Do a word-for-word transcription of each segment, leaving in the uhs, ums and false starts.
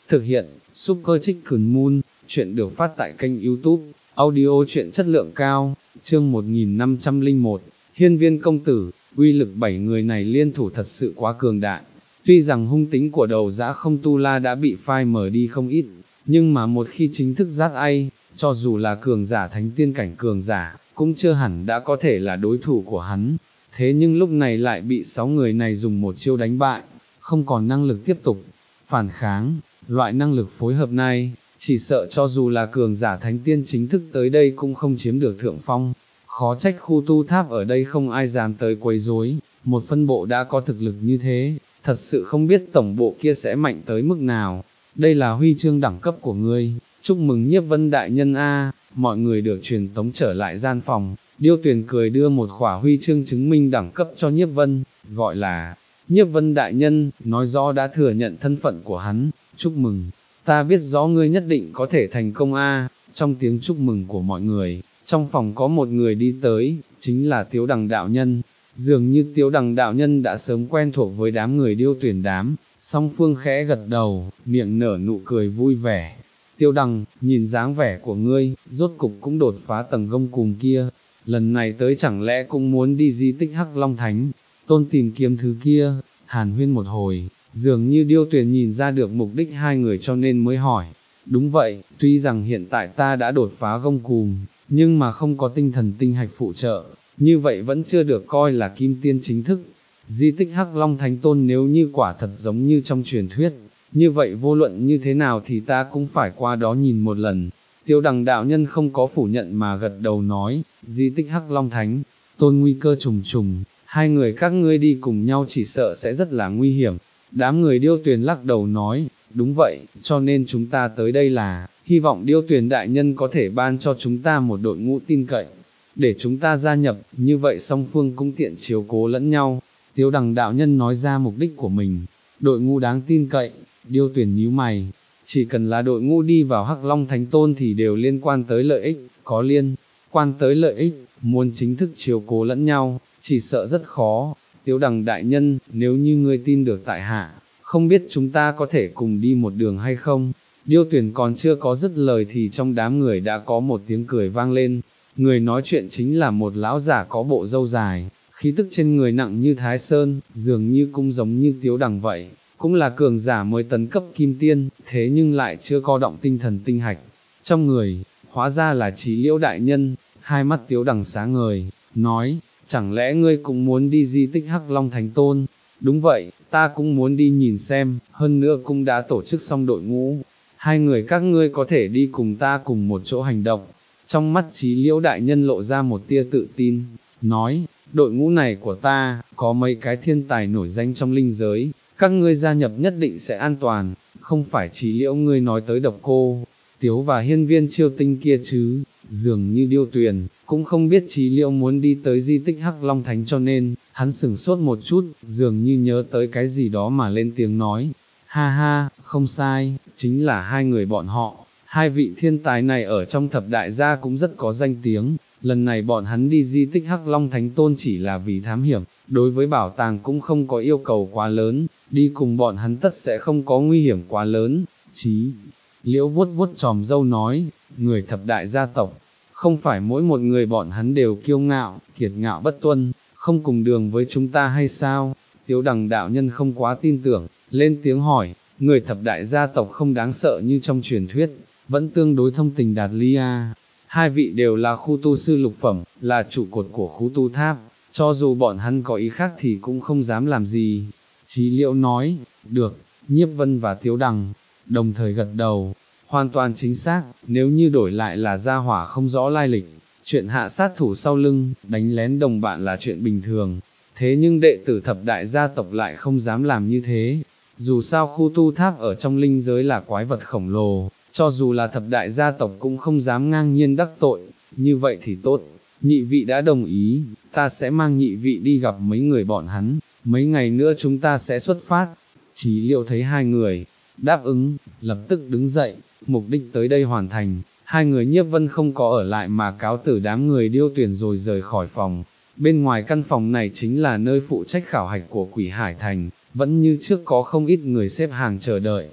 Thực hiện, Super Chicken Moon, chuyện được phát tại kênh YouTube, audio truyện chất lượng cao, chương một nghìn năm trăm lẻ một, Hiên Viên Công Tử, uy lực bảy người này liên thủ thật sự quá cường đại. Tuy rằng hung tính của đầu dã không tu la đã bị phai mờ đi không ít, nhưng mà một khi chính thức giết ai, cho dù là cường giả thánh tiên cảnh cường giả, cũng chưa hẳn đã có thể là đối thủ của hắn. Thế nhưng lúc này lại bị sáu người này dùng một chiêu đánh bại, không còn năng lực tiếp tục phản kháng. Loại năng lực phối hợp này, chỉ sợ cho dù là cường giả thánh tiên chính thức tới đây cũng không chiếm được thượng phong. Khó trách khu tu tháp ở đây không ai dám tới quấy rối, một phân bộ đã có thực lực như thế, thật sự không biết tổng bộ kia sẽ mạnh tới mức nào. Đây là huy chương đẳng cấp của ngươi, chúc mừng Nhiếp Vân đại nhân a. Mọi người được truyền tống trở lại gian phòng, Điêu Tuyền cười đưa một khỏa huy chương chứng minh đẳng cấp cho Nhiếp Vân, gọi là Nhiếp Vân đại nhân, nói rõ đã thừa nhận thân phận của hắn. Chúc mừng, ta biết rõ ngươi nhất định có thể thành công a. Trong tiếng chúc mừng của mọi người, trong phòng có một người đi tới, chính là Tiếu Đằng đạo nhân. Dường như Tiếu Đằng đạo nhân đã sớm quen thuộc với đám người Điêu Tuyển đám, song phương khẽ gật đầu, miệng nở nụ cười vui vẻ. Tiêu Đằng, nhìn dáng vẻ của ngươi, rốt cục cũng đột phá tầng gông cùm kia, lần này tới chẳng lẽ cũng muốn đi di tích Hắc Long Thánh, Tôn tìm kiếm thứ kia. Hàn huyên một hồi, dường như Điêu Tuyền nhìn ra được mục đích hai người cho nên mới hỏi. Đúng vậy, tuy rằng hiện tại ta đã đột phá gông cùm, nhưng mà không có tinh thần tinh hạch phụ trợ, như vậy vẫn chưa được coi là kim tiên chính thức. Di tích Hắc Long Thánh Tôn nếu như quả thật giống như trong truyền thuyết, như vậy vô luận như thế nào thì ta cũng phải qua đó nhìn một lần. Tiêu Đằng đạo nhân không có phủ nhận mà gật đầu nói, di tích Hắc Long Thánh Tôn nguy cơ trùng trùng, hai người các ngươi đi cùng nhau chỉ sợ sẽ rất là nguy hiểm. Đám người Điêu Tuyền lắc đầu nói, đúng vậy, cho nên chúng ta tới đây là, hy vọng Điêu Tuyền đại nhân có thể ban cho chúng ta một đội ngũ tin cậy, để chúng ta gia nhập, như vậy song phương cũng tiện chiếu cố lẫn nhau. Tiếu Đằng đạo nhân nói ra mục đích của mình, đội ngũ đáng tin cậy. Điêu Tuyền nhíu mày, chỉ cần là đội ngũ đi vào Hắc Long Thánh Tôn thì đều liên quan tới lợi ích, có liên quan tới lợi ích, muốn chính thức chiếu cố lẫn nhau, chỉ sợ rất khó. Tiếu Đằng đại nhân, nếu như ngươi tin được tại hạ, không biết chúng ta có thể cùng đi một đường hay không? Điêu Tuyền còn chưa có dứt lời thì trong đám người đã có một tiếng cười vang lên, người nói chuyện chính là một lão giả có bộ râu dài, khí tức trên người nặng như Thái Sơn, dường như cũng giống như Tiếu Đằng vậy, cũng là cường giả mới tấn cấp kim tiên, thế nhưng lại chưa co động tinh thần tinh hạch trong người, hóa ra là Trí Liễu đại nhân. Hai mắt Tiếu Đằng sáng ngời, nói, chẳng lẽ ngươi cũng muốn đi di tích Hắc Long Thánh Tôn? Đúng vậy, ta cũng muốn đi nhìn xem, hơn nữa cũng đã tổ chức xong đội ngũ, hai người các ngươi có thể đi cùng ta cùng một chỗ hành động. Trong mắt Trí Liễu đại nhân lộ ra một tia tự tin, nói, đội ngũ này của ta, có mấy cái thiên tài nổi danh trong linh giới, các ngươi gia nhập nhất định sẽ an toàn, không phải Trí Liễu ngươi nói tới Độc Cô, Tiếu và Hiên Viên Chiêu Tinh kia chứ? Dường như Điêu Tuyền cũng không biết Trí Liễu muốn đi tới di tích Hắc Long Thánh cho nên, hắn sửng sốt một chút, dường như nhớ tới cái gì đó mà lên tiếng nói, ha ha, không sai, chính là hai người bọn họ. Hai vị thiên tài này ở trong thập đại gia cũng rất có danh tiếng, lần này bọn hắn đi di tích Hắc Long Thánh Tôn chỉ là vì thám hiểm, đối với bảo tàng cũng không có yêu cầu quá lớn, đi cùng bọn hắn tất sẽ không có nguy hiểm quá lớn. Trí Liễu vuốt vuốt tròm râu nói, người thập đại gia tộc, không phải mỗi một người bọn hắn đều kiêu ngạo, kiệt ngạo bất tuân, không cùng đường với chúng ta hay sao? Tiếu Đằng đạo nhân không quá tin tưởng, lên tiếng hỏi, người thập đại gia tộc không đáng sợ như trong truyền thuyết, vẫn tương đối thông tình đạt lý a. Hai vị đều là khu tu sư lục phẩm, là trụ cột của khu tu tháp, cho dù bọn hắn có ý khác thì cũng không dám làm gì. Trí Liễu nói, được. Nhiếp Vân và Tiếu Đằng đồng thời gật đầu, hoàn toàn chính xác, nếu như đổi lại là gia hỏa không rõ lai lịch, chuyện hạ sát thủ sau lưng, đánh lén đồng bạn là chuyện bình thường, thế nhưng đệ tử thập đại gia tộc lại không dám làm như thế. Dù sao khu tu tháp ở trong linh giới là quái vật khổng lồ, cho dù là thập đại gia tộc cũng không dám ngang nhiên đắc tội. Như vậy thì tốt, nhị vị đã đồng ý, ta sẽ mang nhị vị đi gặp mấy người bọn hắn, mấy ngày nữa chúng ta sẽ xuất phát. Trí Liễu thấy hai người đáp ứng, lập tức đứng dậy, mục đích tới đây hoàn thành, hai người Nhiếp Vân không có ở lại mà cáo từ đám người Điêu Tuyển rồi rời khỏi phòng. Bên ngoài căn phòng này chính là nơi phụ trách khảo hạch của Quỷ Hải Thành, vẫn như trước có không ít người xếp hàng chờ đợi.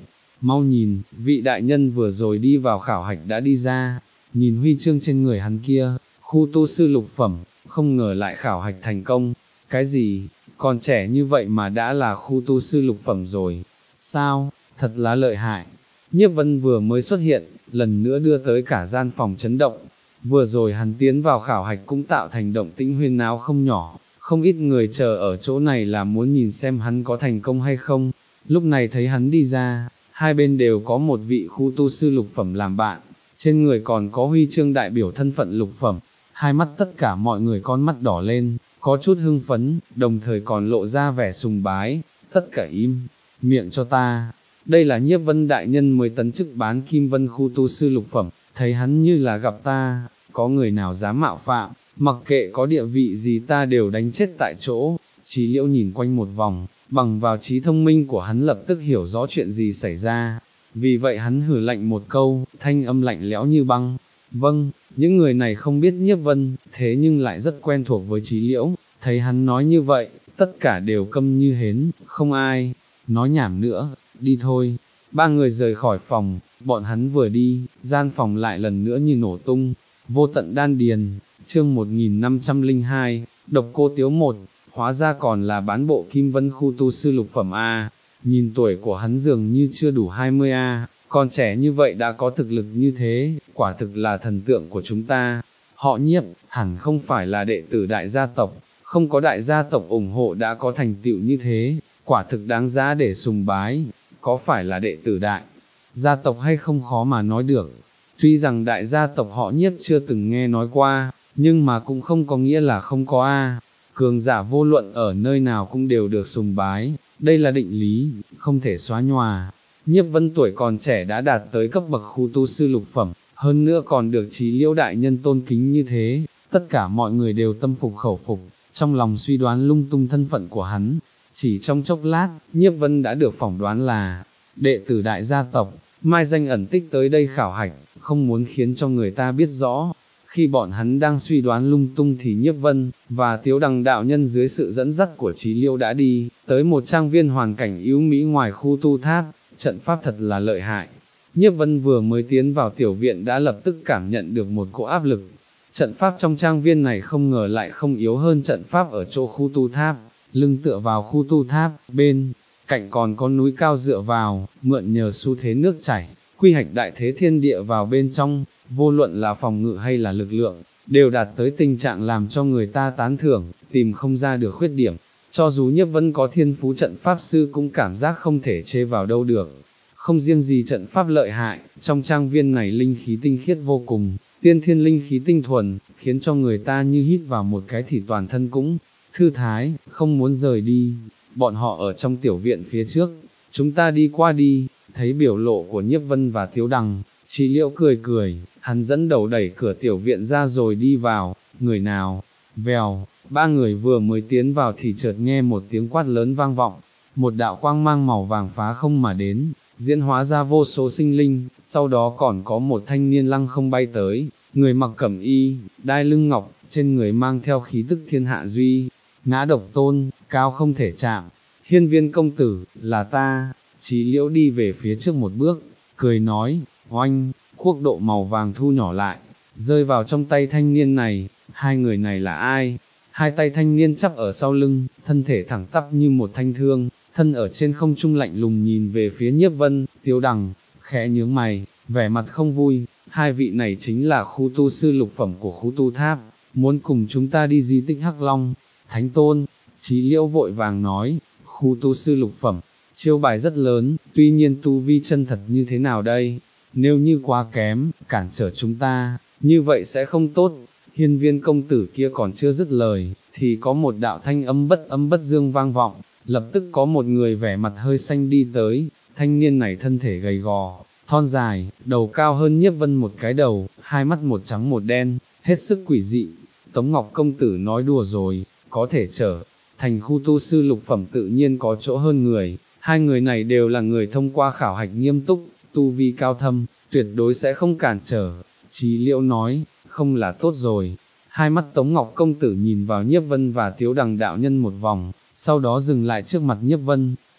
mau nhìn, vị đại nhân vừa rồi đi vào khảo hạch đã đi ra, nhìn huy chương trên người hắn kia, khu tu sư lục phẩm, không ngờ lại khảo hạch thành công, cái gì, còn trẻ như vậy mà đã là khu tu sư lục phẩm rồi, sao, thật là lợi hại. Nhiếp Vân vừa mới xuất hiện, lần nữa đưa tới cả gian phòng chấn động, vừa rồi hắn tiến vào khảo hạch cũng tạo thành động tĩnh huyên náo không nhỏ, không ít người chờ ở chỗ này là muốn nhìn xem hắn có thành công hay không, lúc này thấy hắn đi ra, hai bên đều có một vị khu tu sư lục phẩm làm bạn, trên người còn có huy chương đại biểu thân phận lục phẩm, hai mắt tất cả mọi người con mắt đỏ lên, có chút hưng phấn, đồng thời còn lộ ra vẻ sùng bái, tất cả im, miệng cho ta. Đây là Nhiếp Vân đại nhân mới tấn chức bán Kim Vân khu tu sư lục phẩm, thấy hắn như là gặp ta, có người nào dám mạo phạm, mặc kệ có địa vị gì ta đều đánh chết tại chỗ. Trí Liễu nhìn quanh một vòng, bằng vào trí thông minh của hắn lập tức hiểu rõ chuyện gì xảy ra, vì vậy hắn hử lạnh một câu, thanh âm lạnh lẽo như băng. Vâng, những người này không biết Nhiếp Vân, thế nhưng lại rất quen thuộc với Trí Liễu, thấy hắn nói như vậy, tất cả đều câm như hến, không ai nói nhảm nữa, đi thôi. Ba người rời khỏi phòng, bọn hắn vừa đi, gian phòng lại lần nữa như nổ tung. Vô tận đan điền, chương một nghìn năm trăm lẻ hai, độc cô Tiếu một, hóa ra còn là bán bộ Kim Vân khu tu sư lục phẩm A, nhìn tuổi của hắn dường như chưa đủ hai mươi A, còn trẻ như vậy đã có thực lực như thế, quả thực là thần tượng của chúng ta. Họ Nhiếp, hẳn không phải là đệ tử đại gia tộc, không có đại gia tộc ủng hộ đã có thành tựu như thế, quả thực đáng giá để sùng bái, có phải là đệ tử đại gia tộc hay không khó mà nói được. Tuy rằng đại gia tộc họ Nhiếp chưa từng nghe nói qua, nhưng mà cũng không có nghĩa là không có a. Cường giả vô luận ở nơi nào cũng đều được sùng bái, đây là định lý, không thể xóa nhòa. Nhiếp Vân tuổi còn trẻ đã đạt tới cấp bậc khu tu sư lục phẩm, hơn nữa còn được Trí Liễu đại nhân tôn kính như thế, tất cả mọi người đều tâm phục khẩu phục, trong lòng suy đoán lung tung thân phận của hắn. Chỉ trong chốc lát, Nhiếp Vân đã được phỏng đoán là đệ tử đại gia tộc, mai danh ẩn tích tới đây khảo hạch, không muốn khiến cho người ta biết rõ. Khi bọn hắn đang suy đoán lung tung thì Nhiếp Vân và Tiếu Đằng đạo nhân dưới sự dẫn dắt của Trí Liễu đã đi tới một trang viên hoàn cảnh yếu mỹ ngoài khu tu tháp, trận pháp thật là lợi hại. Nhiếp Vân vừa mới tiến vào tiểu viện đã lập tức cảm nhận được một cỗ áp lực. Trận pháp trong trang viên này không ngờ lại không yếu hơn trận pháp ở chỗ khu tu tháp, lưng tựa vào khu tu tháp, bên cạnh còn có núi cao dựa vào, mượn nhờ xu thế nước chảy, quy hạch đại thế thiên địa vào bên trong, vô luận là phòng ngự hay là lực lượng, đều đạt tới tình trạng làm cho người ta tán thưởng, tìm không ra được khuyết điểm. Cho dù Nhiếp Vân có thiên phú trận pháp sư cũng cảm giác không thể chê vào đâu được. Không riêng gì trận pháp lợi hại, trong trang viên này linh khí tinh khiết vô cùng, tiên thiên linh khí tinh thuần, khiến cho người ta như hít vào một cái thì toàn thân cũng thư thái, không muốn rời đi. Bọn họ ở trong tiểu viện phía trước, chúng ta đi qua đi. Thấy biểu lộ của Nhiếp Vân và Tiếu Đằng, Trí Liễu cười cười, hắn dẫn đầu đẩy cửa tiểu viện ra rồi đi vào. Người nào? Vèo, ba người vừa mới tiến vào thì chợt nghe một tiếng quát lớn vang vọng, một đạo quang mang màu vàng phá không mà đến, diễn hóa ra vô số sinh linh, sau đó còn có một thanh niên lăng không bay tới, người mặc cẩm y, đai lưng ngọc, trên người mang theo khí tức thiên hạ duy ngã độc tôn, cao không thể chạm. Hiên Viên công tử, là ta. Trí Liễu đi về phía trước một bước, cười nói, oanh, quốc độ màu vàng thu nhỏ lại, rơi vào trong tay thanh niên này. Hai người này là ai? Hai tay thanh niên chắp ở sau lưng, thân thể thẳng tắp như một thanh thương, thân ở trên không trung lạnh lùng nhìn về phía Nhiếp Vân, Tiếu Đằng, khẽ nhướng mày, vẻ mặt không vui. Hai vị này chính là khu tu sư lục phẩm của khu tu tháp, muốn cùng chúng ta đi di tích Hắc Long. Thánh Tôn, Trí Liễu vội vàng nói, khu tu sư lục phẩm, chiêu bài rất lớn, tuy nhiên tu vi chân thật như thế nào đây? Nếu như quá kém, cản trở chúng ta, như vậy sẽ không tốt. Hiên Viên công tử kia còn chưa dứt lời, thì có một đạo thanh âm bất âm bất dương vang vọng, lập tức có một người vẻ mặt hơi xanh đi tới. Thanh niên này thân thể gầy gò, thon dài, đầu cao hơn Nhiếp Vân một cái đầu, hai mắt một trắng một đen, hết sức quỷ dị. Tống Ngọc công tử nói đùa rồi, có thể trở thành khu tu sư lục phẩm tự nhiên có chỗ hơn người. Hai người này đều là người thông qua khảo hạch nghiêm túc, tu vi cao thâm, tuyệt đối sẽ không cản trở. Trí Liễu nói, không là tốt rồi. Hai mắt Tống Ngọc công tử nhìn vào Nhiếp Vân và Tiếu Đằng đạo nhân một vòng, sau đó dừng lại trước mặt Nhiếp Vân.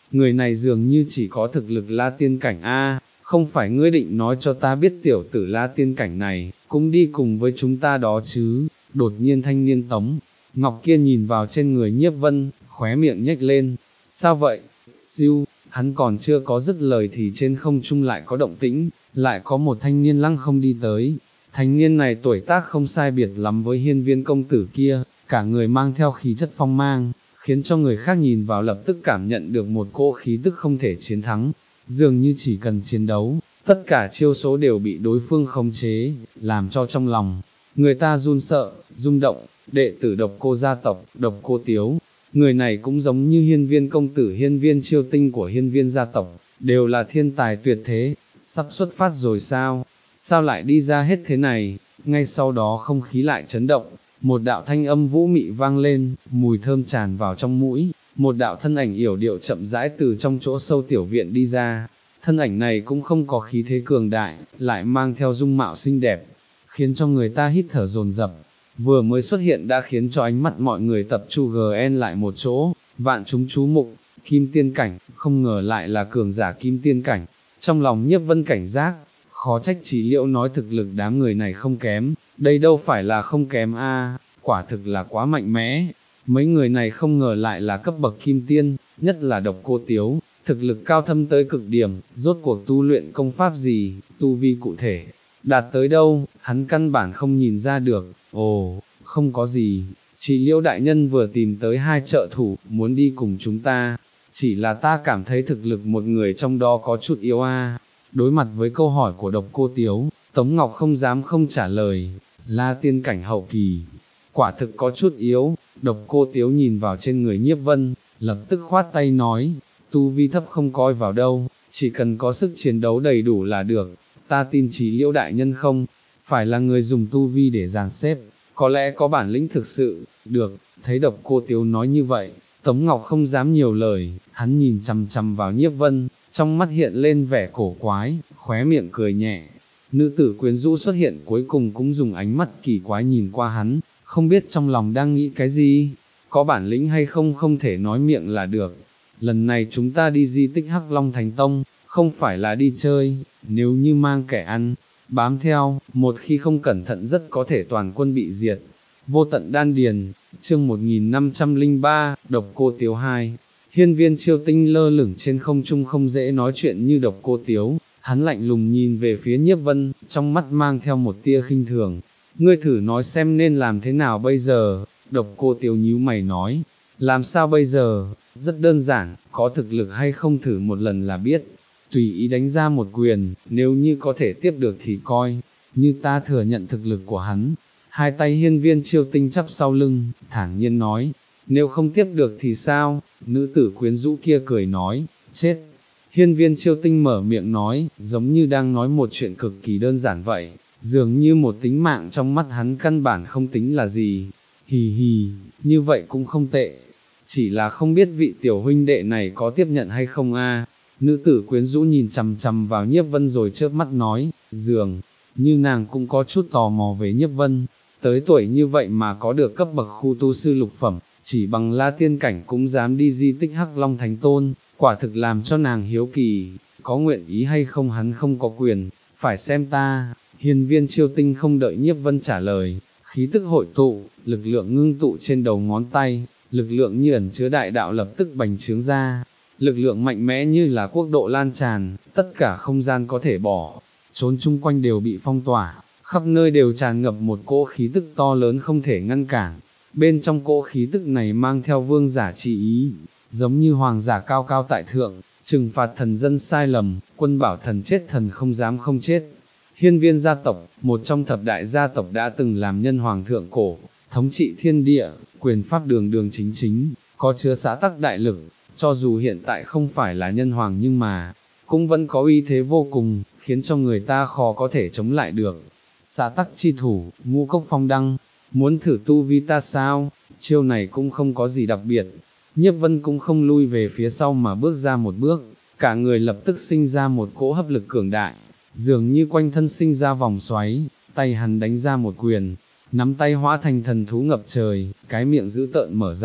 người này dường như chỉ có thực lực La Tiên cảnh a, không phải ngươi định nói cho ta biết tiểu tử La Tiên cảnh này, cũng đi cùng với chúng ta đó chứ. Đột nhiên thanh niên Tống Ngọc kia nhìn vào trên người Nhiếp Vân, khóe miệng nhếch lên, sao vậy? Siêu, hắn còn chưa có dứt lời thì trên không trung lại có động tĩnh, lại có một thanh niên lăng không đi tới. Thanh niên này tuổi tác không sai biệt lắm với Hiên Viên công tử kia, cả người mang theo khí chất phong mang, khiến cho người khác nhìn vào lập tức cảm nhận được một cỗ khí tức không thể chiến thắng, dường như chỉ cần chiến đấu, tất cả chiêu số đều bị đối phương khống chế, làm cho trong lòng người ta run sợ, rung động. Đệ tử Độc Cô gia tộc, Độc Cô Tiếu, người này cũng giống như Hiên Viên công tử Hiên Viên Chiêu Tinh của Hiên Viên gia tộc, đều là thiên tài tuyệt thế, sắp xuất phát rồi sao? Sao lại đi ra hết thế này? Ngay sau đó không khí lại chấn động, một đạo thanh âm vũ mị vang lên, mùi thơm tràn vào trong mũi, một đạo thân ảnh yểu điệu chậm rãi từ trong chỗ sâu tiểu viện đi ra. Thân ảnh này cũng không có khí thế cường đại, lại mang theo dung mạo xinh đẹp, khiến cho người ta hít thở dồn dập. Vừa mới xuất hiện đã khiến cho ánh mắt mọi người tập trung gn lại một chỗ, vạn chúng chú mục. Kim tiên cảnh, không ngờ lại là cường giả kim tiên cảnh. Trong lòng Nhiếp Vân cảnh giác, khó trách Trí Liễu nói thực lực đám người này không kém, đây đâu phải là không kém a, quả thực là quá mạnh mẽ. Mấy người này không ngờ lại là cấp bậc kim tiên, nhất là Độc Cô Tiếu, thực lực cao thâm tới cực điểm, rốt cuộc tu luyện công pháp gì, tu vi cụ thể đạt tới đâu, hắn căn bản không nhìn ra được. Ồ, không có gì, Trí Liễu đại nhân vừa tìm tới hai trợ thủ, muốn đi cùng chúng ta, chỉ là ta cảm thấy thực lực một người trong đó có chút yếu a. Đối mặt với câu hỏi của Độc Cô Tiếu, Tống Ngọc không dám không trả lời. La tiên cảnh hậu kỳ, quả thực có chút yếu. Độc Cô Tiếu nhìn vào trên người Nhiếp Vân, lập tức khoát tay nói, tu vi thấp không coi vào đâu, chỉ cần có sức chiến đấu đầy đủ là được. Ta tin Trí Liễu đại nhân không phải là người dùng tu vi để dàn xếp, có lẽ có bản lĩnh thực sự. Được, thấy Độc Cô Tiếu nói như vậy, Tống Ngọc không dám nhiều lời, hắn nhìn chằm chằm vào Nhiếp Vân, trong mắt hiện lên vẻ cổ quái, khóe miệng cười nhẹ. Nữ tử quyến rũ xuất hiện cuối cùng cũng dùng ánh mắt kỳ quái nhìn qua hắn, không biết trong lòng đang nghĩ cái gì. Có bản lĩnh hay không không thể nói miệng là được. Lần này chúng ta đi di tích Hắc Long Thánh Tông, không phải là đi chơi, nếu như mang kẻ ăn bám theo, một khi không cẩn thận rất có thể toàn quân bị diệt. Vô tận đan điền, chương một nghìn năm trăm lẻ ba, Độc Cô Tiếu hai. Hiên Viên Chiêu Tinh lơ lửng trên không trung không dễ nói chuyện như Độc Cô Tiếu, hắn lạnh lùng nhìn về phía Nhiếp Vân, trong mắt mang theo một tia khinh thường. Ngươi thử nói xem nên làm thế nào bây giờ? Độc Cô Tiếu nhíu mày nói, làm sao bây giờ? Rất đơn giản, có thực lực hay không thử một lần là biết. Tùy ý đánh ra một quyền, nếu như có thể tiếp được thì coi như ta thừa nhận thực lực của hắn. Hai tay Hiên Viên Chiêu Tinh chắp sau lưng, thản nhiên nói, nếu không tiếp được thì sao? Nữ tử quyến rũ kia cười nói, chết. Hiên Viên Chiêu Tinh mở miệng nói, giống như đang nói một chuyện cực kỳ đơn giản vậy, dường như một tính mạng trong mắt hắn căn bản không tính là gì. Hì hì, như vậy cũng không tệ, chỉ là không biết vị tiểu huynh đệ này có tiếp nhận hay không a. Nữ tử quyến rũ nhìn chằm chằm vào Nhiếp Vân rồi chớp mắt nói, dường như nàng cũng có chút tò mò về Nhiếp Vân, tới tuổi như vậy mà có được cấp bậc khu tu sư lục phẩm, chỉ bằng La tiên cảnh cũng dám đi di tích Hắc Long Thánh Tôn, quả thực làm cho nàng hiếu kỳ, có nguyện ý hay không hắn không có quyền, phải xem ta. Hiên Viên Chiêu Tinh không đợi Nhiếp Vân trả lời, khí tức hội tụ, lực lượng ngưng tụ trên đầu ngón tay, lực lượng như ẩn chứa đại đạo lập tức bành trướng ra, lực lượng mạnh mẽ như là quốc độ lan tràn, tất cả không gian có thể bỏ, trốn chung quanh đều bị phong tỏa, khắp nơi đều tràn ngập một cỗ khí tức to lớn không thể ngăn cản. Bên trong cỗ khí tức này mang theo vương giả chỉ ý, giống như hoàng giả cao cao tại thượng, trừng phạt thần dân sai lầm, quân bảo thần chết thần không dám không chết. Hiên Viên gia tộc, một trong thập đại gia tộc đã từng làm nhân hoàng thượng cổ, thống trị thiên địa, quyền pháp đường đường chính chính, có chứa xã tắc đại lực, cho dù hiện tại không phải là nhân hoàng nhưng mà, cũng vẫn có uy thế vô cùng, khiến cho người ta khó có thể chống lại được. Xã tắc chi thủ, Ngũ Cốc Phong Đăng, muốn thử tu vi ta sao? Chiêu này cũng không có gì đặc biệt. Nhiếp Vân cũng không lui về phía sau mà bước ra một bước, cả người lập tức sinh ra một cỗ hấp lực cường đại, dường như quanh thân sinh ra vòng xoáy, tay hắn đánh ra một quyền, nắm tay hóa thành thần thú ngập trời, cái miệng dữ tợn mở ra,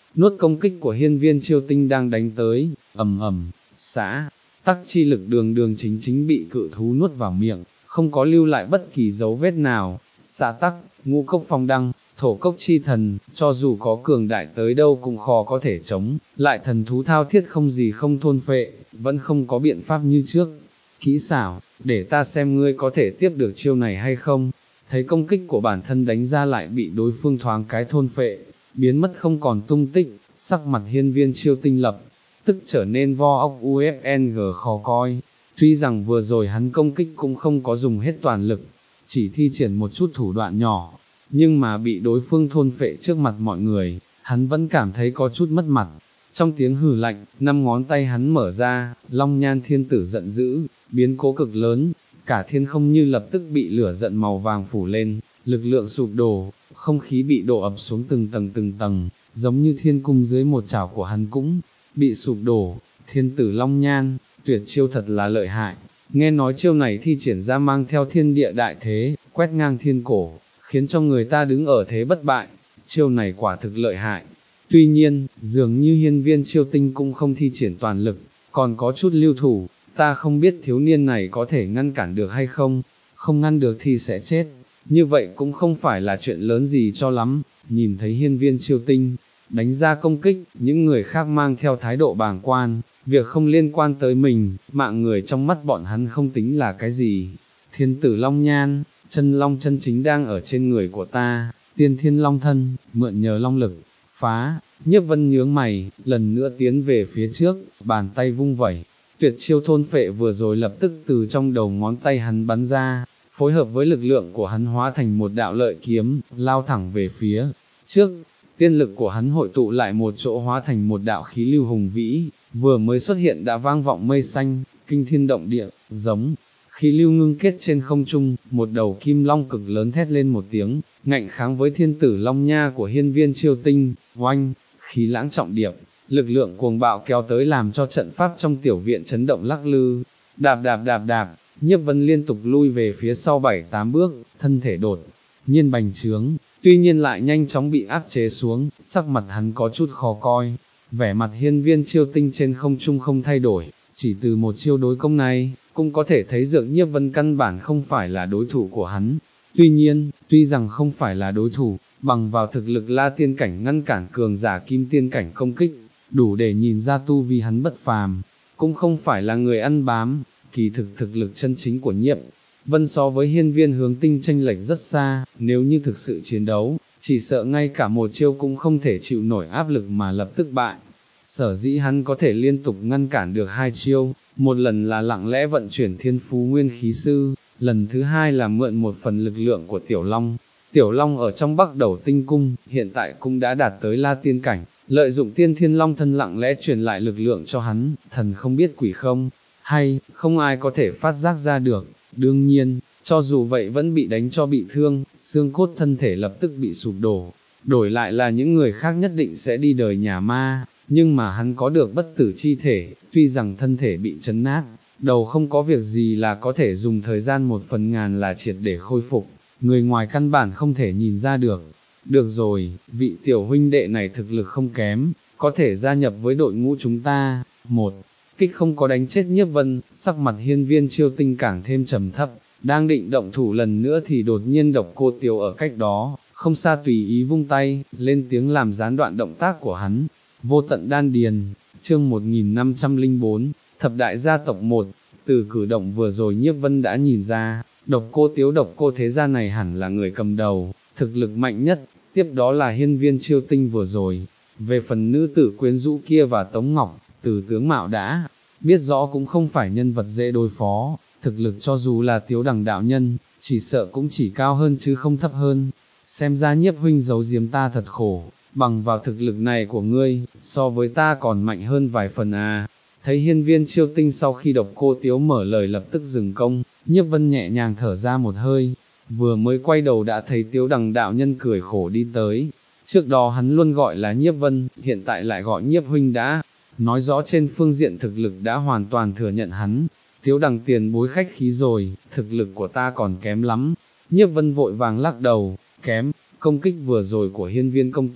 nuốt công kích của hiên viên chiêu tinh đang đánh tới, ầm ầm, xã, tắc chi lực đường đường chính chính bị cự thú nuốt vào miệng, không có lưu lại bất kỳ dấu vết nào, xã tắc, ngũ cốc phong đăng, thổ cốc chi thần, cho dù có cường đại tới đâu cũng khó có thể chống, lại thần thú thao thiết không gì không thôn phệ, vẫn không có biện pháp như trước. Kỹ xảo, để ta xem ngươi có thể tiếp được chiêu này hay không. Thấy công kích của bản thân đánh ra lại bị đối phương thoáng cái thôn phệ, biến mất không còn tung tích, sắc mặt hiên viên chiêu tinh lập, tức trở nên vo ốc u ép en giê khó coi. Tuy rằng vừa rồi hắn công kích cũng không có dùng hết toàn lực, chỉ thi triển một chút thủ đoạn nhỏ, nhưng mà bị đối phương thôn phệ trước mặt mọi người, hắn vẫn cảm thấy có chút mất mặt. Trong tiếng hừ lạnh, năm ngón tay hắn mở ra, Long Nhan Thiên Tử giận dữ, biến cố cực lớn, cả thiên không như lập tức bị lửa giận màu vàng phủ lên, lực lượng sụp đổ, không khí bị đổ ập xuống từng tầng từng tầng, giống như thiên cung dưới một chảo của hắn cũng bị sụp đổ. Thiên Tử Long Nhan, tuyệt chiêu thật là lợi hại, nghe nói chiêu này thi triển ra mang theo thiên địa đại thế, quét ngang thiên cổ, khiến cho người ta đứng ở thế bất bại, chiêu này quả thực lợi hại. Tuy nhiên, dường như hiên viên chiêu tinh cũng không thi triển toàn lực, còn có chút lưu thủ, ta không biết thiếu niên này có thể ngăn cản được hay không, không ngăn được thì sẽ chết, như vậy cũng không phải là chuyện lớn gì cho lắm. Nhìn thấy hiên viên chiêu tinh đánh ra công kích, những người khác mang theo thái độ bàng quan, việc không liên quan tới mình, mạng người trong mắt bọn hắn không tính là cái gì. Thiên Tử Long Nhan, chân long chân chính đang ở trên người của ta, tiên thiên long thân, mượn nhờ long lực, phá. Nhiếp Vân nhướng mày, lần nữa tiến về phía trước, bàn tay vung vẩy, tuyệt chiêu thôn phệ vừa rồi lập tức từ trong đầu ngón tay hắn bắn ra, phối hợp với lực lượng của hắn hóa thành một đạo lợi kiếm, lao thẳng về phía trước. Tiên lực của hắn hội tụ lại một chỗ hóa thành một đạo khí lưu hùng vĩ, vừa mới xuất hiện đã vang vọng mây xanh, kinh thiên động địa, giống khí lưu ngưng kết trên không trung, một đầu kim long cực lớn thét lên một tiếng, ngạnh kháng với Thiên Tử Long Nha của hiên viên chiêu tinh. Oanh, khí lãng trọng điệp, lực lượng cuồng bạo kéo tới làm cho trận pháp trong tiểu viện chấn động lắc lư. Đạp đạp đạp đạp, Nhiếp Vân liên tục lui về phía sau bảy tám bước, thân thể đột nhiên bành trướng, tuy nhiên lại nhanh chóng bị áp chế xuống, sắc mặt hắn có chút khó coi. Vẻ mặt hiên viên chiêu tinh trên không trung không thay đổi, chỉ từ một chiêu đối công này, cũng có thể thấy Dược Nhiếp Vân căn bản không phải là đối thủ của hắn. Tuy nhiên, tuy rằng không phải là đối thủ, bằng vào thực lực La Tiên Cảnh ngăn cản cường giả Kim Tiên Cảnh công kích, đủ để nhìn ra tu vi hắn bất phàm, cũng không phải là người ăn bám. Kỳ thực thực lực chân chính của Nhiếp Vân so với hiên viên hướng tinh chênh lệch rất xa, nếu như thực sự chiến đấu, chỉ sợ ngay cả một chiêu cũng không thể chịu nổi áp lực mà lập tức bại. Sở dĩ hắn có thể liên tục ngăn cản được hai chiêu, một lần là lặng lẽ vận chuyển thiên phú nguyên khí sư, lần thứ hai là mượn một phần lực lượng của Tiểu Long. Tiểu Long ở trong Bắc Đầu Tinh Cung, hiện tại cũng đã đạt tới La Tiên Cảnh, lợi dụng tiên thiên long thân lặng lẽ truyền lại lực lượng cho hắn, thần không biết quỷ không, hay, không ai có thể phát giác ra được. Đương nhiên, cho dù vậy vẫn bị đánh cho bị thương, xương cốt thân thể lập tức bị sụp đổ, đổi lại là những người khác nhất định sẽ đi đời nhà ma, nhưng mà hắn có được bất tử chi thể, tuy rằng thân thể bị chấn nát, đầu không có việc gì là có thể dùng thời gian một phần ngàn là triệt để khôi phục, người ngoài căn bản không thể nhìn ra được. Được rồi, vị tiểu huynh đệ này thực lực không kém, có thể gia nhập với đội ngũ chúng ta. Một kích không có đánh chết Nhiếp Vân, sắc mặt hiên viên chiêu tinh càng thêm trầm thấp, đang định động thủ lần nữa thì đột nhiên Độc Cô Tiếu ở cách đó, không xa tùy ý vung tay, lên tiếng làm gián đoạn động tác của hắn. Vô tận đan điền, chương một nghìn năm trăm lẻ bốn, thập đại gia tộc một. Từ cử động vừa rồi Nhiếp Vân đã nhìn ra, Độc Cô Tiếu Độc Cô thế gia này hẳn là người cầm đầu, thực lực mạnh nhất, tiếp đó là hiên viên chiêu tinh vừa rồi. Về phần nữ tử quyến rũ kia và Tống Ngọc, từ tướng mạo đã biết rõ cũng không phải nhân vật dễ đối phó, thực lực cho dù là Tiếu Đằng đạo nhân, chỉ sợ cũng chỉ cao hơn chứ không thấp hơn. Xem ra Nhiếp huynh giấu giếm ta thật khổ, bằng vào thực lực này của ngươi, so với ta còn mạnh hơn vài phần à. Thấy hiên viên chiêu tinh sau khi Độc Cô Tiếu mở lời lập tức dừng công, Nhiếp Vân nhẹ nhàng thở ra một hơi, vừa mới quay đầu đã thấy Tiếu Đằng đạo nhân cười khổ đi tới. Trước đó hắn luôn gọi là Nhiếp Vân, hiện tại lại gọi Nhiếp huynh đã, nói rõ trên phương diện thực lực đã hoàn toàn thừa nhận hắn. Tiếu Đằng tiền bối khách khí rồi, thực lực của ta còn kém lắm. Nhiếp Vân vội vàng lắc đầu, kém, công kích vừa rồi của hiên viên công tử,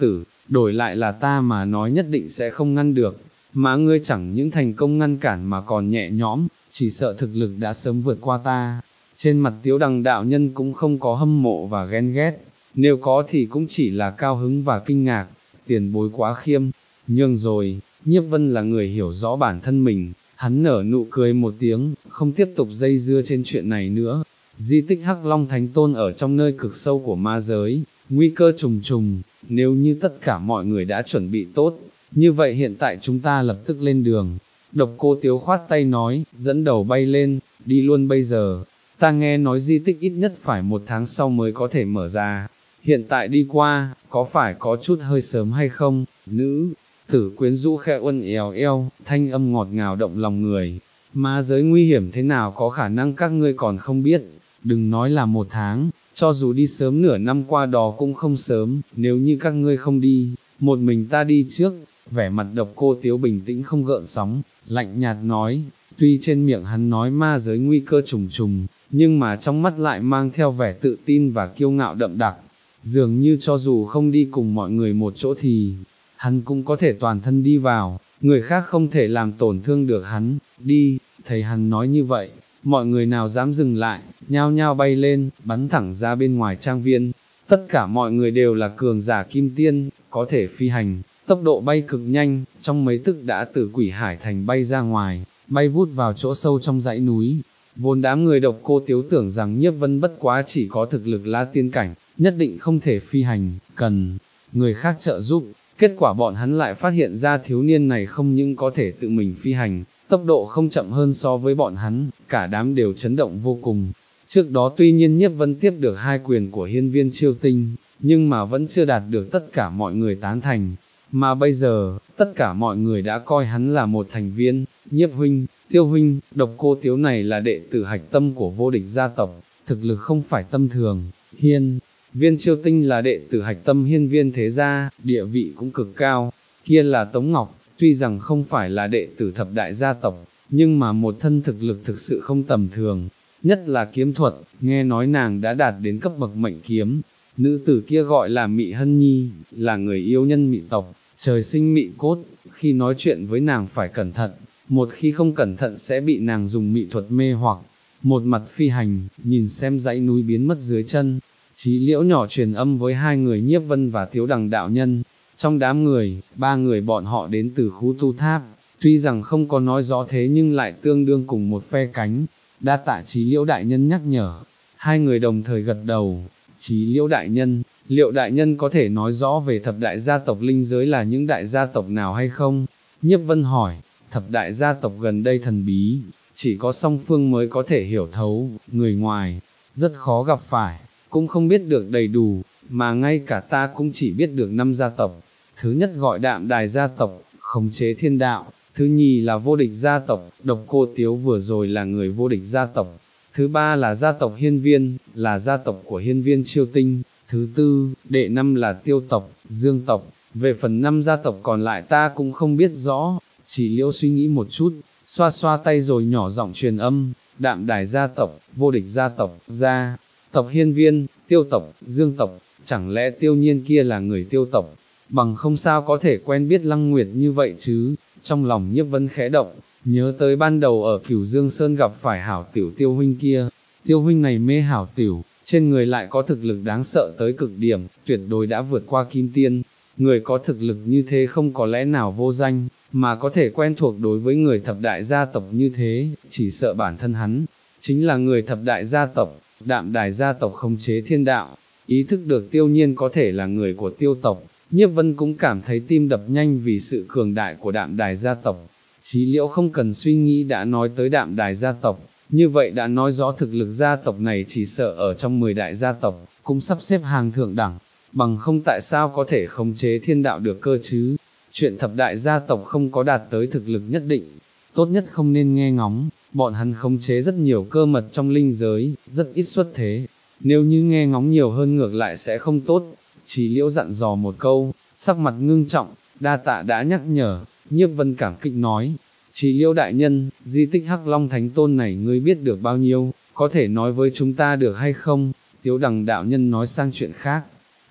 đổi lại là ta mà nói nhất định sẽ không ngăn được, mà ngươi chẳng những thành công ngăn cản mà còn nhẹ nhõm, chỉ sợ thực lực đã sớm vượt qua ta. Trên mặt Tiếu Đằng đạo nhân cũng không có hâm mộ và ghen ghét, nếu có thì cũng chỉ là cao hứng và kinh ngạc, tiền bối quá khiêm, nhường rồi. Nhiếp Vân là người hiểu rõ bản thân mình, hắn nở nụ cười một tiếng, không tiếp tục dây dưa trên chuyện này nữa. Di tích Hắc Long Thánh Tôn ở trong nơi cực sâu của ma giới, nguy cơ trùng trùng, nếu như tất cả mọi người đã chuẩn bị tốt, như vậy hiện tại chúng ta lập tức lên đường. Độc Cô Tiếu khoát tay nói, dẫn đầu bay lên, đi luôn bây giờ, ta nghe nói di tích ít nhất phải một tháng sau mới có thể mở ra, hiện tại đi qua, có phải có chút hơi sớm hay không? Nữ tử quyến rũ khẽ uốn éo eo, thanh âm ngọt ngào động lòng người. Ma giới nguy hiểm thế nào có khả năng các ngươi còn không biết, đừng nói là một tháng, cho dù đi sớm nửa năm qua đó cũng không sớm, nếu như các ngươi không đi, một mình ta đi trước. Vẻ mặt Độc Cô Tiếu bình tĩnh không gợn sóng, lạnh nhạt nói, tuy trên miệng hắn nói ma giới nguy cơ trùng trùng, nhưng mà trong mắt lại mang theo vẻ tự tin và kiêu ngạo đậm đặc, dường như cho dù không đi cùng mọi người một chỗ thì, hắn cũng có thể toàn thân đi vào, người khác không thể làm tổn thương được hắn. Đi, thấy hắn nói như vậy, mọi người nào dám dừng lại, nhao nhao bay lên, bắn thẳng ra bên ngoài trang viên. Tất cả mọi người đều là cường giả kim tiên, có thể phi hành, tốc độ bay cực nhanh, trong mấy tức đã từ Quỷ Hải Thành bay ra ngoài, bay vút vào chỗ sâu trong dãy núi. Vốn đám người Độc Cô Tiếu tưởng rằng Nhiếp Vân bất quá chỉ có thực lực La Tiên cảnh, nhất định không thể phi hành, cần người khác trợ giúp. Kết quả bọn hắn lại phát hiện ra thiếu niên này không những có thể tự mình phi hành, tốc độ không chậm hơn so với bọn hắn, cả đám đều chấn động vô cùng. Trước đó tuy nhiên Nhiếp Vân tiếp được hai quyền của Hiên Viên Chiêu Tinh, nhưng mà vẫn chưa đạt được tất cả mọi người tán thành, mà bây giờ, tất cả mọi người đã coi hắn là một thành viên. Nhiếp huynh, Tiêu huynh, Độc Cô Tiếu này là đệ tử hạch tâm của vô địch gia tộc, thực lực không phải tâm thường. Hiên Viên Chiêu Tinh là đệ tử hạch tâm Hiên Viên thế gia, địa vị cũng cực cao. Kia là Tống Ngọc, tuy rằng không phải là đệ tử thập đại gia tộc, nhưng mà một thân thực lực thực sự không tầm thường, nhất là kiếm thuật, nghe nói nàng đã đạt đến cấp bậc mệnh kiếm. Nữ tử kia gọi là Mị Hân Nhi, là người yêu nhân Mị tộc, trời sinh mị cốt, khi nói chuyện với nàng phải cẩn thận, một khi không cẩn thận sẽ bị nàng dùng mị thuật mê hoặc. Một mặt phi hành, nhìn xem dãy núi biến mất dưới chân, Chí Liễu nhỏ truyền âm với hai người Nhiếp Vân và Tiếu Đằng đạo nhân. Trong đám người, ba người bọn họ đến từ Khú Tu Tháp, tuy rằng không có nói rõ thế nhưng lại tương đương cùng một phe cánh. Đa tạ Chí Liễu đại nhân nhắc nhở, hai người đồng thời gật đầu. Chí Liễu đại nhân, liệu đại nhân có thể nói rõ về thập đại gia tộc linh giới là những đại gia tộc nào hay không? Nhiếp Vân hỏi. Thập đại gia tộc gần đây thần bí, chỉ có song phương mới có thể hiểu thấu, người ngoài rất khó gặp phải, cũng không biết được đầy đủ, mà ngay cả ta cũng chỉ biết được năm gia tộc. Thứ nhất gọi Đạm Đài gia tộc, khống chế thiên đạo. Thứ nhì là vô địch gia tộc, Độc Cô Tiếu vừa rồi là người vô địch gia tộc. Thứ ba là gia tộc Hiên Viên, là gia tộc của Hiên Viên Chiêu Tinh. Thứ tư, đệ năm là Tiêu tộc, Dương tộc. Về phần năm gia tộc còn lại ta cũng không biết rõ. Chỉ Liễu suy nghĩ một chút, xoa xoa tay rồi nhỏ giọng truyền âm. Đạm Đài gia tộc, vô địch gia tộc, gia tộc Hiên Viên, Tiêu tộc, Dương tộc. Chẳng lẽ Tiêu Nhiên kia là người Tiêu tộc? Bằng không sao có thể quen biết Lăng Nguyệt như vậy chứ? Trong lòng Nhiếp Vân khẽ động, nhớ tới ban đầu ở Cửu Dương Sơn gặp phải hảo tiểu Tiêu huynh kia. Tiêu huynh này mê hảo tiểu, trên người lại có thực lực đáng sợ tới cực điểm, tuyệt đối đã vượt qua kim tiên. Người có thực lực như thế không có lẽ nào vô danh, mà có thể quen thuộc đối với người thập đại gia tộc như thế, chỉ sợ bản thân hắn chính là người thập đại gia tộc. Đạm Đài gia tộc khống chế thiên đạo, ý thức được Tiêu Nhiên có thể là người của Tiêu tộc. Nhiếp Vân cũng cảm thấy tim đập nhanh vì sự cường đại của Đạm Đài gia tộc. Chí Liễu không cần suy nghĩ đã nói tới Đạm Đài gia tộc, như vậy đã nói rõ thực lực gia tộc này chỉ sợ ở trong mười đại gia tộc, cũng sắp xếp hàng thượng đẳng, bằng không tại sao có thể khống chế thiên đạo được cơ chứ? Chuyện thập đại gia tộc không có đạt tới thực lực nhất định, tốt nhất không nên nghe ngóng, bọn hắn khống chế rất nhiều cơ mật trong linh giới, rất ít xuất thế, nếu như nghe ngóng nhiều hơn ngược lại sẽ không tốt. Chí Liễu dặn dò một câu, sắc mặt ngưng trọng, đa tạ đã nhắc nhở. Nhiếp Vân cảm kích nói, Chí Liễu đại nhân, di tích Hắc Long Thánh Tôn này ngươi biết được bao nhiêu, có thể nói với chúng ta được hay không? Tiếu Đằng đạo nhân nói sang chuyện khác,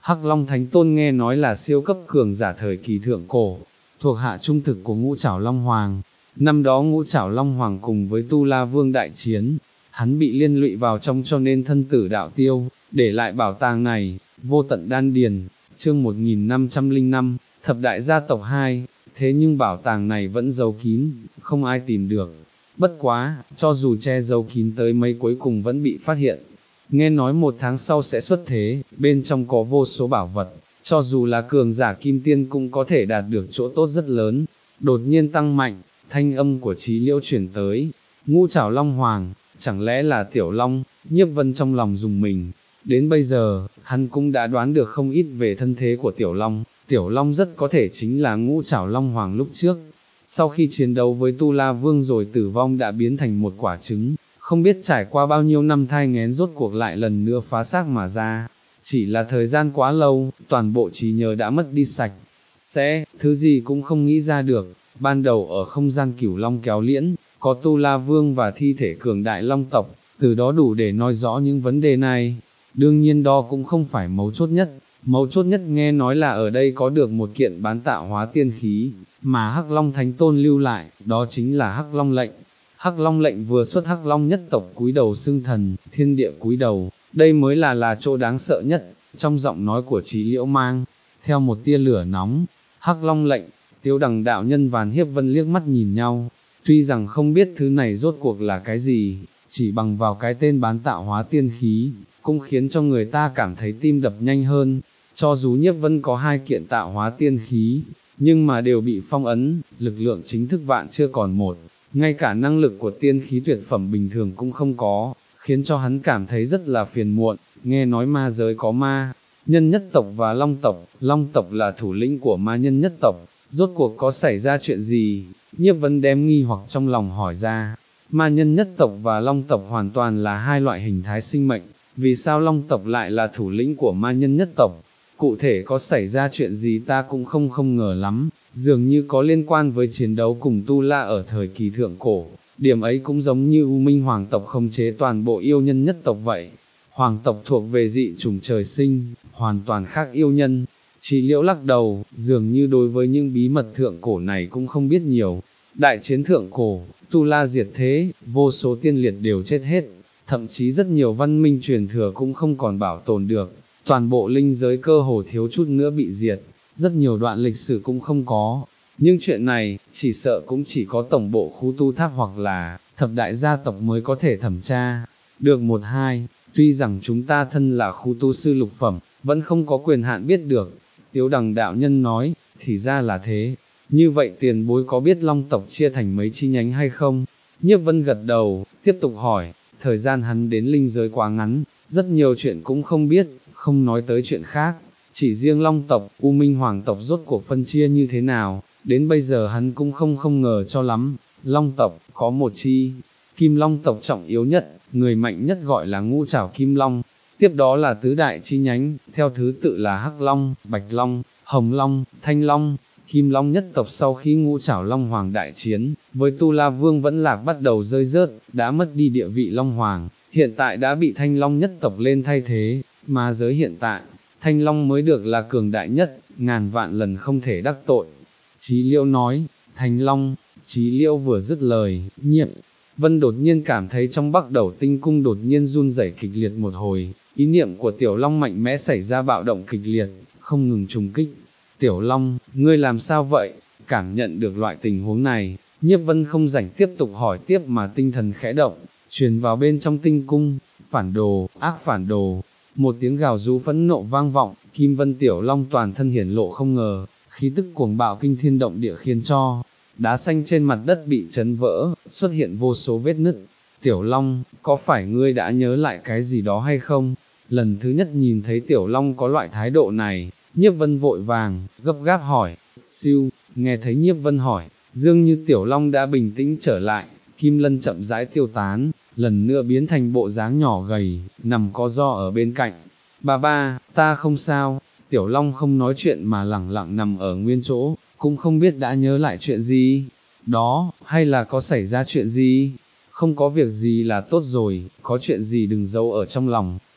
Hắc Long Thánh Tôn nghe nói là siêu cấp cường giả thời kỳ thượng cổ, thuộc hạ trung thực của Ngũ Trảo Long Hoàng. Năm đó Ngũ Trảo Long Hoàng cùng với Tu La Vương đại chiến, hắn bị liên lụy vào trong cho nên thân tử đạo tiêu, để lại bảo tàng này, Vô Tận Đan Điền, chương một nghìn năm trăm lẻ năm, Thập Đại Gia Tộc hai, thế nhưng bảo tàng này vẫn giấu kín, không ai tìm được. Bất quá, cho dù che giấu kín tới mấy cuối cùng vẫn bị phát hiện. Nghe nói một tháng sau sẽ xuất thế, bên trong có vô số bảo vật, cho dù là cường giả kim tiên cũng có thể đạt được chỗ tốt rất lớn. Đột nhiên tăng mạnh, thanh âm của Trí Liễu chuyển tới, Ngũ Trảo Long Hoàng, chẳng lẽ là Tiểu Long? Nhiếp Vân trong lòng dùng mình. Đến bây giờ, hắn cũng đã đoán được không ít về thân thế của Tiểu Long. Tiểu Long rất có thể chính là Ngũ Trảo Long Hoàng lúc trước. Sau khi chiến đấu với Tu La Vương rồi tử vong đã biến thành một quả trứng, không biết trải qua bao nhiêu năm thai nghén rốt cuộc lại lần nữa phá xác mà ra. Chỉ là thời gian quá lâu, toàn bộ trí nhớ đã mất đi sạch. Sẽ, thứ gì cũng không nghĩ ra được. Ban đầu ở không gian Cửu Long kéo liễn, có Tu La Vương và thi thể cường đại Long tộc, từ đó đủ để nói rõ những vấn đề này. Đương nhiên đó cũng không phải mấu chốt nhất, mấu chốt nhất nghe nói là ở đây có được một kiện bán tạo hóa tiên khí, mà Hắc Long Thánh Tôn lưu lại, đó chính là Hắc Long lệnh. Hắc Long lệnh vừa xuất Hắc Long nhất tộc cúi đầu xưng thần, thiên địa cúi đầu, đây mới là là chỗ đáng sợ nhất. Trong giọng nói của Trí Liễu mang theo một tia lửa nóng. Hắc Long lệnh, Tiếu Đằng đạo nhân và Nhiếp Vân liếc mắt nhìn nhau, tuy rằng không biết thứ này rốt cuộc là cái gì, chỉ bằng vào cái tên bán tạo hóa tiên khí, cũng khiến cho người ta cảm thấy tim đập nhanh hơn. Cho dù Nhiếp Vân có hai kiện tạo hóa tiên khí, nhưng mà đều bị phong ấn, lực lượng chính thức vạn chưa còn một, ngay cả năng lực của tiên khí tuyệt phẩm bình thường cũng không có, khiến cho hắn cảm thấy rất là phiền muộn. Nghe nói ma giới có ma nhân nhất tộc và long tộc, long tộc là thủ lĩnh của ma nhân nhất tộc, rốt cuộc có xảy ra chuyện gì? Nhiếp Vân đem nghi hoặc trong lòng hỏi ra. Ma nhân nhất tộc và long tộc hoàn toàn là hai loại hình thái sinh mệnh, vì sao long tộc lại là thủ lĩnh của ma nhân nhất tộc? Cụ thể có xảy ra chuyện gì ta cũng không không ngờ lắm, dường như có liên quan với chiến đấu cùng Tu La ở thời kỳ thượng cổ, điểm ấy cũng giống như U Minh Hoàng tộc khống chế toàn bộ yêu nhân nhất tộc vậy. Hoàng tộc thuộc về dị chủng trời sinh, hoàn toàn khác yêu nhân. Trí Liễu lắc đầu, dường như đối với những bí mật thượng cổ này cũng không biết nhiều. Đại chiến thượng cổ, Tu La diệt thế, vô số tiên liệt đều chết hết, thậm chí rất nhiều văn minh truyền thừa cũng không còn bảo tồn được, toàn bộ linh giới cơ hồ thiếu chút nữa bị diệt, rất nhiều đoạn lịch sử cũng không có. Nhưng chuyện này, chỉ sợ cũng chỉ có tổng bộ khu tu tháp hoặc là thập đại gia tộc mới có thể thẩm tra được một hai, tuy rằng chúng ta thân là khu tu sư lục phẩm, vẫn không có quyền hạn biết được. Tiếu Đằng đạo nhân nói, thì ra là thế, như vậy tiền bối có biết long tộc chia thành mấy chi nhánh hay không? Nhiếp Vân gật đầu, tiếp tục hỏi, thời gian hắn đến linh giới quá ngắn, rất nhiều chuyện cũng không biết, không nói tới chuyện khác, chỉ riêng long tộc, U Minh Hoàng tộc rốt cuộc phân chia như thế nào, đến bây giờ hắn cũng không không ngờ cho lắm. Long tộc, có một chi, Kim Long tộc trọng yếu nhất, người mạnh nhất gọi là Ngũ Trảo Kim Long, tiếp đó là tứ đại chi nhánh, theo thứ tự là Hắc Long, Bạch Long, Hồng Long, Thanh Long. Kim Long nhất tộc sau khi Ngũ Trảo Long Hoàng đại chiến, với Tu La Vương vẫn lạc bắt đầu rơi rớt, đã mất đi địa vị Long Hoàng, hiện tại đã bị Thanh Long nhất tộc lên thay thế, mà giới hiện tại, Thanh Long mới được là cường đại nhất, ngàn vạn lần không thể đắc tội. Trí Liễu nói, Thanh Long, Trí Liễu vừa dứt lời, Nhiếp Vân đột nhiên cảm thấy trong Bắc Đầu Tinh Cung đột nhiên run rẩy kịch liệt một hồi, ý niệm của Tiểu Long mạnh mẽ xảy ra bạo động kịch liệt, không ngừng trùng kích. Tiểu Long, ngươi làm sao vậy? Cảm nhận được loại tình huống này, Nhiếp Vân không rảnh tiếp tục hỏi tiếp mà tinh thần khẽ động, truyền vào bên trong tinh cung, phản đồ, ác phản đồ. Một tiếng gào rú phẫn nộ vang vọng, Kim Vân Tiểu Long toàn thân hiển lộ không ngờ, khí tức cuồng bạo kinh thiên động địa khiến cho đá xanh trên mặt đất bị chấn vỡ, xuất hiện vô số vết nứt. Tiểu Long, có phải ngươi đã nhớ lại cái gì đó hay không? Lần thứ nhất nhìn thấy Tiểu Long có loại thái độ này, Nhiếp Vân vội vàng, gấp gáp hỏi. Siêu, nghe thấy Nhiếp Vân hỏi, dường như Tiểu Long đã bình tĩnh trở lại, Kim Lân chậm rãi tiêu tán, lần nữa biến thành bộ dáng nhỏ gầy, nằm co ro ở bên cạnh. Ba ba, ta không sao. Tiểu Long không nói chuyện mà lẳng lặng nằm ở nguyên chỗ, cũng không biết đã nhớ lại chuyện gì đó, hay là có xảy ra chuyện gì. Không có việc gì là tốt rồi, có chuyện gì đừng giấu ở trong lòng,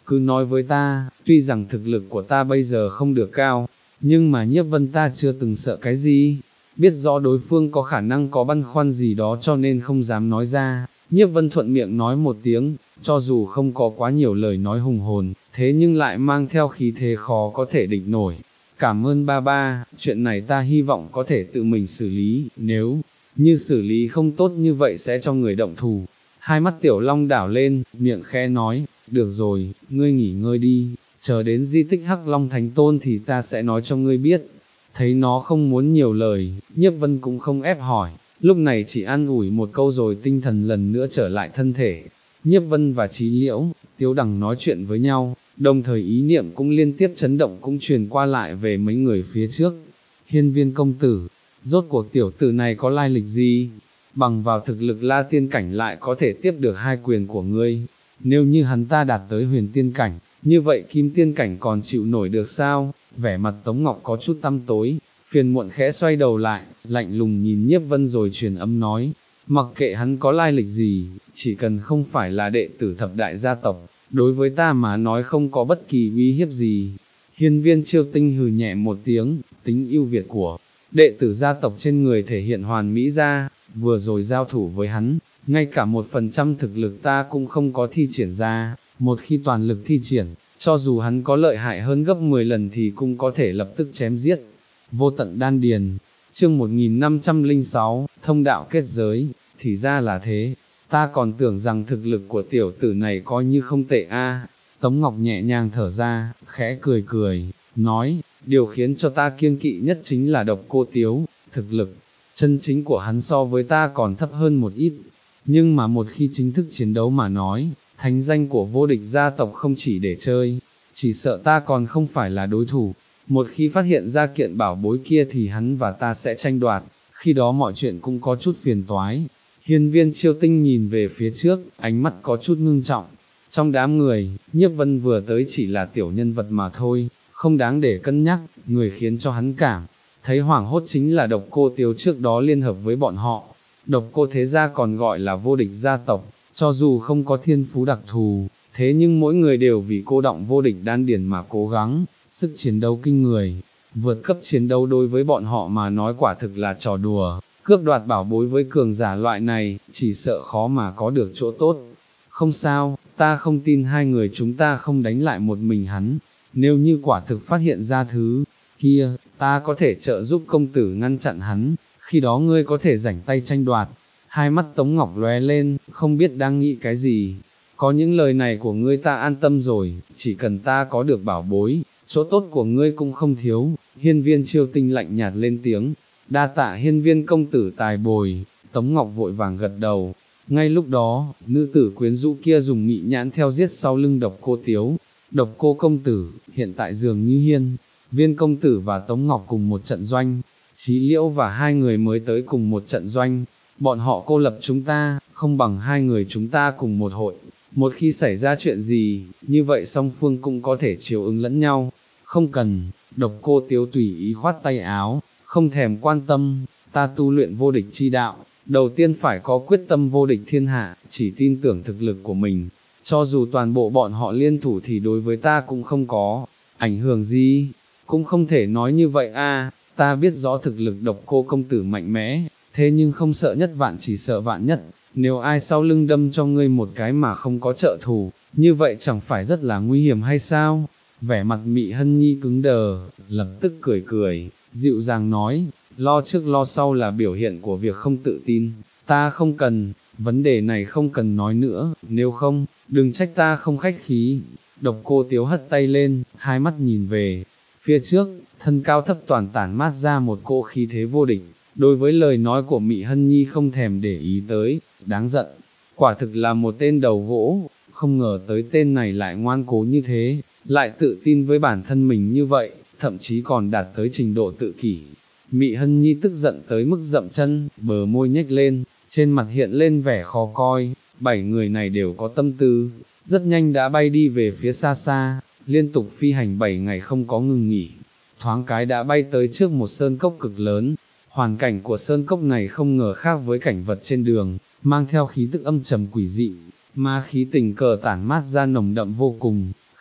cứ nói với ta, tuy rằng thực lực của ta bây giờ không được cao, nhưng mà Nhiếp Vân ta chưa từng sợ cái gì, biết rõ đối phương có khả năng có băn khoăn gì đó cho nên không dám nói ra. Nhiếp Vân thuận miệng nói một tiếng, cho dù không có quá nhiều lời nói hùng hồn, thế nhưng lại mang theo khí thế khó có thể địch nổi. Cảm ơn ba ba, chuyện này ta hy vọng có thể tự mình xử lý, nếu như xử lý không tốt như vậy sẽ cho người động thủ. Hai mắt Tiểu Long đảo lên, miệng khẽ nói, được rồi, ngươi nghỉ ngơi đi, chờ đến di tích Hắc Long Thánh Tôn thì ta sẽ nói cho ngươi biết. Thấy nó không muốn nhiều lời, Nhiếp Vân cũng không ép hỏi, lúc này chỉ an ủi một câu rồi tinh thần lần nữa trở lại thân thể. Nhiếp Vân và Trí Liễu, Tiếu Đằng nói chuyện với nhau, đồng thời ý niệm cũng liên tiếp chấn động cũng truyền qua lại về mấy người phía trước. Hiên Viên công tử, rốt cuộc tiểu tử này có lai lịch gì? Bằng vào thực lực La Tiên cảnh lại có thể tiếp được hai quyền của ngươi. Nếu như hắn ta đạt tới huyền tiên cảnh, như vậy kim tiên cảnh còn chịu nổi được sao? Vẻ mặt Tống Ngọc có chút tăm tối, phiền muộn khẽ xoay đầu lại, lạnh lùng nhìn Nhiếp Vân rồi truyền âm nói, mặc kệ hắn có lai lịch gì, chỉ cần không phải là đệ tử thập đại gia tộc, đối với ta mà nói không có bất kỳ uy hiếp gì. Hiên Viên Chiêu Tinh hừ nhẹ một tiếng, tính ưu việt của đệ tử gia tộc trên người thể hiện hoàn mỹ ra, vừa rồi giao thủ với hắn, ngay cả một phần trăm thực lực ta cũng không có thi triển ra, một khi toàn lực thi triển, cho dù hắn có lợi hại hơn gấp mười lần thì cũng có thể lập tức chém giết. Vô tận đan điền, chương một nghìn năm trăm lẻ sáu, thông đạo kết giới, thì ra là thế, ta còn tưởng rằng thực lực của tiểu tử này coi như không tệ a. Tống Ngọc nhẹ nhàng thở ra, khẽ cười cười, nói, điều khiến cho ta kiêng kỵ nhất chính là Độc Cô Tiếu, thực lực chân chính của hắn so với ta còn thấp hơn một ít, nhưng mà một khi chính thức chiến đấu mà nói, thánh danh của vô địch gia tộc không chỉ để chơi, chỉ sợ ta còn không phải là đối thủ. Một khi phát hiện ra kiện bảo bối kia thì hắn và ta sẽ tranh đoạt, khi đó mọi chuyện cũng có chút phiền toái. Hiên Viên Chiêu Tinh nhìn về phía trước, ánh mắt có chút ngưng trọng. Trong đám người, Nhiếp Vân vừa tới chỉ là tiểu nhân vật mà thôi, không đáng để cân nhắc, người khiến cho hắn cảm thấy hoảng hốt chính là Độc Cô Tiếu trước đó liên hợp với bọn họ. Độc Cô thế gia còn gọi là vô địch gia tộc, cho dù không có thiên phú đặc thù, thế nhưng mỗi người đều vì cô động vô địch đan điền mà cố gắng, sức chiến đấu kinh người, vượt cấp chiến đấu đối với bọn họ mà nói quả thực là trò đùa, cướp đoạt bảo bối với cường giả loại này, chỉ sợ khó mà có được chỗ tốt. Không sao, ta không tin hai người chúng ta không đánh lại một mình hắn, nếu như quả thực phát hiện ra thứ kia, ta có thể trợ giúp công tử ngăn chặn hắn, khi đó ngươi có thể rảnh tay tranh đoạt. Hai mắt Tống Ngọc lóe lên, không biết đang nghĩ cái gì. Có những lời này của ngươi ta an tâm rồi, chỉ cần ta có được bảo bối, chỗ tốt của ngươi cũng không thiếu. Hiên Viên Chiêu Tinh lạnh nhạt lên tiếng, đa tạ Hiên Viên công tử tài bồi. Tống Ngọc vội vàng gật đầu. Ngay lúc đó, nữ tử quyến rũ kia dùng mị nhãn theo giết sau lưng Độc Cô Tiếu. Độc Cô công tử, hiện tại dường như Hiên Viên công tử và Tống Ngọc cùng một trận doanh, Trí Liễu và hai người mới tới cùng một trận doanh, bọn họ cô lập chúng ta, không bằng hai người chúng ta cùng một hội, một khi xảy ra chuyện gì, như vậy song phương cũng có thể chiều ứng lẫn nhau, không cần. Độc Cô Tiếu tùy ý khoát tay áo, không thèm quan tâm, ta tu luyện vô địch chi đạo, đầu tiên phải có quyết tâm vô địch thiên hạ, chỉ tin tưởng thực lực của mình, cho dù toàn bộ bọn họ liên thủ thì đối với ta cũng không có ảnh hưởng gì. Cũng không thể nói như vậy a, ta biết rõ thực lực Độc Cô công tử mạnh mẽ, thế nhưng không sợ nhất vạn chỉ sợ vạn nhất, nếu ai sau lưng đâm cho ngươi một cái mà không có trợ thủ, như vậy chẳng phải rất là nguy hiểm hay sao? Vẻ mặt Mị Hân Nhi cứng đờ, lập tức cười cười, dịu dàng nói, lo trước lo sau là biểu hiện của việc không tự tin, ta không cần, vấn đề này không cần nói nữa, nếu không, đừng trách ta không khách khí. Độc Cô Tiếu hất tay lên, hai mắt nhìn về phía trước, thân cao thấp toàn tản mát ra một cỗ khí thế vô địch, đối với lời nói của Mị Hân Nhi không thèm để ý tới, đáng giận, quả thực là một tên đầu gỗ, không ngờ tới tên này lại ngoan cố như thế, lại tự tin với bản thân mình như vậy, thậm chí còn đạt tới trình độ tự kỷ. Mị Hân Nhi tức giận tới mức dậm chân, bờ môi nhếch lên, trên mặt hiện lên vẻ khó coi, bảy người này đều có tâm tư, rất nhanh đã bay đi về phía xa xa, liên tục phi hành bảy ngày không có ngừng nghỉ, thoáng cái đã bay tới trước một sơn cốc cực lớn. Hoàn cảnh của sơn cốc này không ngờ khác với cảnh vật trên đường, mang theo khí tức âm trầm quỷ dị, ma khí tình cờ tản mát ra nồng đậm vô cùng,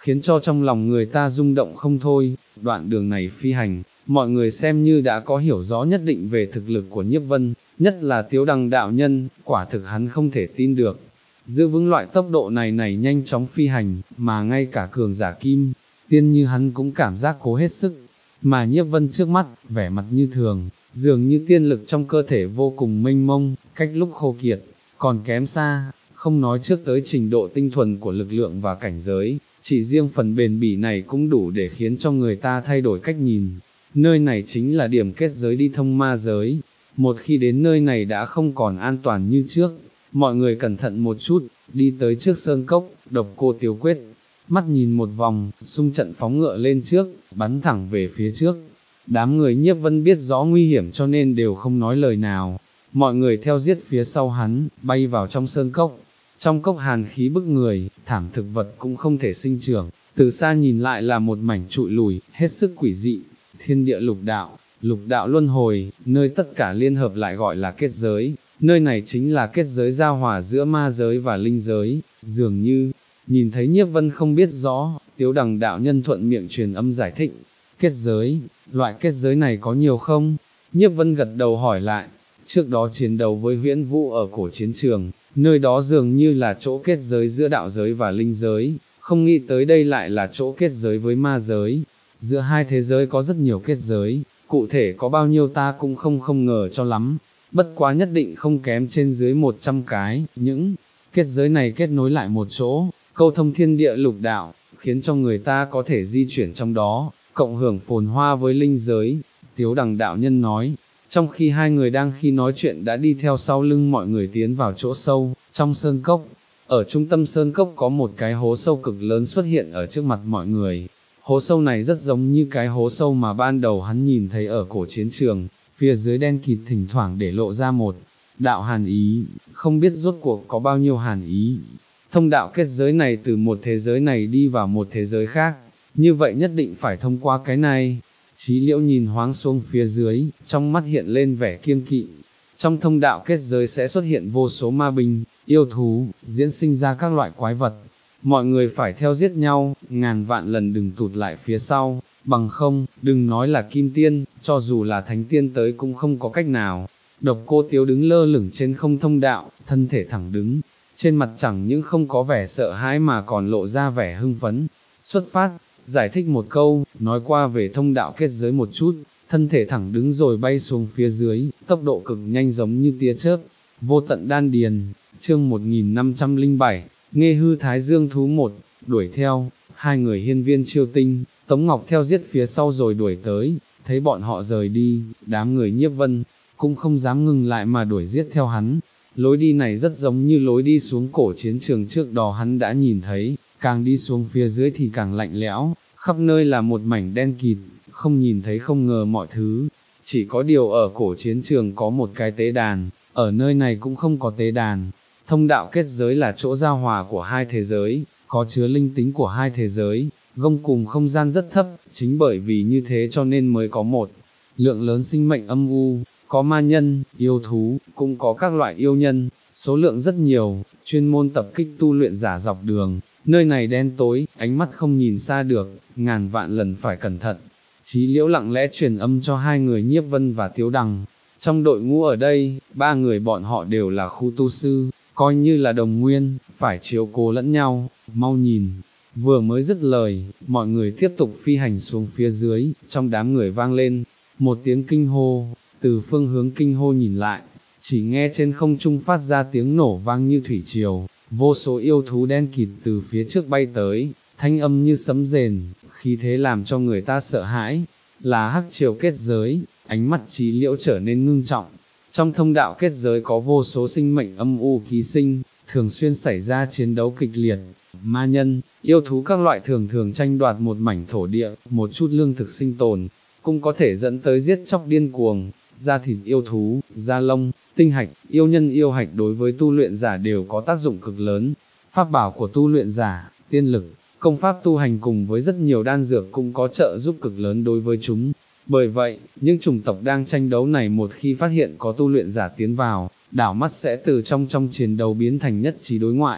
khiến cho trong lòng người ta rung động không thôi. Đoạn đường này phi hành, mọi người xem như đã có hiểu rõ nhất định về thực lực của Nhiếp Vân, nhất là Tiếu Đằng đạo nhân, quả thực hắn không thể tin được. Giữ vững loại tốc độ này này nhanh chóng phi hành, mà ngay cả cường giả kim tiên như hắn cũng cảm giác cố hết sức, mà Nhiếp Vân trước mắt, vẻ mặt như thường, dường như tiên lực trong cơ thể vô cùng mênh mông, cách lúc khô kiệt, còn kém xa, không nói trước tới trình độ tinh thuần của lực lượng và cảnh giới, chỉ riêng phần bền bỉ này cũng đủ để khiến cho người ta thay đổi cách nhìn. Nơi này chính là điểm kết giới đi thông ma giới, một khi đến nơi này đã không còn an toàn như trước, mọi người cẩn thận một chút, đi tới trước sơn cốc, Độc Cô Tiếu quyết, mắt nhìn một vòng, xung trận phóng ngựa lên trước, bắn thẳng về phía trước. Đám người Nhiếp Vân biết rõ nguy hiểm cho nên đều không nói lời nào, mọi người theo giết phía sau hắn, bay vào trong sơn cốc. Trong cốc hàn khí bức người, thảm thực vật cũng không thể sinh trưởng, từ xa nhìn lại là một mảnh trụi lùi, hết sức quỷ dị. Thiên địa lục đạo, lục đạo luân hồi, nơi tất cả liên hợp lại gọi là kết giới, nơi này chính là kết giới giao hòa giữa ma giới và linh giới. Dường như, nhìn thấy Nhiếp Vân không biết rõ, Tiếu Đằng đạo nhân thuận miệng truyền âm giải thích. Kết giới, loại kết giới này có nhiều không? Nhiếp Vân gật đầu hỏi lại. Trước đó chiến đấu với Huyễn Vũ ở cổ chiến trường, nơi đó dường như là chỗ kết giới giữa đạo giới và linh giới, không nghĩ tới đây lại là chỗ kết giới với ma giới. Giữa hai thế giới có rất nhiều kết giới, cụ thể có bao nhiêu ta cũng không không ngờ cho lắm, bất quá nhất định không kém trên dưới một trăm cái. Những kết giới này kết nối lại một chỗ, câu thông thiên địa lục đạo, khiến cho người ta có thể di chuyển trong đó, cộng hưởng phồn hoa với linh giới. Tiếu Đằng đạo nhân nói, trong khi hai người đang khi nói chuyện đã đi theo sau lưng mọi người tiến vào chỗ sâu, trong sơn cốc. Ở trung tâm sơn cốc có một cái hố sâu cực lớn xuất hiện ở trước mặt mọi người. Hố sâu này rất giống như cái hố sâu mà ban đầu hắn nhìn thấy ở cổ chiến trường, phía dưới đen kịt thỉnh thoảng để lộ ra một đạo hàn ý, không biết rốt cuộc có bao nhiêu hàn ý. Thông đạo kết giới này từ một thế giới này đi vào một thế giới khác, như vậy nhất định phải thông qua cái này. Chí Liễu nhìn hoáng xuống phía dưới, trong mắt hiện lên vẻ kiêng kỵ. Trong thông đạo kết giới sẽ xuất hiện vô số ma binh, yêu thú, diễn sinh ra các loại quái vật. Mọi người phải theo giết nhau, ngàn vạn lần đừng tụt lại phía sau, bằng không, đừng nói là kim tiên, cho dù là thánh tiên tới cũng không có cách nào. Độc Cô Tiếu đứng lơ lửng trên không thông đạo, thân thể thẳng đứng, trên mặt chẳng những không có vẻ sợ hãi mà còn lộ ra vẻ hưng phấn. Xuất phát, giải thích một câu, nói qua về thông đạo kết giới một chút, thân thể thẳng đứng rồi bay xuống phía dưới, tốc độ cực nhanh giống như tia chớp. Vô tận đan điền, chương một nghìn năm trăm lẻ bảy, Nghê hư Thái Dương thú một, đuổi theo, hai người Hiên Viên Chiêu Tinh, Tống Ngọc theo giết phía sau rồi đuổi tới, thấy bọn họ rời đi, đám người Nhiếp Vân, cũng không dám ngừng lại mà đuổi giết theo hắn. Lối đi này rất giống như lối đi xuống cổ chiến trường trước đó hắn đã nhìn thấy, càng đi xuống phía dưới thì càng lạnh lẽo, khắp nơi là một mảnh đen kịt, không nhìn thấy không ngờ mọi thứ. Chỉ có điều ở cổ chiến trường có một cái tế đàn, ở nơi này cũng không có tế đàn. Thông đạo kết giới là chỗ giao hòa của hai thế giới, có chứa linh tính của hai thế giới, gông cùng không gian rất thấp, chính bởi vì như thế cho nên mới có một lượng lớn sinh mệnh âm u, có ma nhân, yêu thú, cũng có các loại yêu nhân, số lượng rất nhiều, chuyên môn tập kích tu luyện giả dọc đường. Nơi này đen tối, ánh mắt không nhìn xa được, ngàn vạn lần phải cẩn thận. Chí Liễu lặng lẽ truyền âm cho hai người Nhiếp Vân và Tiếu Đằng. Trong đội ngũ ở đây, ba người bọn họ đều là khu tu sư, coi như là đồng nguyên, phải chiếu cố lẫn nhau, mau nhìn. Vừa mới dứt lời, mọi người tiếp tục phi hành xuống phía dưới, trong đám người vang lên một tiếng kinh hô, từ phương hướng kinh hô nhìn lại, chỉ nghe trên không trung phát ra tiếng nổ vang như thủy triều, vô số yêu thú đen kịt từ phía trước bay tới, thanh âm như sấm rền, khí thế làm cho người ta sợ hãi. Là hắc triều kết giới, ánh mắt Chí Liễu trở nên ngưng trọng. Trong thông đạo kết giới có vô số sinh mệnh âm u ký sinh, thường xuyên xảy ra chiến đấu kịch liệt. Ma nhân, yêu thú các loại thường thường tranh đoạt một mảnh thổ địa, một chút lương thực sinh tồn, cũng có thể dẫn tới giết chóc điên cuồng. Da thịt yêu thú, da lông, tinh hạch, yêu nhân yêu hạch đối với tu luyện giả đều có tác dụng cực lớn. Pháp bảo của tu luyện giả, tiên lực, công pháp tu hành cùng với rất nhiều đan dược cũng có trợ giúp cực lớn đối với chúng. Bởi vậy, những chủng tộc đang tranh đấu này một khi phát hiện có tu luyện giả tiến vào, đảo mắt sẽ từ trong trong chiến đấu biến thành nhất trí đối ngoại.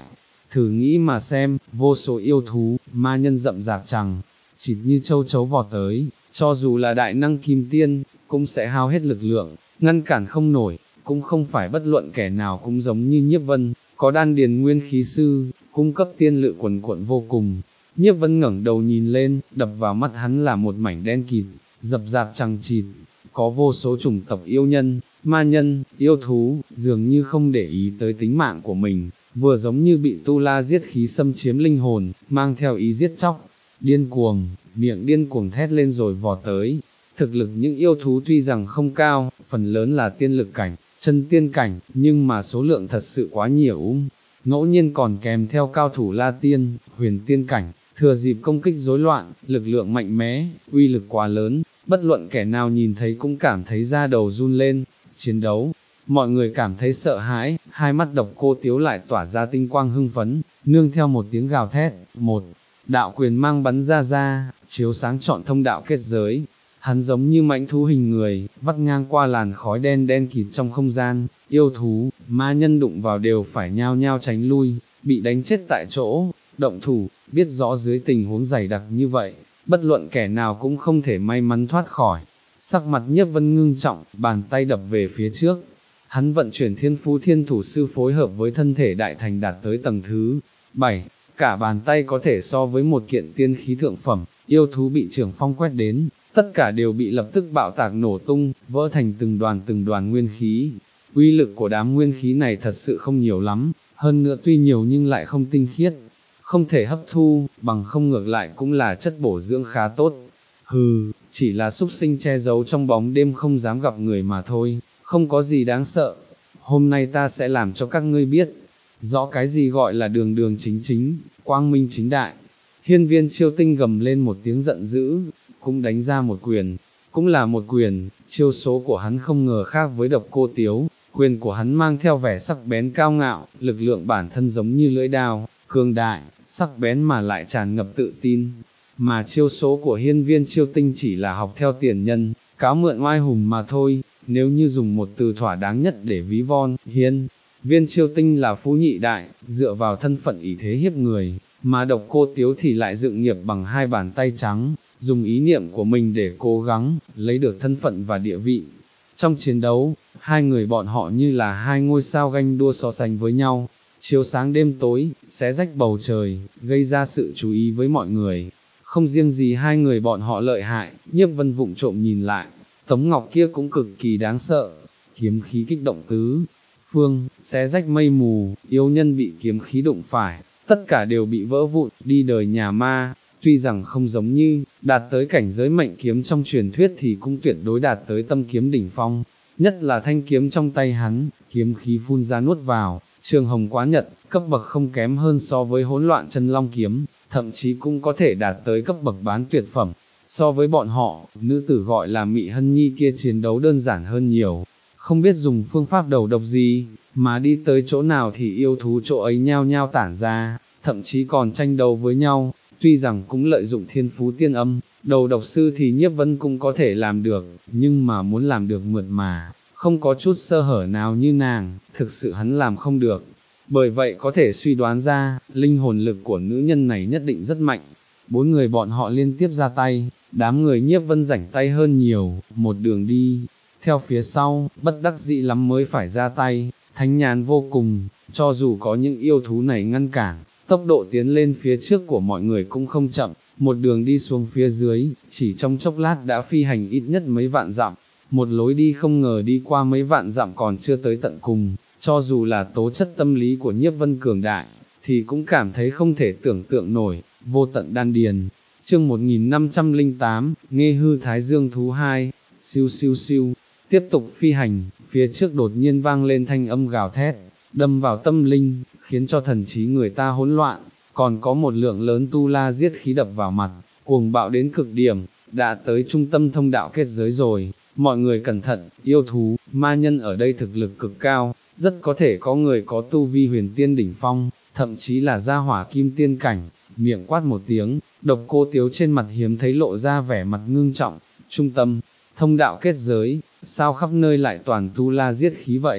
thử nghĩ mà xem, vô số yêu thú, ma nhân rậm rạp chẳng, chịt như châu chấu vọt tới, cho dù là đại năng kim tiên, cũng sẽ hao hết lực lượng, ngăn cản không nổi, cũng không phải bất luận kẻ nào cũng giống như Nhiếp Vân, có đan điền nguyên khí sư, cung cấp tiên lự quần quận vô cùng. Nhiếp Vân ngẩng đầu nhìn lên, đập vào mắt hắn là một mảnh đen kịt, dập dạp chằng chịt, có vô số chủng tộc yêu nhân, ma nhân, yêu thú, dường như không để ý tới tính mạng của mình, vừa giống như bị tu la giết khí xâm chiếm linh hồn, mang theo ý giết chóc, điên cuồng, miệng điên cuồng thét lên rồi vọt tới. Thực lực những yêu thú tuy rằng không cao, phần lớn là tiên lực cảnh, chân tiên cảnh, nhưng mà số lượng thật sự quá nhiều, ngẫu nhiên còn kèm theo cao thủ la tiên, huyền tiên cảnh, thừa dịp công kích rối loạn, lực lượng mạnh mẽ, uy lực quá lớn, bất luận kẻ nào nhìn thấy cũng cảm thấy da đầu run lên. Chiến đấu, mọi người cảm thấy sợ hãi, hai mắt Độc Cô Tiếu lại tỏa ra tinh quang hưng phấn, nương theo một tiếng gào thét, một đạo quyền mang bắn ra ra, chiếu sáng trọn thông đạo kết giới. Hắn giống như mãnh thú hình người, vắt ngang qua làn khói đen đen kịt trong không gian, yêu thú, ma nhân đụng vào đều phải nhao nhao tránh lui, bị đánh chết tại chỗ. Động thủ, biết rõ dưới tình huống dày đặc như vậy, bất luận kẻ nào cũng không thể may mắn thoát khỏi. Sắc mặt Nhiếp Vân ngưng trọng, bàn tay đập về phía trước. Hắn vận chuyển Thiên Phú Thiên Thủ Sư phối hợp với thân thể đại thành đạt tới tầng thứ bảy, cả bàn tay có thể so với một kiện tiên khí thượng phẩm, yêu thú bị trưởng phong quét đến, tất cả đều bị lập tức bạo tạc nổ tung, vỡ thành từng đoàn từng đoàn nguyên khí. Uy lực của đám nguyên khí này thật sự không nhiều lắm, hơn nữa tuy nhiều nhưng lại không tinh khiết, không thể hấp thu, bằng không ngược lại cũng là chất bổ dưỡng khá tốt. Hừ, chỉ là súc sinh che giấu trong bóng đêm không dám gặp người mà thôi, không có gì đáng sợ. Hôm nay ta sẽ làm cho các ngươi biết, rõ cái gì gọi là đường đường chính chính, quang minh chính đại. Hiên Viên Chiêu Tinh gầm lên một tiếng giận dữ, cũng đánh ra một quyền, cũng là một quyền, chiêu số của hắn không ngờ khác với Độc Cô Tiếu, quyền của hắn mang theo vẻ sắc bén cao ngạo, lực lượng bản thân giống như lưỡi đao, cường đại, sắc bén mà lại tràn ngập tự tin. Mà chiêu số của Hiên Viên Chiêu Tinh chỉ là học theo tiền nhân, cáo mượn oai hùng mà thôi. Nếu như dùng một từ thỏa đáng nhất để ví von, Hiên Viên Chiêu Tinh là phú nhị đại, dựa vào thân phận ỷ thế hiếp người, mà Độc Cô Tiếu thì lại dựng nghiệp bằng hai bàn tay trắng, dùng ý niệm của mình để cố gắng, lấy được thân phận và địa vị. Trong chiến đấu, hai người bọn họ như là hai ngôi sao ganh đua so sánh với nhau, chiếu sáng đêm tối, xé rách bầu trời, gây ra sự chú ý với mọi người. Không riêng gì hai người bọn họ lợi hại, Nhiếp Vân vụng trộm nhìn lại, Tống Ngọc kia cũng cực kỳ đáng sợ, kiếm khí kích động tứ phương, xé rách mây mù, yêu nhân bị kiếm khí đụng phải, tất cả đều bị vỡ vụn, đi đời nhà ma. Tuy rằng không giống như, đạt tới cảnh giới mệnh kiếm trong truyền thuyết thì cũng tuyệt đối đạt tới tâm kiếm đỉnh phong, nhất là thanh kiếm trong tay hắn, kiếm khí phun ra nuốt vào, trường hồng quá nhật, cấp bậc không kém hơn so với hỗn loạn chân long kiếm, thậm chí cũng có thể đạt tới cấp bậc bán tuyệt phẩm. So với bọn họ, nữ tử gọi là Mị Hân Nhi kia chiến đấu đơn giản hơn nhiều, không biết dùng phương pháp đầu độc gì, mà đi tới chỗ nào thì yêu thú chỗ ấy nhao nhao tản ra, thậm chí còn tranh đấu với nhau. Tuy rằng cũng lợi dụng thiên phú tiên âm, đầu độc sư thì Nhiếp Vân cũng có thể làm được, nhưng mà muốn làm được mượt mà, không có chút sơ hở nào như nàng, thực sự hắn làm không được. Bởi vậy có thể suy đoán ra, linh hồn lực của nữ nhân này nhất định rất mạnh. Bốn người bọn họ liên tiếp ra tay, đám người Nhiếp Vân rảnh tay hơn nhiều, một đường đi, theo phía sau, bất đắc dĩ lắm mới phải ra tay, thánh nhàn vô cùng, cho dù có những yêu thú này ngăn cản. Tốc độ tiến lên phía trước của mọi người cũng không chậm, một đường đi xuống phía dưới, chỉ trong chốc lát đã phi hành ít nhất mấy vạn dặm, một lối đi không ngờ đi qua mấy vạn dặm còn chưa tới tận cùng, cho dù là tố chất tâm lý của Nhiếp Vân cường đại, thì cũng cảm thấy không thể tưởng tượng nổi, vô tận đan điền. Chương một nghìn năm trăm lẻ tám, Nghê hư Thái Dương thú hai, siêu siêu siêu, tiếp tục phi hành, phía trước đột nhiên vang lên thanh âm gào thét, đâm vào tâm linh, khiến cho thần trí người ta hỗn loạn, còn có một lượng lớn tu la giết khí đập vào mặt, cuồng bạo đến cực điểm, đã tới trung tâm thông đạo kết giới rồi, mọi người cẩn thận, yêu thú, ma nhân ở đây thực lực cực cao, rất có thể có người có tu vi huyền tiên đỉnh phong, thậm chí là gia hỏa kim tiên cảnh. Miệng quát một tiếng, Độc Cô Tiếu trên mặt hiếm thấy lộ ra vẻ mặt ngưng trọng. Trung tâm thông đạo kết giới, sao khắp nơi lại toàn tu la giết khí vậy?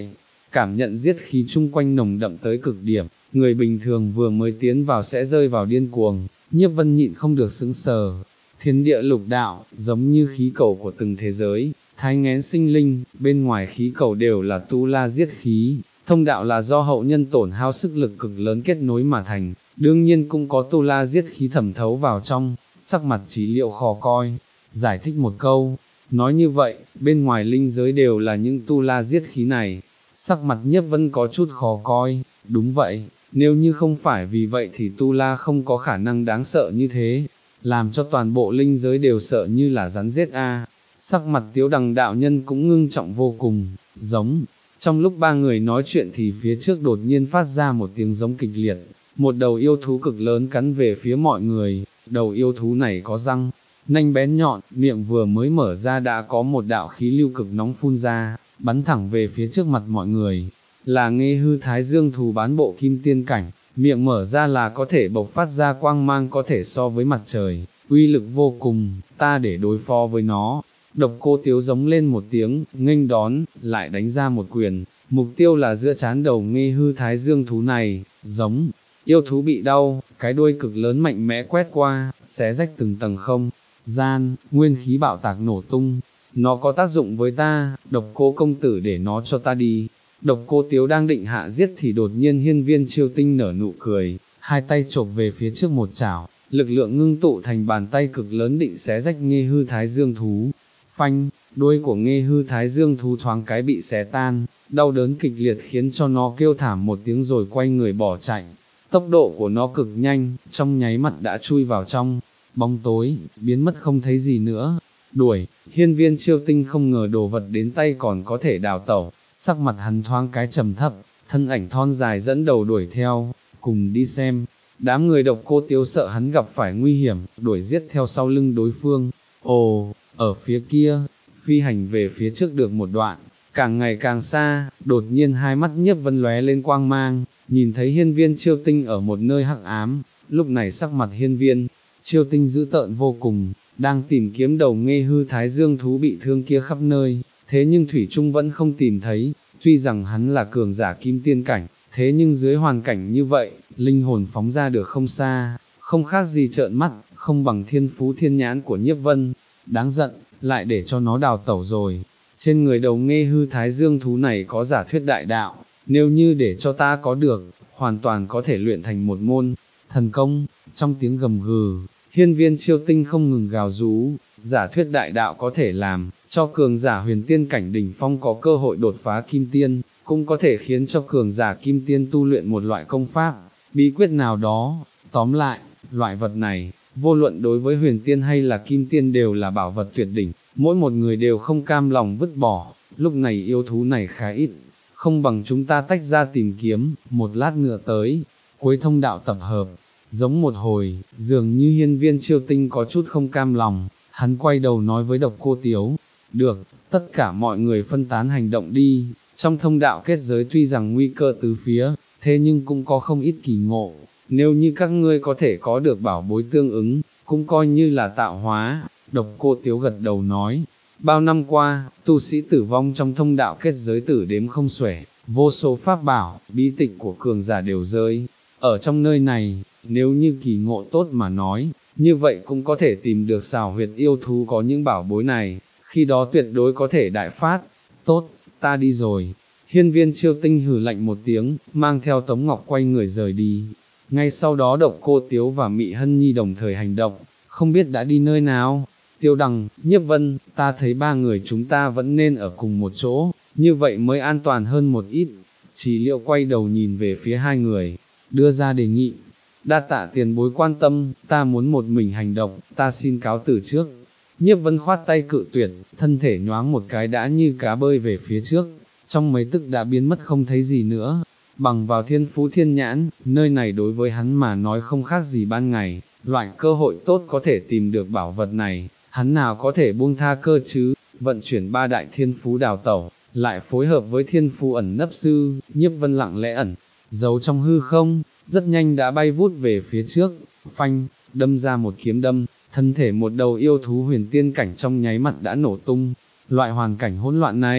cảm nhận giết khí chung quanh nồng đậm tới cực điểm, người bình thường vừa mới tiến vào sẽ rơi vào điên cuồng, Nhiếp Vân nhịn không được sững sờ. Thiên địa lục đạo, giống như khí cầu của từng thế giới, thái nghén sinh linh, bên ngoài khí cầu đều là tu la giết khí, thông đạo là do hậu nhân tổn hao sức lực cực lớn kết nối mà thành, đương nhiên cũng có tu la giết khí thẩm thấu vào trong, sắc mặt Trí Liệu khó coi, giải thích một câu, nói như vậy, bên ngoài linh giới đều là những tu la giết khí này, sắc mặt Nhiếp Vân có chút khó coi, đúng vậy, nếu như không phải vì vậy thì tu la không có khả năng đáng sợ như thế, làm cho toàn bộ linh giới đều sợ như là rắn rết a. Sắc mặt Tiếu Đằng đạo nhân cũng ngưng trọng vô cùng, giống, trong lúc ba người nói chuyện thì phía trước đột nhiên phát ra một tiếng giống kịch liệt, một đầu yêu thú cực lớn cắn về phía mọi người, đầu yêu thú này có răng, nanh bén nhọn, miệng vừa mới mở ra đã có một đạo khí lưu cực nóng phun ra, bắn thẳng về phía trước mặt mọi người, là Nghê Hư Thái Dương thú bán bộ kim tiên cảnh, miệng mở ra là có thể bộc phát ra quang mang có thể so với mặt trời, uy lực vô cùng, ta để đối phó với nó. Độc Cô Tiếu giống lên một tiếng, nghênh đón, lại đánh ra một quyền, mục tiêu là giữa trán đầu Nghê Hư Thái Dương thú này, giống, yêu thú bị đau, cái đuôi cực lớn mạnh mẽ quét qua, xé rách từng tầng không, gian, nguyên khí bạo tạc nổ tung, nó có tác dụng với ta, Độc Cô công tử để nó cho ta đi. Độc Cô Tiếu đang định hạ giết thì đột nhiên Hiên Viên Chiêu Tinh nở nụ cười, hai tay chộp về phía trước một chảo, lực lượng ngưng tụ thành bàn tay cực lớn định xé rách Nghê Hư Thái Dương thú. Phanh, đuôi của Nghê Hư Thái Dương thú thoáng cái bị xé tan, đau đớn kịch liệt khiến cho nó kêu thảm một tiếng rồi quay người bỏ chạy. Tốc độ của nó cực nhanh, trong nháy mắt đã chui vào trong bóng tối, biến mất không thấy gì nữa. Đuổi, Hiên Viên Chiêu Tinh không ngờ đồ vật đến tay còn có thể đào tẩu, sắc mặt hắn thoáng cái trầm thấp, thân ảnh thon dài dẫn đầu đuổi theo, cùng đi xem. Đám người Độc Cô Tiếu sợ hắn gặp phải nguy hiểm, đuổi giết theo sau lưng đối phương. Ồ, ở phía kia, phi hành về phía trước được một đoạn, càng ngày càng xa, đột nhiên hai mắt Nhiếp Vân lóe lên quang mang, nhìn thấy Hiên Viên Chiêu Tinh ở một nơi hắc ám, lúc này sắc mặt Hiên Viên Chiêu Tinh dữ tợn vô cùng, đang tìm kiếm đầu Nghê Hư Thái Dương thú bị thương kia khắp nơi, thế nhưng Thủy Trung vẫn không tìm thấy, tuy rằng hắn là cường giả kim tiên cảnh, thế nhưng dưới hoàn cảnh như vậy, linh hồn phóng ra được không xa, không khác gì trợn mắt, không bằng thiên phú thiên nhãn của Nhiếp Vân, đáng giận, lại để cho nó đào tẩu rồi. Trên người đầu Nghê Hư Thái Dương thú này có giả thuyết đại đạo, nếu như để cho ta có được, hoàn toàn có thể luyện thành một môn thần công. Trong tiếng gầm gừ, Hiên Viên Chiêu Tinh không ngừng gào rú, giả thuyết đại đạo có thể làm cho cường giả huyền tiên cảnh đỉnh phong có cơ hội đột phá kim tiên, cũng có thể khiến cho cường giả kim tiên tu luyện một loại công pháp, bí quyết nào đó. Tóm lại, loại vật này, vô luận đối với huyền tiên hay là kim tiên đều là bảo vật tuyệt đỉnh, mỗi một người đều không cam lòng vứt bỏ. Lúc này yêu thú này khá ít, không bằng chúng ta tách ra tìm kiếm, một lát nữa tới, cuối thông đạo tập hợp. Giống một hồi, dường như Hiên Viên Chiêu Tinh có chút không cam lòng, hắn quay đầu nói với Độc Cô Tiếu, được, tất cả mọi người phân tán hành động đi, trong thông đạo kết giới tuy rằng nguy cơ tứ phía, thế nhưng cũng có không ít kỳ ngộ, nếu như các ngươi có thể có được bảo bối tương ứng, cũng coi như là tạo hóa. Độc Cô Tiếu gật đầu nói, bao năm qua, tu sĩ tử vong trong thông đạo kết giới tử đếm không xuể, vô số pháp bảo, bí tịch của cường giả đều rơi ở trong nơi này, nếu như kỳ ngộ tốt mà nói, như vậy cũng có thể tìm được xào huyệt yêu thú có những bảo bối này, khi đó tuyệt đối có thể đại phát. Tốt, ta đi rồi. Hiên Viên Chiêu Tinh hừ lạnh một tiếng, mang theo Tống Ngọc quay người rời đi. Ngay sau đó Độc Cô Tiếu và Mị Hân Nhi đồng thời hành động, không biết đã đi nơi nào. Tiêu Đằng, Nhiếp Vân, ta thấy ba người chúng ta vẫn nên ở cùng một chỗ, như vậy mới an toàn hơn một ít. Trí Liệu quay đầu nhìn về phía hai người, đưa ra đề nghị. Đa tạ tiền bối quan tâm, ta muốn một mình hành động, ta xin cáo từ trước. Nhiếp Vân khoát tay cự tuyệt, thân thể nhoáng một cái đã như cá bơi về phía trước, trong mấy tức đã biến mất không thấy gì nữa. Bằng vào thiên phú thiên nhãn, nơi này đối với hắn mà nói không khác gì ban ngày, loại cơ hội tốt có thể tìm được bảo vật này, hắn nào có thể buông tha cơ chứ. Vận chuyển ba đại thiên phú đào tẩu, lại phối hợp với thiên phú ẩn nấp sư, Nhiếp Vân lặng lẽ ẩn giấu trong hư không, rất nhanh đã bay vút về phía trước, phanh, đâm ra một kiếm đâm, thân thể một đầu yêu thú huyền tiên cảnh trong nháy mắt đã nổ tung. Loại hoàn cảnh hỗn loạn này,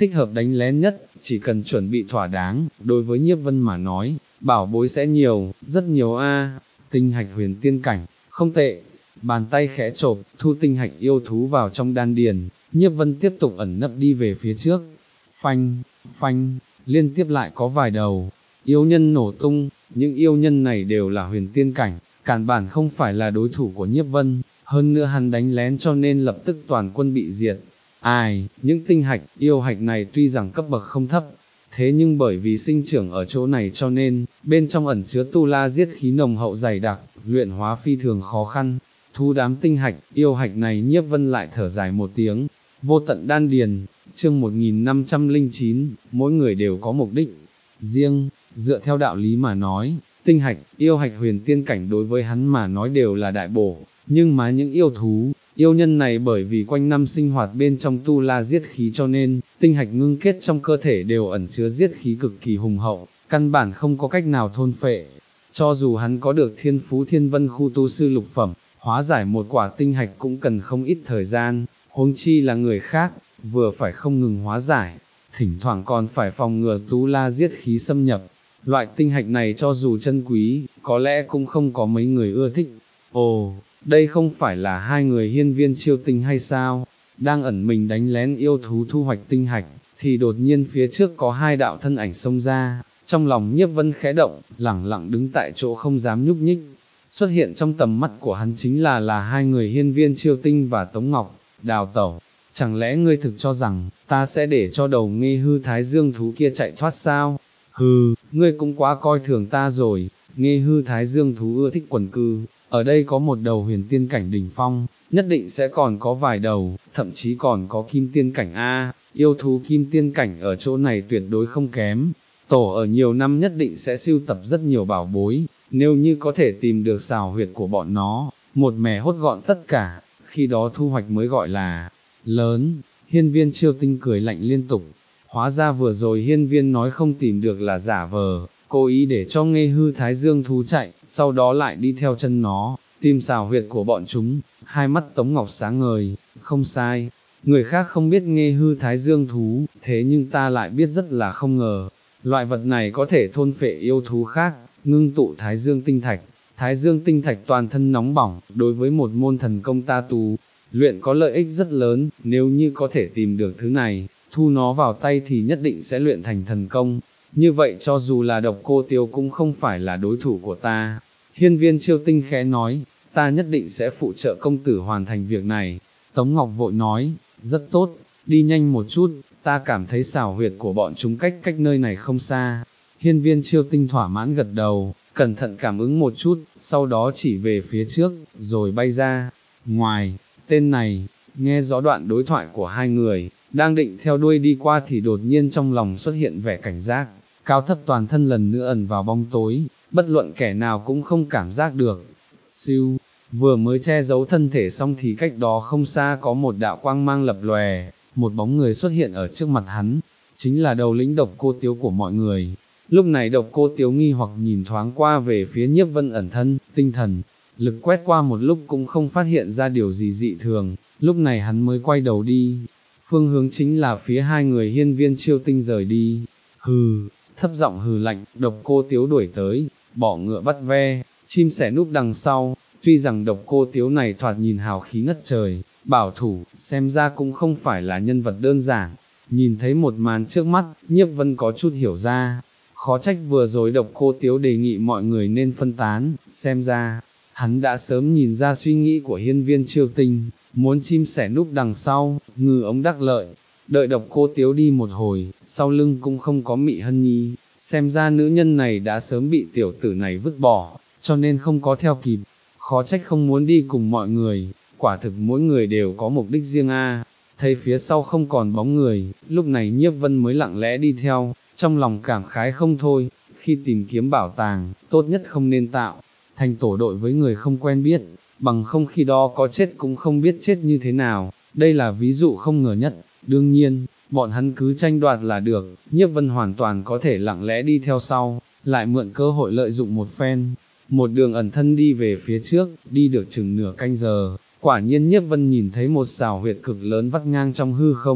thích hợp đánh lén nhất, chỉ cần chuẩn bị thỏa đáng, đối với Nhiếp Vân mà nói, bảo bối sẽ nhiều, rất nhiều a. Tinh hạch huyền tiên cảnh, không tệ. Bàn tay khẽ chộp, thu tinh hạch yêu thú vào trong đan điền, Nhiếp Vân tiếp tục ẩn nấp đi về phía trước. Phanh, phanh, liên tiếp lại có vài đầu yêu nhân nổ tung, những yêu nhân này đều là huyền tiên cảnh, càn bản không phải là đối thủ của Nhiếp Vân, hơn nữa hắn đánh lén cho nên lập tức toàn quân bị diệt. Ai, những tinh hạch, yêu hạch này tuy rằng cấp bậc không thấp, thế nhưng bởi vì sinh trưởng ở chỗ này cho nên, bên trong ẩn chứa tu la giết khí nồng hậu dày đặc, luyện hóa phi thường khó khăn. Thu đám tinh hạch, yêu hạch này Nhiếp Vân lại thở dài một tiếng. Vô tận đan điền, chương một nghìn năm trăm lẻ chín, mỗi người đều có mục đích riêng, dựa theo đạo lý mà nói, tinh hạch, yêu hạch huyền tiên cảnh đối với hắn mà nói đều là đại bổ, nhưng mà những yêu thú, yêu nhân này bởi vì quanh năm sinh hoạt bên trong tu la giết khí cho nên, tinh hạch ngưng kết trong cơ thể đều ẩn chứa giết khí cực kỳ hùng hậu, căn bản không có cách nào thôn phệ. Cho dù hắn có được thiên phú thiên vân khu tu sư lục phẩm, hóa giải một quả tinh hạch cũng cần không ít thời gian, huống chi là người khác, vừa phải không ngừng hóa giải, thỉnh thoảng còn phải phòng ngừa tu la giết khí xâm nhập. Loại tinh hạch này cho dù chân quý, có lẽ cũng không có mấy người ưa thích. Ồ, đây không phải là hai người hiên viên chiêu tinh hay sao? Đang ẩn mình đánh lén yêu thú thu hoạch tinh hạch, thì đột nhiên phía trước có hai đạo thân ảnh xông ra, trong lòng Nhiếp Vân khẽ động, lẳng lặng đứng tại chỗ không dám nhúc nhích. Xuất hiện trong tầm mắt của hắn chính là là hai người hiên viên chiêu tinh và Tống Ngọc, Đào Tẩu. Chẳng lẽ ngươi thực cho rằng, ta sẽ để cho đầu Nghê hư thái dương thú kia chạy thoát sao? Hừ, ngươi cũng quá coi thường ta rồi. Nghê hư thái dương thú ưa thích quần cư, ở đây có một đầu huyền tiên cảnh đỉnh phong, nhất định sẽ còn có vài đầu, thậm chí còn có kim tiên cảnh A, yêu thú kim tiên cảnh ở chỗ này tuyệt đối không kém. Tổ ở nhiều năm nhất định sẽ sưu tập rất nhiều bảo bối, nếu như có thể tìm được xào huyệt của bọn nó, một mẻ hốt gọn tất cả, khi đó thu hoạch mới gọi là lớn. Hiên viên chiêu tinh cười lạnh liên tục, hóa ra vừa rồi hiên viên nói không tìm được là giả vờ, cố ý để cho Nghê hư thái dương thú chạy, sau đó lại đi theo chân nó, tìm xào huyệt của bọn chúng. Hai mắt Tống Ngọc sáng ngời, không sai, người khác không biết Nghê hư thái dương thú, thế nhưng ta lại biết rất là không ngờ, loại vật này có thể thôn phệ yêu thú khác, ngưng tụ thái dương tinh thạch. Thái dương tinh thạch toàn thân nóng bỏng, đối với một môn thần công ta tu luyện có lợi ích rất lớn, nếu như có thể tìm được thứ này, thu nó vào tay thì nhất định sẽ luyện thành thần công, như vậy cho dù là Độc Cô Tiêu cũng không phải là đối thủ của ta. Hiên viên chiêu tinh khẽ nói, ta nhất định sẽ phụ trợ công tử hoàn thành việc này. Tống Ngọc vội nói, rất tốt, đi nhanh một chút, ta cảm thấy xảo huyệt của bọn chúng cách cách nơi này không xa. Hiên viên chiêu tinh thỏa mãn gật đầu, cẩn thận cảm ứng một chút, sau đó chỉ về phía trước, rồi bay ra. Ngoài, tên này, nghe rõ đoạn đối thoại của hai người, đang định theo đuôi đi qua thì đột nhiên trong lòng xuất hiện vẻ cảnh giác, cao thấp toàn thân lần nữa ẩn vào bóng tối, bất luận kẻ nào cũng không cảm giác được. Siêu, vừa mới che giấu thân thể xong thì cách đó không xa có một đạo quang mang lập lòe, một bóng người xuất hiện ở trước mặt hắn, chính là đầu lĩnh Độc Cô Tiếu của mọi người. Lúc này Độc Cô Tiếu nghi hoặc nhìn thoáng qua về phía Nhiếp Vân ẩn thân, tinh thần lực quét qua một lúc cũng không phát hiện ra điều gì dị thường, lúc này hắn mới quay đầu đi, phương hướng chính là phía hai người hiên viên chiêu tinh rời đi. Hừ, thấp giọng hừ lạnh, Độc Cô Tiếu đuổi tới, bỏ ngựa bắt ve, chim sẻ núp đằng sau. Tuy rằng Độc Cô Tiếu này thoạt nhìn hào khí ngất trời, bảo thủ, xem ra cũng không phải là nhân vật đơn giản. Nhìn thấy một màn trước mắt, Nhiếp Vân có chút hiểu ra, khó trách vừa rồi Độc Cô Tiếu đề nghị mọi người nên phân tán, xem ra, hắn đã sớm nhìn ra suy nghĩ của hiên viên chiêu tinh, muốn chim sẻ núp đằng sau, ngư ống đắc lợi. Đợi Độc Cô Tiếu đi một hồi, sau lưng cũng không có Mị Hân Nhi, xem ra nữ nhân này đã sớm bị tiểu tử này vứt bỏ, cho nên không có theo kịp, khó trách không muốn đi cùng mọi người, quả thực mỗi người đều có mục đích riêng a. Thấy phía sau không còn bóng người, lúc này Nhiếp Vân mới lặng lẽ đi theo, trong lòng cảm khái không thôi, khi tìm kiếm bảo tàng, tốt nhất không nên tạo thành tổ đội với người không quen biết, bằng không khi đó có chết cũng không biết chết như thế nào, đây là ví dụ không ngờ nhất. Đương nhiên, bọn hắn cứ tranh đoạt là được, Nhiếp Vân hoàn toàn có thể lặng lẽ đi theo sau, lại mượn cơ hội lợi dụng một phen, một đường ẩn thân đi về phía trước, đi được chừng nửa canh giờ, quả nhiên Nhiếp Vân nhìn thấy một xào huyệt cực lớn vắt ngang trong hư không,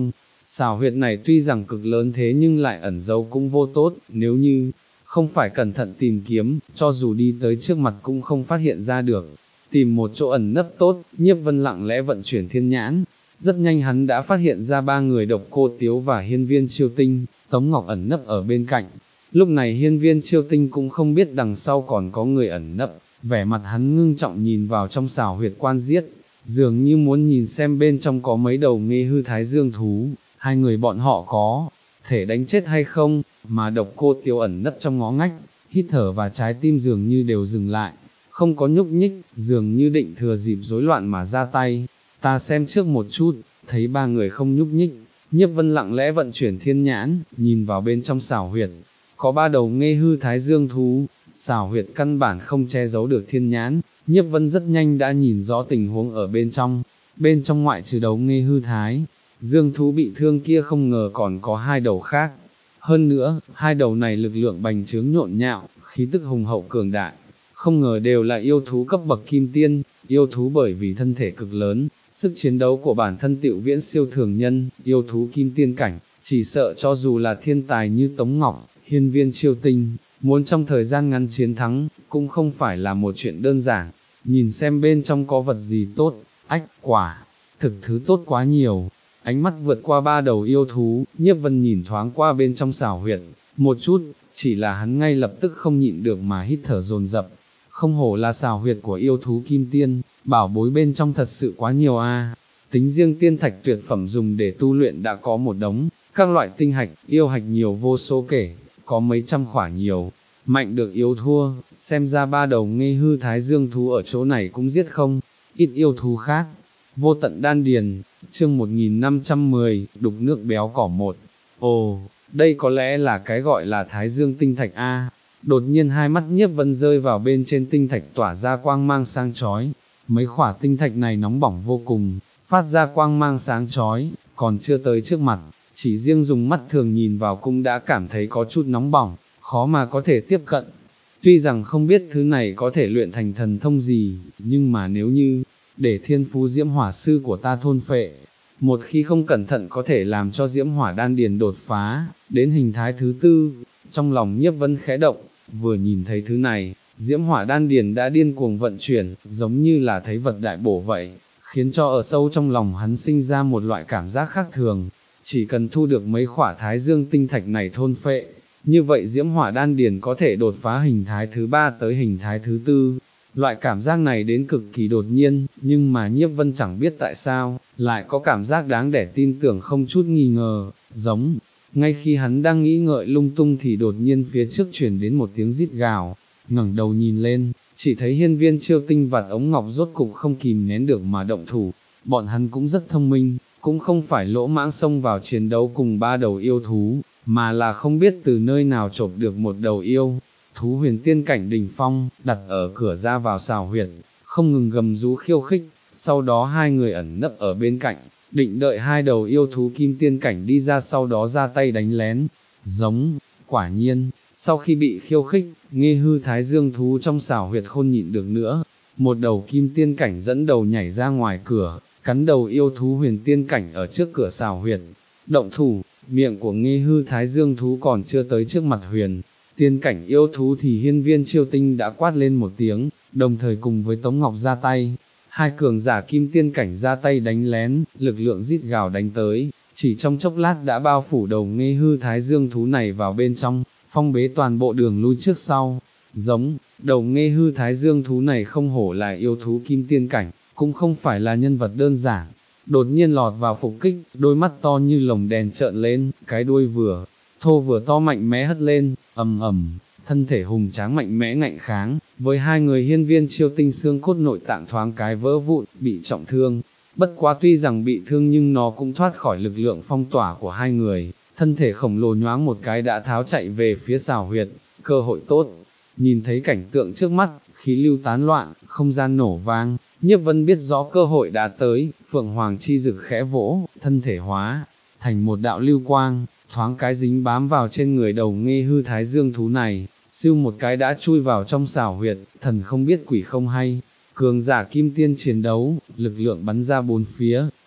Xảo huyệt này tuy rằng cực lớn thế nhưng lại ẩn giấu cũng vô tốt, nếu như không phải cẩn thận tìm kiếm, cho dù đi tới trước mặt cũng không phát hiện ra được. Tìm một chỗ ẩn nấp tốt, Nhiếp Vân lặng lẽ vận chuyển thiên nhãn, rất nhanh hắn đã phát hiện ra ba người Độc Cô Tiếu và Hiên Viên Chiêu Tinh, Tống Ngọc ẩn nấp ở bên cạnh. Lúc này Hiên Viên Chiêu Tinh cũng không biết đằng sau còn có người ẩn nấp, vẻ mặt hắn ngưng trọng nhìn vào trong xảo huyệt quan giết, dường như muốn nhìn xem bên trong có mấy đầu nghê hư thái dương thú, hai người bọn họ có thể đánh chết hay không, mà Độc Cô Tiếu ẩn nấp trong ngõ ngách, hít thở và trái tim dường như đều dừng lại, không có nhúc nhích, dường như định thừa dịp rối loạn mà ra tay. Ta xem trước một chút, thấy ba người không nhúc nhích, Nhiếp Vân lặng lẽ vận chuyển thiên nhãn, nhìn vào bên trong xảo huyệt, có ba đầu nghê hư thái dương thú, xảo huyệt căn bản không che giấu được thiên nhãn, Nhiếp Vân rất nhanh đã nhìn rõ tình huống ở bên trong, bên trong ngoại trừ đầu nghê hư thái dương thú bị thương kia không ngờ còn có hai đầu khác, hơn nữa, hai đầu này lực lượng bành trướng nhộn nhạo, khí tức hùng hậu cường đại, không ngờ đều là yêu thú cấp bậc kim tiên, yêu thú bởi vì thân thể cực lớn, sức chiến đấu của bản thân tựu viễn siêu thường nhân, yêu thú kim tiên cảnh, chỉ sợ cho dù là thiên tài như Tống Ngọc, Hiên Viên Chiêu Tinh, muốn trong thời gian ngắn chiến thắng, cũng không phải là một chuyện đơn giản, nhìn xem bên trong có vật gì tốt, ách, quả, thực thứ tốt quá nhiều. Ánh mắt vượt qua ba đầu yêu thú, Nhiếp Vân nhìn thoáng qua bên trong xảo huyệt, một chút, chỉ là hắn ngay lập tức không nhịn được mà hít thở dồn dập. Không hổ là xảo huyệt của yêu thú kim tiên, bảo bối bên trong thật sự quá nhiều a. Tính riêng tiên thạch tuyệt phẩm dùng để tu luyện đã có một đống, các loại tinh hạch, yêu hạch nhiều vô số kể, có mấy trăm khỏa nhiều, mạnh được yếu thua, xem ra ba đầu nghê hư thái dương thú ở chỗ này cũng giết không, ít yêu thú khác. Vô tận đan điền, chương một nghìn năm trăm mười, đục nước béo cỏ một. Ồ, đây có lẽ là cái gọi là thái dương tinh thạch a. Đột nhiên hai mắt Nhiếp Vân rơi vào bên trên tinh thạch tỏa ra quang mang sáng chói. Mấy khỏa tinh thạch này nóng bỏng vô cùng, phát ra quang mang sáng chói, còn chưa tới trước mặt, chỉ riêng dùng mắt thường nhìn vào cũng đã cảm thấy có chút nóng bỏng, khó mà có thể tiếp cận. Tuy rằng không biết thứ này có thể luyện thành thần thông gì, nhưng mà nếu như để thiên phú diễm hỏa sư của ta thôn phệ, một khi không cẩn thận có thể làm cho diễm hỏa đan điền đột phá, đến hình thái thứ tư, trong lòng Nhiếp Vân khẽ động, vừa nhìn thấy thứ này, diễm hỏa đan điền đã điên cuồng vận chuyển, giống như là thấy vật đại bổ vậy, khiến cho ở sâu trong lòng hắn sinh ra một loại cảm giác khác thường, chỉ cần thu được mấy khỏa thái dương tinh thạch này thôn phệ, như vậy diễm hỏa đan điền có thể đột phá hình thái thứ ba tới hình thái thứ tư. Loại cảm giác này đến cực kỳ đột nhiên, nhưng mà Nhiếp Vân chẳng biết tại sao, lại có cảm giác đáng để tin tưởng không chút nghi ngờ, giống, ngay khi hắn đang nghĩ ngợi lung tung thì đột nhiên phía trước truyền đến một tiếng rít gào, ngẩng đầu nhìn lên, chỉ thấy Hiên Viên Chiêu Tinh và Ống Ngọc rốt cục không kìm nén được mà động thủ, bọn hắn cũng rất thông minh, cũng không phải lỗ mãng xông vào chiến đấu cùng ba đầu yêu thú, mà là không biết từ nơi nào chộp được một đầu yêu thú huyền tiên cảnh đỉnh phong, đặt ở cửa ra vào xào huyệt, không ngừng gầm rú khiêu khích, sau đó hai người ẩn nấp ở bên cạnh, định đợi hai đầu yêu thú kim tiên cảnh đi ra sau đó ra tay đánh lén, giống, quả nhiên, sau khi bị khiêu khích, nghê hư thái dương thú trong xào huyệt không nhịn được nữa, một đầu kim tiên cảnh dẫn đầu nhảy ra ngoài cửa, cắn đầu yêu thú huyền tiên cảnh ở trước cửa xào huyệt, động thủ, miệng của nghê hư thái dương thú còn chưa tới trước mặt huyền tiên cảnh yêu thú thì Hiên Viên Chiêu Tinh đã quát lên một tiếng, đồng thời cùng với Tống Ngọc ra tay, hai cường giả kim tiên cảnh ra tay đánh lén, lực lượng rít gào đánh tới, chỉ trong chốc lát đã bao phủ đầu nghê hư thái dương thú này vào bên trong, phong bế toàn bộ đường lui trước sau, giống, đầu nghê hư thái dương thú này không hổ là yêu thú kim tiên cảnh, cũng không phải là nhân vật đơn giản, đột nhiên lọt vào phục kích, đôi mắt to như lồng đèn trợn lên, cái đuôi vừa thô vừa to mạnh mẽ hất lên, ầm ầm, thân thể hùng tráng mạnh mẽ ngạnh kháng, với hai người Hiên Viên Chiêu Tinh xương cốt nội tạng thoáng cái vỡ vụn, bị trọng thương, bất quá tuy rằng bị thương nhưng nó cũng thoát khỏi lực lượng phong tỏa của hai người, thân thể khổng lồ nhoáng một cái đã tháo chạy về phía xào huyệt, cơ hội tốt, nhìn thấy cảnh tượng trước mắt, khí lưu tán loạn, không gian nổ vang, Nhiếp Vân biết rõ cơ hội đã tới, Phượng Hoàng chi dực khẽ vỗ, thân thể hóa thành một đạo lưu quang, thoáng cái dính bám vào trên người đầu nghê hư thái dương thú này, siêu một cái đã chui vào trong xảo huyệt, thần không biết quỷ không hay, cường giả kim tiên chiến đấu, lực lượng bắn ra bốn phía,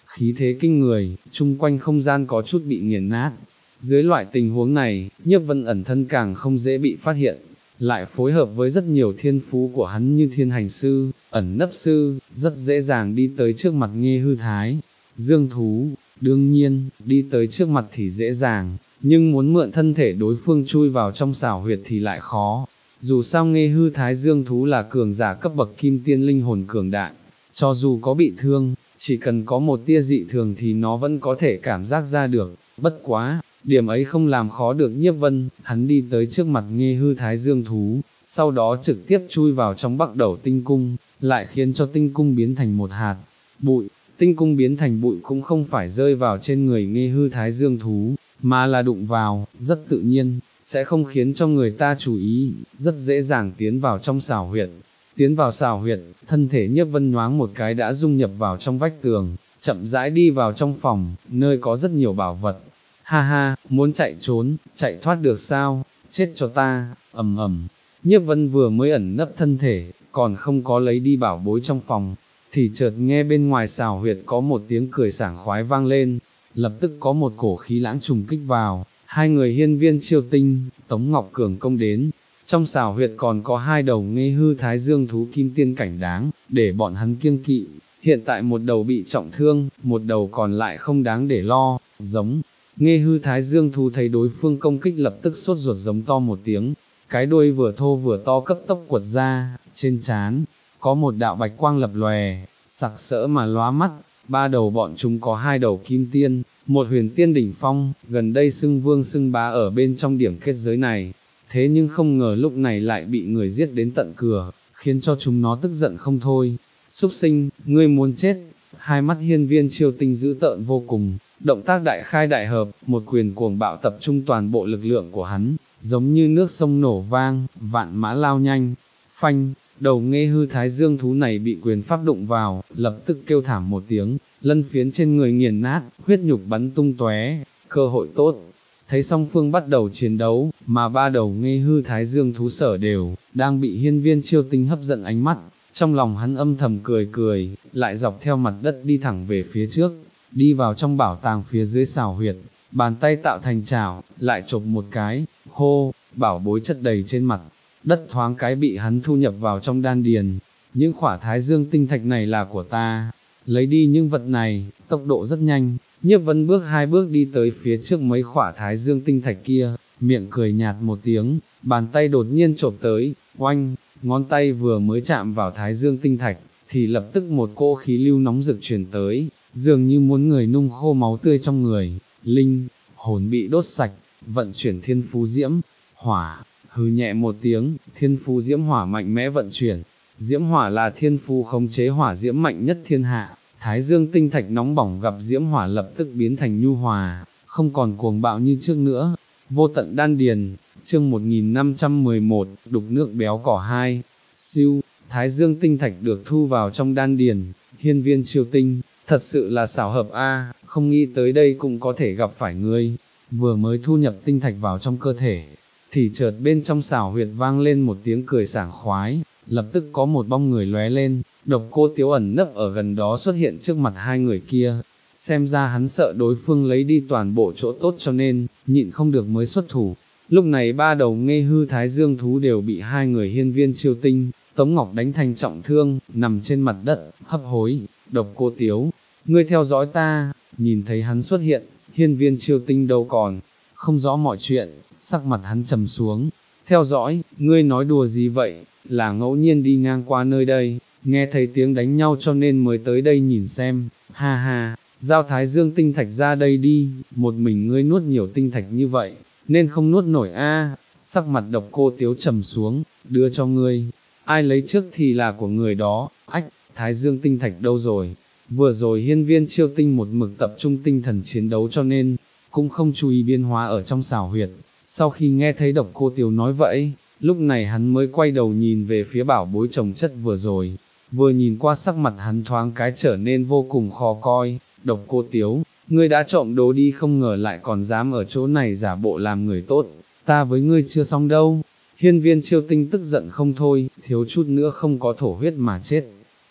khí thế kinh người, chung quanh không gian có chút bị nghiền nát. Dưới loại tình huống này, Nhiếp Vân ẩn thân càng không dễ bị phát hiện, lại phối hợp với rất nhiều thiên phú của hắn như thiên hành sư, ẩn nấp sư, rất dễ dàng đi tới trước mặt Nghê Hư Thái Dương thú. Đương nhiên, đi tới trước mặt thì dễ dàng, nhưng muốn mượn thân thể đối phương chui vào trong xảo huyệt thì lại khó. Dù sao Nghê Hư Thái Dương thú là cường giả cấp bậc kim tiên linh hồn cường đại, cho dù có bị thương, chỉ cần có một tia dị thường thì nó vẫn có thể cảm giác ra được. Bất quá, điểm ấy không làm khó được Nhiếp Vân, hắn đi tới trước mặt Nghê Hư Thái Dương thú, sau đó trực tiếp chui vào trong Bắc Đầu tinh cung, lại khiến cho tinh cung biến thành một hạt bụi. Tinh cung biến thành bụi cũng không phải rơi vào trên người Nghê Hư Thái Dương thú, mà là đụng vào, rất tự nhiên, sẽ không khiến cho người ta chú ý, rất dễ dàng tiến vào trong xảo huyệt. Tiến vào xảo huyệt, thân thể Nhiếp Vân nhoáng một cái đã dung nhập vào trong vách tường, chậm rãi đi vào trong phòng, nơi có rất nhiều bảo vật. Ha ha, muốn chạy trốn, chạy thoát được sao, chết cho ta, ầm ầm. Nhiếp Vân vừa mới ẩn nấp thân thể, còn không có lấy đi bảo bối trong phòng, thì chợt nghe bên ngoài xào huyệt có một tiếng cười sảng khoái vang lên, lập tức có một cổ khí lãng trùng kích vào, hai người Hiên Viên Chiêu Tinh, Tống Ngọc Cường công đến. Trong xào huyệt còn có hai đầu Nghê Hư Thái Dương thú kim tiên cảnh đáng, để bọn hắn kiêng kỵ. Hiện tại một đầu bị trọng thương, một đầu còn lại không đáng để lo, giống. Nghê Hư Thái Dương thú thấy đối phương công kích lập tức sốt ruột giống to một tiếng, cái đuôi vừa thô vừa to cấp tốc quật ra, trên trán có một đạo bạch quang lập lòe, sặc sỡ mà lóa mắt. Ba đầu bọn chúng có hai đầu kim tiên, một huyền tiên đỉnh phong, gần đây xưng vương xưng bá ở bên trong điểm kết giới này. Thế nhưng không ngờ lúc này lại bị người giết đến tận cửa, khiến cho chúng nó tức giận không thôi. Súc sinh, ngươi muốn chết. Hai mắt Hiên Viên Chiêu Tinh dữ tợn vô cùng, động tác đại khai đại hợp, một quyền cuồng bạo tập trung toàn bộ lực lượng của hắn, giống như nước sông nổ vang, vạn mã lao nhanh. Phanh, đầu Nghê Hư Thái Dương thú này bị quyền pháp đụng vào, lập tức kêu thảm một tiếng, lân phiến trên người nghiền nát, huyết nhục bắn tung tóe. Cơ hội tốt. Thấy song phương bắt đầu chiến đấu, mà ba đầu Nghê Hư Thái Dương thú sở đều, đang bị Hiên Viên Chiêu Tinh hấp dẫn ánh mắt, trong lòng hắn âm thầm cười cười, lại dọc theo mặt đất đi thẳng về phía trước, đi vào trong bảo tàng phía dưới xào huyệt, bàn tay tạo thành chảo, lại chộp một cái, hô, bảo bối chất đầy trên mặt, đất thoáng cái bị hắn thu nhập vào trong đan điền. Những khỏa Thái Dương tinh thạch này là của ta, lấy đi những vật này, tốc độ rất nhanh. Nhiếp Vân bước hai bước đi tới phía trước mấy khỏa Thái Dương tinh thạch kia, miệng cười nhạt một tiếng, bàn tay đột nhiên chộp tới, oanh, ngón tay vừa mới chạm vào Thái Dương tinh thạch, thì lập tức một cỗ khí lưu nóng rực truyền tới, dường như muốn người nung khô máu tươi trong người. Linh hồn bị đốt sạch, vận chuyển thiên phú diễm hỏa, hừ nhẹ một tiếng, thiên phú diễm hỏa mạnh mẽ vận chuyển. Diễm hỏa là thiên phú khống chế hỏa diễm mạnh nhất thiên hạ. Thái Dương tinh thạch nóng bỏng gặp diễm hỏa lập tức biến thành nhu hòa, không còn cuồng bạo như trước nữa. Vô tận đan điền, chương một nghìn năm trăm mười một, đục nước béo cỏ hai. Siêu, Thái Dương tinh thạch được thu vào trong đan điền. Hiên Viên Chiêu Tinh, thật sự là xảo hợp a, không nghĩ tới đây cũng có thể gặp phải ngươi. Vừa mới thu nhập tinh thạch vào trong cơ thể, thì chợt bên trong xảo huyệt vang lên một tiếng cười sảng khoái, lập tức có một bóng người lóe lên. Độc Cô Tiếu ẩn nấp ở gần đó xuất hiện trước mặt hai người kia, xem ra hắn sợ đối phương lấy đi toàn bộ chỗ tốt cho nên, nhịn không được mới xuất thủ. Lúc này ba đầu Nghê Hư Thái Dương thú đều bị hai người Hiên Viên Chiêu Tinh, Tống Ngọc đánh thành trọng thương, nằm trên mặt đất, hấp hối. Độc Cô Tiếu, ngươi theo dõi ta. Nhìn thấy hắn xuất hiện, Hiên Viên Chiêu Tinh đâu còn không rõ mọi chuyện, sắc mặt hắn trầm xuống. Theo dõi, ngươi nói đùa gì vậy, là ngẫu nhiên đi ngang qua nơi đây, nghe thấy tiếng đánh nhau cho nên mới tới đây nhìn xem. Ha ha, giao Thái Dương tinh thạch ra đây đi, một mình ngươi nuốt nhiều tinh thạch như vậy, nên không nuốt nổi a. Sắc mặt Độc Cô Tiếu trầm xuống, đưa cho ngươi, ai lấy trước thì là của người đó. Ách, Thái Dương tinh thạch đâu rồi? Vừa rồi Hiên Viên Chiêu Tinh một mực tập trung tinh thần chiến đấu cho nên, cũng không chú ý biến hóa ở trong xảo huyệt. Sau khi nghe thấy Độc Cô Tiếu nói vậy, lúc này hắn mới quay đầu nhìn về phía bảo bối chồng chất vừa rồi, vừa nhìn qua sắc mặt hắn thoáng cái trở nên vô cùng khó coi. Độc Cô Tiếu, ngươi đã trộm đồ đi không ngờ lại còn dám ở chỗ này giả bộ làm người tốt, ta với ngươi chưa xong đâu. Hiên Viên Chiêu Tinh tức giận không thôi, thiếu chút nữa không có thổ huyết mà chết.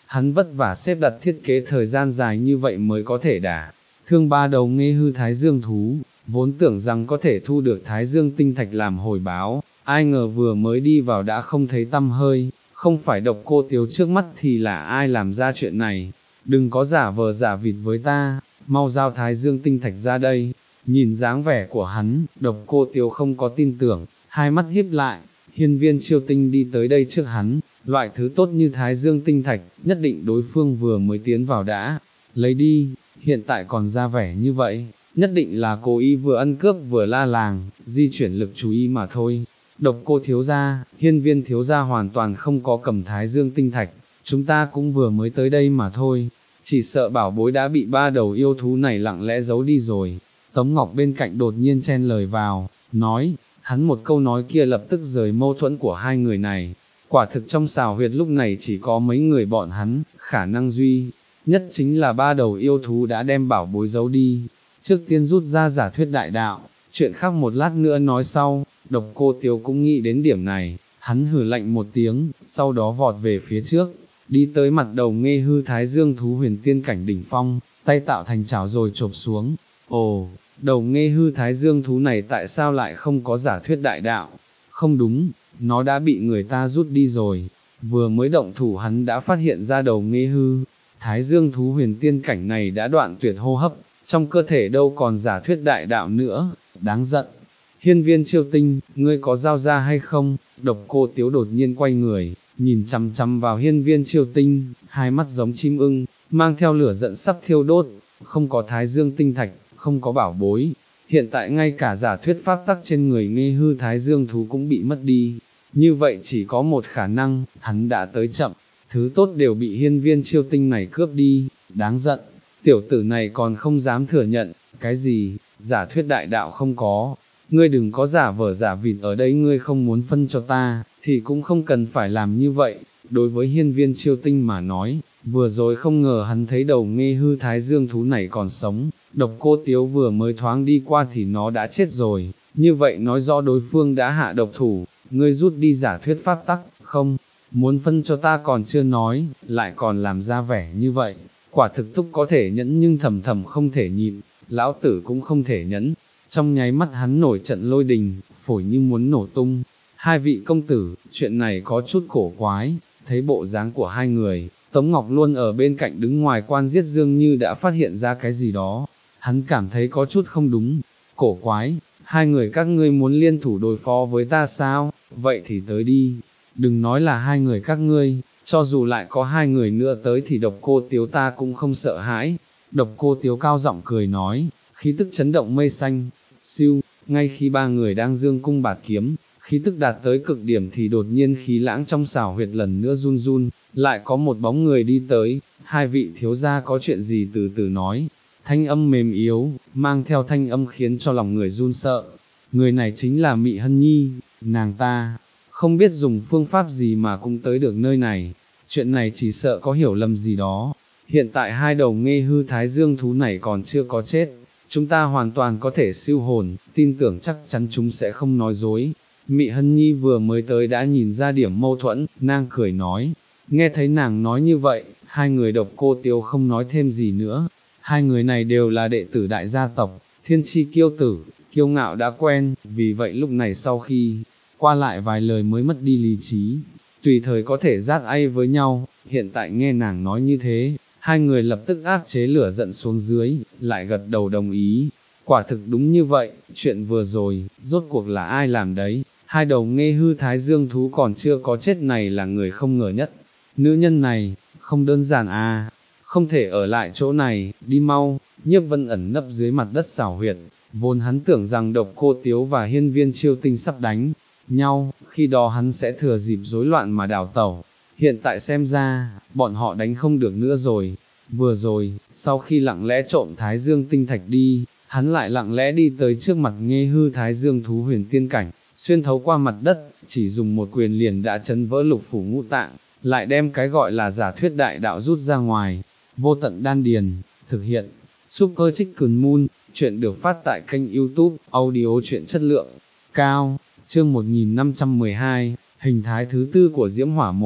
hắn vất vả xếp đặt thiết kế thời gian dài như vậy mới có thể đả thương ba đầu nghe hư thái dương thú, vốn tưởng rằng có thể thu được thái dương tinh thạch làm hồi báo, ai ngờ vừa mới đi vào đã không thấy tăm hơi, không phải Độc Cô Tiếu trước mắt thì là ai làm ra chuyện này, đừng có giả vờ giả vịt với ta, mau giao thái dương tinh thạch ra đây. Nhìn dáng vẻ của hắn, Độc Cô Tiếu không có tin tưởng, hai mắt híp lại, hiên viên chiêu tinh đi tới đây trước hắn, loại thứ tốt như thái dương tinh thạch, nhất định đối phương vừa mới tiến vào đã, lấy đi, hiện tại còn ra vẻ như vậy, nhất định là cố ý vừa ăn cướp vừa la làng, di chuyển lực chú ý mà thôi. Độc Cô thiếu gia, hiên viên thiếu gia hoàn toàn không có cầm thái dương tinh thạch, chúng ta cũng vừa mới tới đây mà thôi, chỉ sợ bảo bối đã bị ba đầu yêu thú này lặng lẽ giấu đi rồi. Tống Ngọc bên cạnh đột nhiên chen lời vào, nói, hắn một câu nói kia lập tức rời mâu thuẫn của hai người này, quả thực trong xào huyệt lúc này chỉ có mấy người bọn hắn, khả năng duy nhất chính là ba đầu yêu thú đã đem bảo bối giấu đi, trước tiên rút ra giả thuyết đại đạo, chuyện khác một lát nữa nói sau. Độc Cô Tiếu cũng nghĩ đến điểm này, hắn hừ lạnh một tiếng, sau đó vọt về phía trước, đi tới mặt đầu nghe hư thái dương thú huyền tiên cảnh đỉnh phong, tay tạo thành chảo rồi chộp xuống. Ồ, đầu nghe hư thái dương thú này tại sao lại không có giả thuyết đại đạo? Không đúng, nó đã bị người ta rút đi rồi. Vừa mới động thủ hắn đã phát hiện ra đầu nghe hư thái dương thú huyền tiên cảnh này đã đoạn tuyệt hô hấp, trong cơ thể đâu còn giả thuyết đại đạo nữa, đáng giận. Hiên viên chiêu tinh, ngươi có giao ra hay không? Độc Cô Tiếu đột nhiên quay người, nhìn chằm chằm vào hiên viên chiêu tinh, hai mắt giống chim ưng, mang theo lửa giận sắp thiêu đốt, không có thái dương tinh thạch, không có bảo bối, hiện tại ngay cả giả thuyết pháp tắc trên người nghe hư thái dương thú cũng bị mất đi, như vậy chỉ có một khả năng, hắn đã tới chậm, thứ tốt đều bị hiên viên chiêu tinh này cướp đi, đáng giận, tiểu tử này còn không dám thừa nhận, cái gì, giả thuyết đại đạo không có. Ngươi đừng có giả vờ giả vịt ở đây, ngươi không muốn phân cho ta, thì cũng không cần phải làm như vậy. Đối với hiên viên chiêu tinh mà nói, vừa rồi không ngờ hắn thấy đầu nghe hư thái dương thú này còn sống, Độc Cô Tiếu vừa mới thoáng đi qua thì nó đã chết rồi, như vậy nói rõ đối phương đã hạ độc thủ, ngươi rút đi giả thuyết pháp tắc, không, muốn phân cho ta còn chưa nói, lại còn làm ra vẻ như vậy, quả thực thúc có thể nhẫn nhưng thầm thầm không thể nhịn, lão tử cũng không thể nhẫn. Trong nháy mắt hắn nổi trận lôi đình, phổi như muốn nổ tung. Hai vị công tử, chuyện này có chút cổ quái, thấy bộ dáng của hai người, Tống Ngọc luôn ở bên cạnh đứng ngoài quan giết dường như đã phát hiện ra cái gì đó. Hắn cảm thấy có chút không đúng, cổ quái, hai người các ngươi muốn liên thủ đối phó với ta sao, vậy thì tới đi, đừng nói là hai người các ngươi, cho dù lại có hai người nữa tới thì Độc Cô Tiếu ta cũng không sợ hãi. Độc Cô Tiếu cao giọng cười nói, khí tức chấn động mây xanh. Siêu, ngay khi ba người đang dương cung bạt kiếm, khí tức đạt tới cực điểm thì đột nhiên khí lãng trong xảo huyệt lần nữa run run, lại có một bóng người đi tới, hai vị thiếu gia có chuyện gì từ từ nói, thanh âm mềm yếu, mang theo thanh âm khiến cho lòng người run sợ, người này chính là Mị Hân Nhi, nàng ta, không biết dùng phương pháp gì mà cũng tới được nơi này, chuyện này chỉ sợ có hiểu lầm gì đó, hiện tại hai đầu nghe hư thái dương thú này còn chưa có chết. Chúng ta hoàn toàn có thể siêu hồn, tin tưởng chắc chắn chúng sẽ không nói dối. Mị Hân Nhi vừa mới tới đã nhìn ra điểm mâu thuẫn, nàng cười nói. Nghe thấy nàng nói như vậy, hai người Độc Cô Tiếu không nói thêm gì nữa. Hai người này đều là đệ tử đại gia tộc, thiên chi kiêu tử, kiêu ngạo đã quen, vì vậy lúc này sau khi qua lại vài lời mới mất đi lý trí, tùy thời có thể rát ai với nhau, hiện tại nghe nàng nói như thế. Hai người lập tức áp chế lửa giận xuống dưới, lại gật đầu đồng ý. Quả thực đúng như vậy, chuyện vừa rồi, rốt cuộc là ai làm đấy, hai đầu nghe hư thái dương thú còn chưa có chết này là người không ngờ nhất. Nữ nhân này, không đơn giản à, không thể ở lại chỗ này, đi mau. Nhiếp Vân ẩn nấp dưới mặt đất xảo huyệt, vốn hắn tưởng rằng Độc Cô Tiếu và hiên viên chiêu tinh sắp đánh nhau, khi đó hắn sẽ thừa dịp rối loạn mà đào tẩu. Hiện tại xem ra, bọn họ đánh không được nữa rồi. Vừa rồi, sau khi lặng lẽ trộm thái dương tinh thạch đi, hắn lại lặng lẽ đi tới trước mặt nghe hư thái dương thú huyền tiên cảnh, xuyên thấu qua mặt đất, chỉ dùng một quyền liền đã chấn vỡ lục phủ ngũ tạng, lại đem cái gọi là giả thuyết đại đạo rút ra ngoài. Vô tận đan điền, thực hiện, Super Chicken Moon, chuyện được phát tại kênh YouTube, audio chuyện chất lượng cao, chương một nghìn năm trăm mười hai, hình thái thứ tư của Diễm Hỏa một.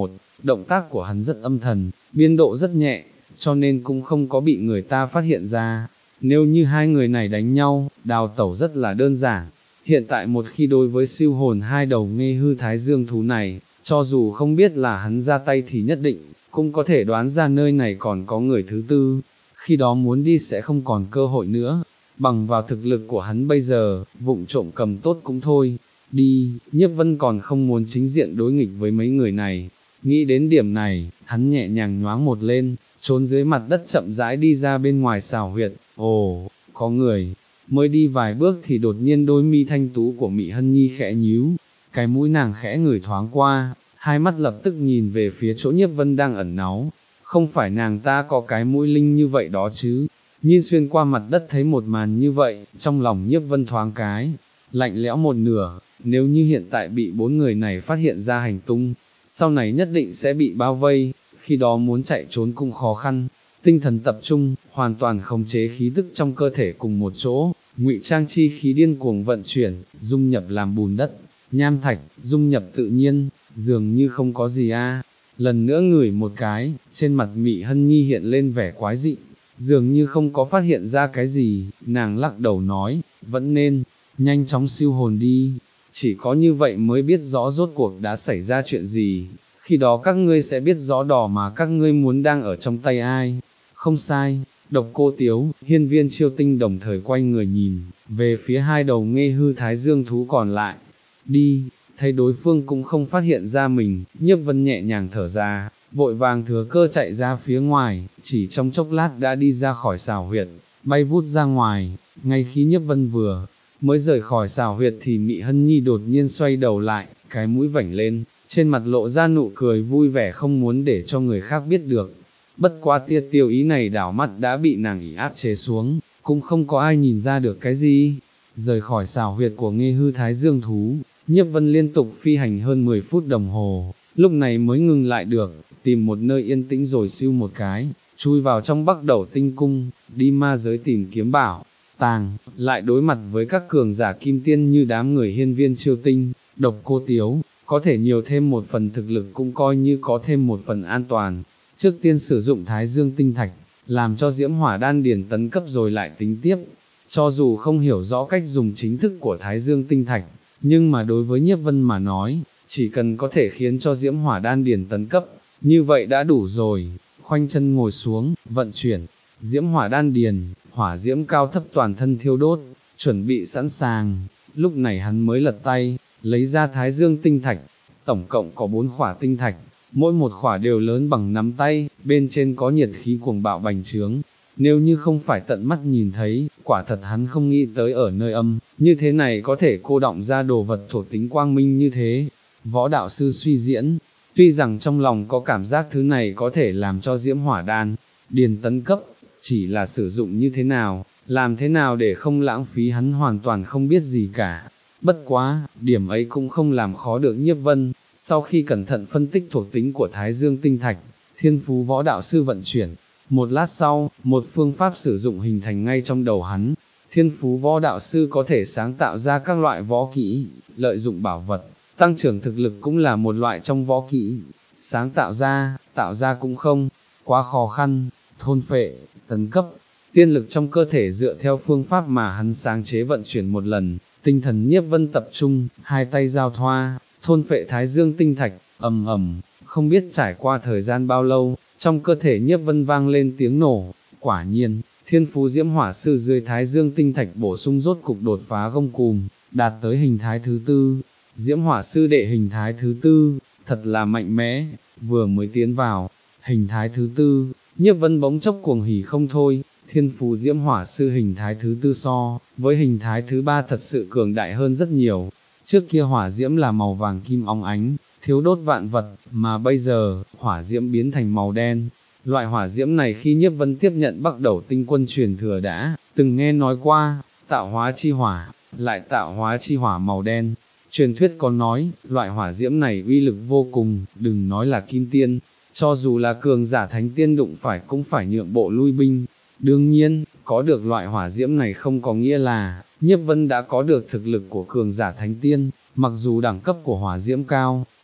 động tác của hắn rất âm thần, biên độ rất nhẹ, cho nên cũng không có bị người ta phát hiện ra. Nếu như hai người này đánh nhau, đào tẩu rất là đơn giản. Hiện tại một khi đối với siêu hồn hai đầu nghe hư thái dương thú này, cho dù không biết là hắn ra tay thì nhất định, cũng có thể đoán ra nơi này còn có người thứ tư, khi đó muốn đi sẽ không còn cơ hội nữa. Bằng vào thực lực của hắn bây giờ, vụng trộm cầm tốt cũng thôi, đi, Nhiếp Vân còn không muốn chính diện đối nghịch với mấy người này. Nghĩ đến điểm này, hắn nhẹ nhàng nhoáng một lên, trốn dưới mặt đất chậm rãi đi ra bên ngoài xào huyệt. Ồ, có người, mới đi vài bước thì đột nhiên đôi mi thanh tú của Mị Hân Nhi khẽ nhíu, cái mũi nàng khẽ ngửi thoáng qua, hai mắt lập tức nhìn về phía chỗ Nhiếp Vân đang ẩn náu. Không phải nàng ta có cái mũi linh như vậy đó chứ? Nhìn xuyên qua mặt đất thấy một màn như vậy, trong lòng Nhiếp Vân thoáng cái, lạnh lẽo một nửa. Nếu như hiện tại bị bốn người này phát hiện ra hành tung, sau này nhất định sẽ bị bao vây, khi đó muốn chạy trốn cũng khó khăn. Tinh thần tập trung, hoàn toàn khống chế khí tức trong cơ thể cùng một chỗ, ngụy trang chi khí điên cuồng vận chuyển, dung nhập làm bùn đất, nham thạch, dung nhập tự nhiên, dường như không có gì a. Lần nữa ngửi một cái, trên mặt Mị Hân Nhi hiện lên vẻ quái dị, dường như không có phát hiện ra cái gì, nàng lắc đầu nói, vẫn nên, nhanh chóng siêu hồn đi, chỉ có như vậy mới biết rõ rốt cuộc đã xảy ra chuyện gì, khi đó các ngươi sẽ biết rõ đỏ mà các ngươi muốn đang ở trong tay ai. Không sai, Độc Cô Tiếu, Hiên Viên Chiêu Tinh đồng thời quay người nhìn, về phía hai đầu nghe hư thái dương thú còn lại, đi, thấy đối phương cũng không phát hiện ra mình, Nhiếp Vân nhẹ nhàng thở ra, vội vàng thừa cơ chạy ra phía ngoài, chỉ trong chốc lát đã đi ra khỏi xào huyệt, bay vút ra ngoài. Ngay khi Nhiếp Vân vừa mới rời khỏi xào huyệt thì Mị Hân Nhi đột nhiên xoay đầu lại, cái mũi vảnh lên, trên mặt lộ ra nụ cười vui vẻ không muốn để cho người khác biết được. Bất quá tia tiêu ý này đảo mắt đã bị nàng ỷ áp chế xuống, cũng không có ai nhìn ra được cái gì. Rời khỏi xào huyệt của nghe hư thái dương thú, Nhiếp Vân liên tục phi hành hơn mười phút đồng hồ, lúc này mới ngừng lại được, tìm một nơi yên tĩnh rồi siêu một cái, chui vào trong Bắc Đẩu Tinh Cung, đi ma giới tìm kiếm bảo tàng, lại đối mặt với các cường giả kim tiên như đám người Hiên Viên Chiêu Tinh, Độc Cô Tiếu, có thể nhiều thêm một phần thực lực cũng coi như có thêm một phần an toàn. Trước tiên sử dụng Thái Dương Tinh Thạch, làm cho Diễm Hỏa Đan Điền tấn cấp rồi lại tính tiếp. Cho dù không hiểu rõ cách dùng chính thức của Thái Dương Tinh Thạch, nhưng mà đối với Nhiếp Vân mà nói, chỉ cần có thể khiến cho Diễm Hỏa Đan Điền tấn cấp, như vậy đã đủ rồi. Khoanh chân ngồi xuống, vận chuyển Diễm Hỏa Đan Điền, hỏa diễm cao thấp toàn thân thiêu đốt, chuẩn bị sẵn sàng. Lúc này hắn mới lật tay, lấy ra Thái Dương Tinh Thạch, tổng cộng có bốn khỏa tinh thạch, mỗi một khỏa đều lớn bằng nắm tay, bên trên có nhiệt khí cuồng bạo bành trướng. Nếu như không phải tận mắt nhìn thấy, quả thật hắn không nghĩ tới ở nơi âm, như thế này có thể cô đọng ra đồ vật thuộc tính quang minh như thế. Võ đạo sư suy diễn, tuy rằng trong lòng có cảm giác thứ này có thể làm cho Diễm Hỏa Đan Điền tấn cấp, chỉ là sử dụng như thế nào, làm thế nào để không lãng phí hắn hoàn toàn không biết gì cả. Bất quá, điểm ấy cũng không làm khó được Nhiếp Vân. Sau khi cẩn thận phân tích thuộc tính của Thái Dương Tinh Thạch, Thiên Phú Võ Đạo Sư vận chuyển, một lát sau, một phương pháp sử dụng hình thành ngay trong đầu hắn. Thiên Phú Võ Đạo Sư có thể sáng tạo ra các loại võ kỹ, lợi dụng bảo vật, tăng trưởng thực lực cũng là một loại trong võ kỹ. Sáng tạo ra, tạo ra cũng không quá khó khăn, thôn phệ, tấn cấp, tiên lực trong cơ thể dựa theo phương pháp mà hắn sáng chế vận chuyển một lần. Tinh thần Nhiếp Vân tập trung, hai tay giao thoa, thôn phệ Thái Dương Tinh Thạch, ầm ầm, không biết trải qua thời gian bao lâu, trong cơ thể Nhiếp Vân vang lên tiếng nổ. Quả nhiên, Thiên Phú Diễm Hỏa Sư dưới Thái Dương Tinh Thạch bổ sung rốt cục đột phá gông cùm, đạt tới hình thái thứ tư. Diễm Hỏa Sư đệ hình thái thứ tư, thật là mạnh mẽ. Vừa mới tiến vào hình thái thứ tư, Nhiếp Vân bỗng chốc cuồng hỉ không thôi. Thiên Phú Diễm Hỏa Sư hình thái thứ tư so với hình thái thứ ba thật sự cường đại hơn rất nhiều. Trước kia hỏa diễm là màu vàng kim óng ánh, thiếu đốt vạn vật, mà bây giờ, hỏa diễm biến thành màu đen. Loại hỏa diễm này khi Nhiếp Vân tiếp nhận Bắc Đẩu Tinh Quân truyền thừa đã từng nghe nói qua, tạo hóa chi hỏa, lại tạo hóa chi hỏa màu đen. Truyền thuyết có nói, loại hỏa diễm này uy lực vô cùng, đừng nói là kim tiên, cho dù là cường giả thánh tiên đụng phải cũng phải nhượng bộ lui binh. Đương nhiên, có được loại hỏa diễm này không có nghĩa là, Nhiếp Vân đã có được thực lực của cường giả thánh tiên, mặc dù đẳng cấp của hỏa diễm cao,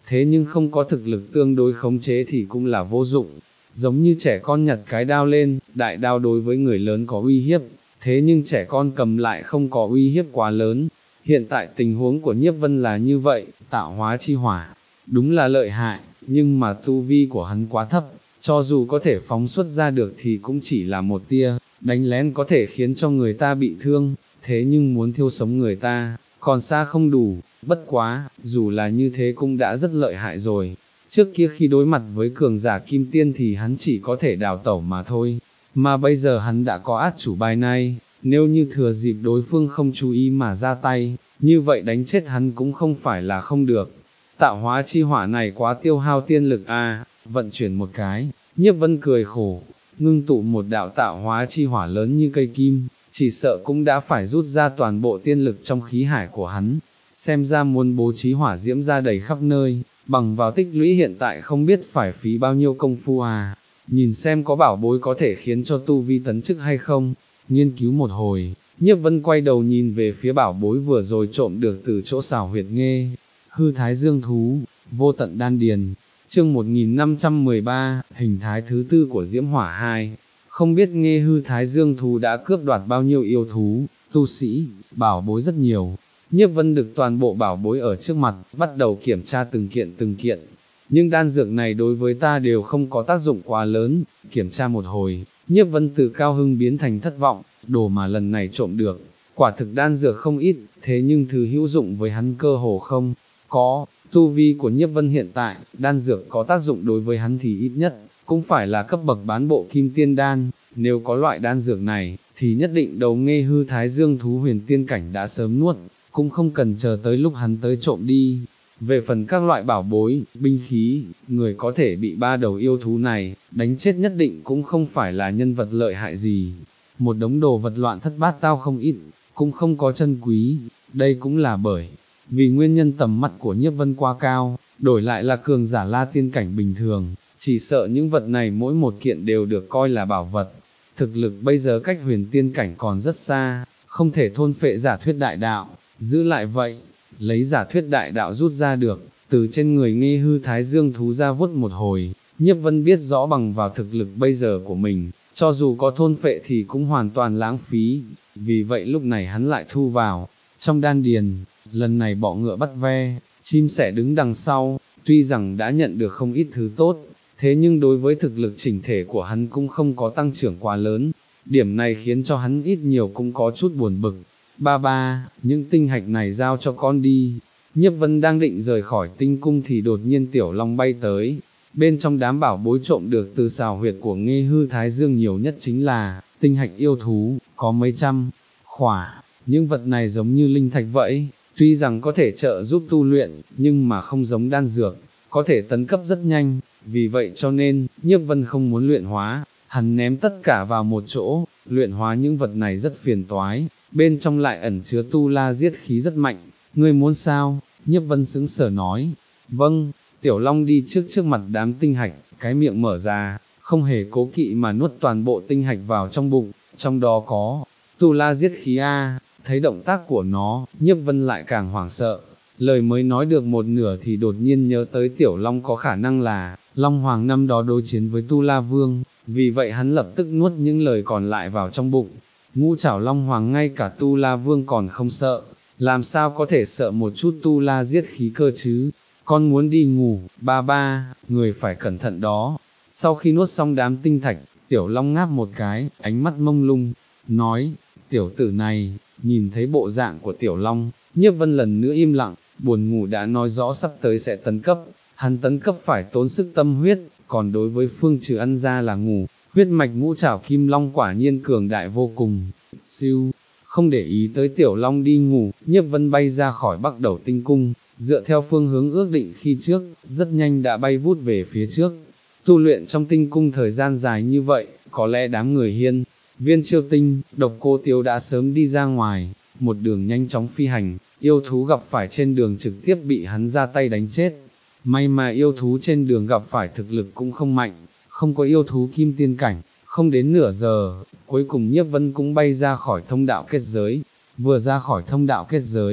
thế nhưng không có thực lực tương đối khống chế thì cũng là vô dụng, giống như trẻ con nhặt cái đao lên, đại đao đối với người lớn có uy hiếp, thế nhưng trẻ con cầm lại không có uy hiếp quá lớn. Hiện tại tình huống của Nhiếp Vân là như vậy, tạo hóa chi hỏa, đúng là lợi hại, nhưng mà tu vi của hắn quá thấp, cho dù có thể phóng xuất ra được thì cũng chỉ là một tia, đánh lén có thể khiến cho người ta bị thương, thế nhưng muốn thiêu sống người ta, còn xa không đủ, bất quá, dù là như thế cũng đã rất lợi hại rồi. Trước kia khi đối mặt với cường giả kim tiên thì hắn chỉ có thể đào tẩu mà thôi, mà bây giờ hắn đã có át chủ bài này, nếu như thừa dịp đối phương không chú ý mà ra tay, như vậy đánh chết hắn cũng không phải là không được. Tạo hóa chi hỏa này quá tiêu hao tiên lực a, vận chuyển một cái, Nhiếp Vân cười khổ, ngưng tụ một đạo tạo hóa chi hỏa lớn như cây kim, chỉ sợ cũng đã phải rút ra toàn bộ tiên lực trong khí hải của hắn, xem ra muốn bố trí hỏa diễm ra đầy khắp nơi, bằng vào tích lũy hiện tại không biết phải phí bao nhiêu công phu à, nhìn xem có bảo bối có thể khiến cho tu vi tấn chức hay không. Nghiên cứu một hồi, Nhiếp Vân quay đầu nhìn về phía bảo bối vừa rồi trộm được từ chỗ xảo huyệt Nghê Hư Thái Dương Thú, vô tận đan điền. Chương một nghìn năm trăm mười ba, hình thái thứ tư của Diễm Hỏa hai. Không biết Nghê Hư Thái Dương Thú đã cướp đoạt bao nhiêu yêu thú, tu sĩ, bảo bối rất nhiều. Nhiếp Vân được toàn bộ bảo bối ở trước mặt, bắt đầu kiểm tra từng kiện từng kiện. Nhưng đan dược này đối với ta đều không có tác dụng quá lớn, kiểm tra một hồi, Nhiếp Vân từ cao hưng biến thành thất vọng, đồ mà lần này trộm được, quả thực đan dược không ít, thế nhưng thứ hữu dụng với hắn cơ hồ không có. Tu vi của Nhiếp Vân hiện tại, đan dược có tác dụng đối với hắn thì ít nhất, cũng phải là cấp bậc bán bộ kim tiên đan, nếu có loại đan dược này, thì nhất định đầu Nghê Hư Thái Dương Thú huyền tiên cảnh đã sớm nuốt, cũng không cần chờ tới lúc hắn tới trộm đi. Về phần các loại bảo bối, binh khí, người có thể bị ba đầu yêu thú này, đánh chết nhất định cũng không phải là nhân vật lợi hại gì. Một đống đồ vật loạn thất bát tao không ít, cũng không có chân quý, đây cũng là bởi vì nguyên nhân tầm mắt của Nhiếp Vân quá cao, đổi lại là cường giả la tiên cảnh bình thường, chỉ sợ những vật này mỗi một kiện đều được coi là bảo vật. Thực lực bây giờ cách huyền tiên cảnh còn rất xa, không thể thôn phệ giả thuyết đại đạo, giữ lại vậy, lấy giả thuyết đại đạo rút ra được, từ trên người Nghê Hư Thái Dương Thú ra vuốt một hồi, Nhiếp Vân biết rõ bằng vào thực lực bây giờ của mình, cho dù có thôn phệ thì cũng hoàn toàn lãng phí, vì vậy lúc này hắn lại thu vào, trong đan điền, lần này bọ ngựa bắt ve, chim sẻ đứng đằng sau, tuy rằng đã nhận được không ít thứ tốt, thế nhưng đối với thực lực chỉnh thể của hắn cũng không có tăng trưởng quá lớn, điểm này khiến cho hắn ít nhiều cũng có chút buồn bực. Ba ba, những tinh hạch này giao cho con đi. Nhiếp Vân đang định rời khỏi tinh cung thì đột nhiên Tiểu Long bay tới, bên trong đám bảo bối trộm được từ xào huyệt của Nghê Hư Thái Dương nhiều nhất chính là tinh hạch yêu thú, có mấy trăm khỏa, những vật này giống như linh thạch vậy, tuy rằng có thể trợ giúp tu luyện, nhưng mà không giống đan dược, có thể tấn cấp rất nhanh, vì vậy cho nên, Nhiếp Vân không muốn luyện hóa, hắn ném tất cả vào một chỗ, luyện hóa những vật này rất phiền toái, bên trong lại ẩn chứa tu la giết khí rất mạnh, ngươi muốn sao? Nhiếp Vân sững sờ nói, vâng. Tiểu Long đi trước trước mặt đám tinh hạch, cái miệng mở ra, không hề cố kỵ mà nuốt toàn bộ tinh hạch vào trong bụng, trong đó có tu la giết khí a. Thấy động tác của nó, Nhiếp Vân lại càng hoảng sợ, lời mới nói được một nửa thì đột nhiên nhớ tới Tiểu Long có khả năng là Long Hoàng năm đó đối chiến với Tu La Vương, vì vậy hắn lập tức nuốt những lời còn lại vào trong bụng. Ngũ Trảo Long Hoàng ngay cả Tu La Vương còn không sợ, làm sao có thể sợ một chút Tu La giết khí cơ chứ? Con muốn đi ngủ, ba ba, người phải cẩn thận đó. Sau khi nuốt xong đám tinh thạch, Tiểu Long ngáp một cái, ánh mắt mông lung, nói, tiểu tử này, nhìn thấy bộ dạng của Tiểu Long, Nhiếp Vân lần nữa im lặng, buồn ngủ đã nói rõ sắp tới sẽ tấn cấp, hắn tấn cấp phải tốn sức tâm huyết, còn đối với Phương Trừ ăn ra là ngủ, huyết mạch ngũ trảo kim long quả nhiên cường đại vô cùng. Siêu, không để ý tới Tiểu Long đi ngủ, Nhiếp Vân bay ra khỏi Bắc Đầu Tinh Cung, dựa theo phương hướng ước định khi trước, rất nhanh đã bay vút về phía trước. Tu luyện trong tinh cung thời gian dài như vậy, có lẽ đám người Hiên, Viên Chiêu Tinh, Độc Cô Tiếu đã sớm đi ra ngoài, một đường nhanh chóng phi hành, yêu thú gặp phải trên đường trực tiếp bị hắn ra tay đánh chết. May mà yêu thú trên đường gặp phải thực lực cũng không mạnh, không có yêu thú kim tiên cảnh, không đến nửa giờ, cuối cùng Nhiếp Vân cũng bay ra khỏi thông đạo kết giới, vừa ra khỏi thông đạo kết giới,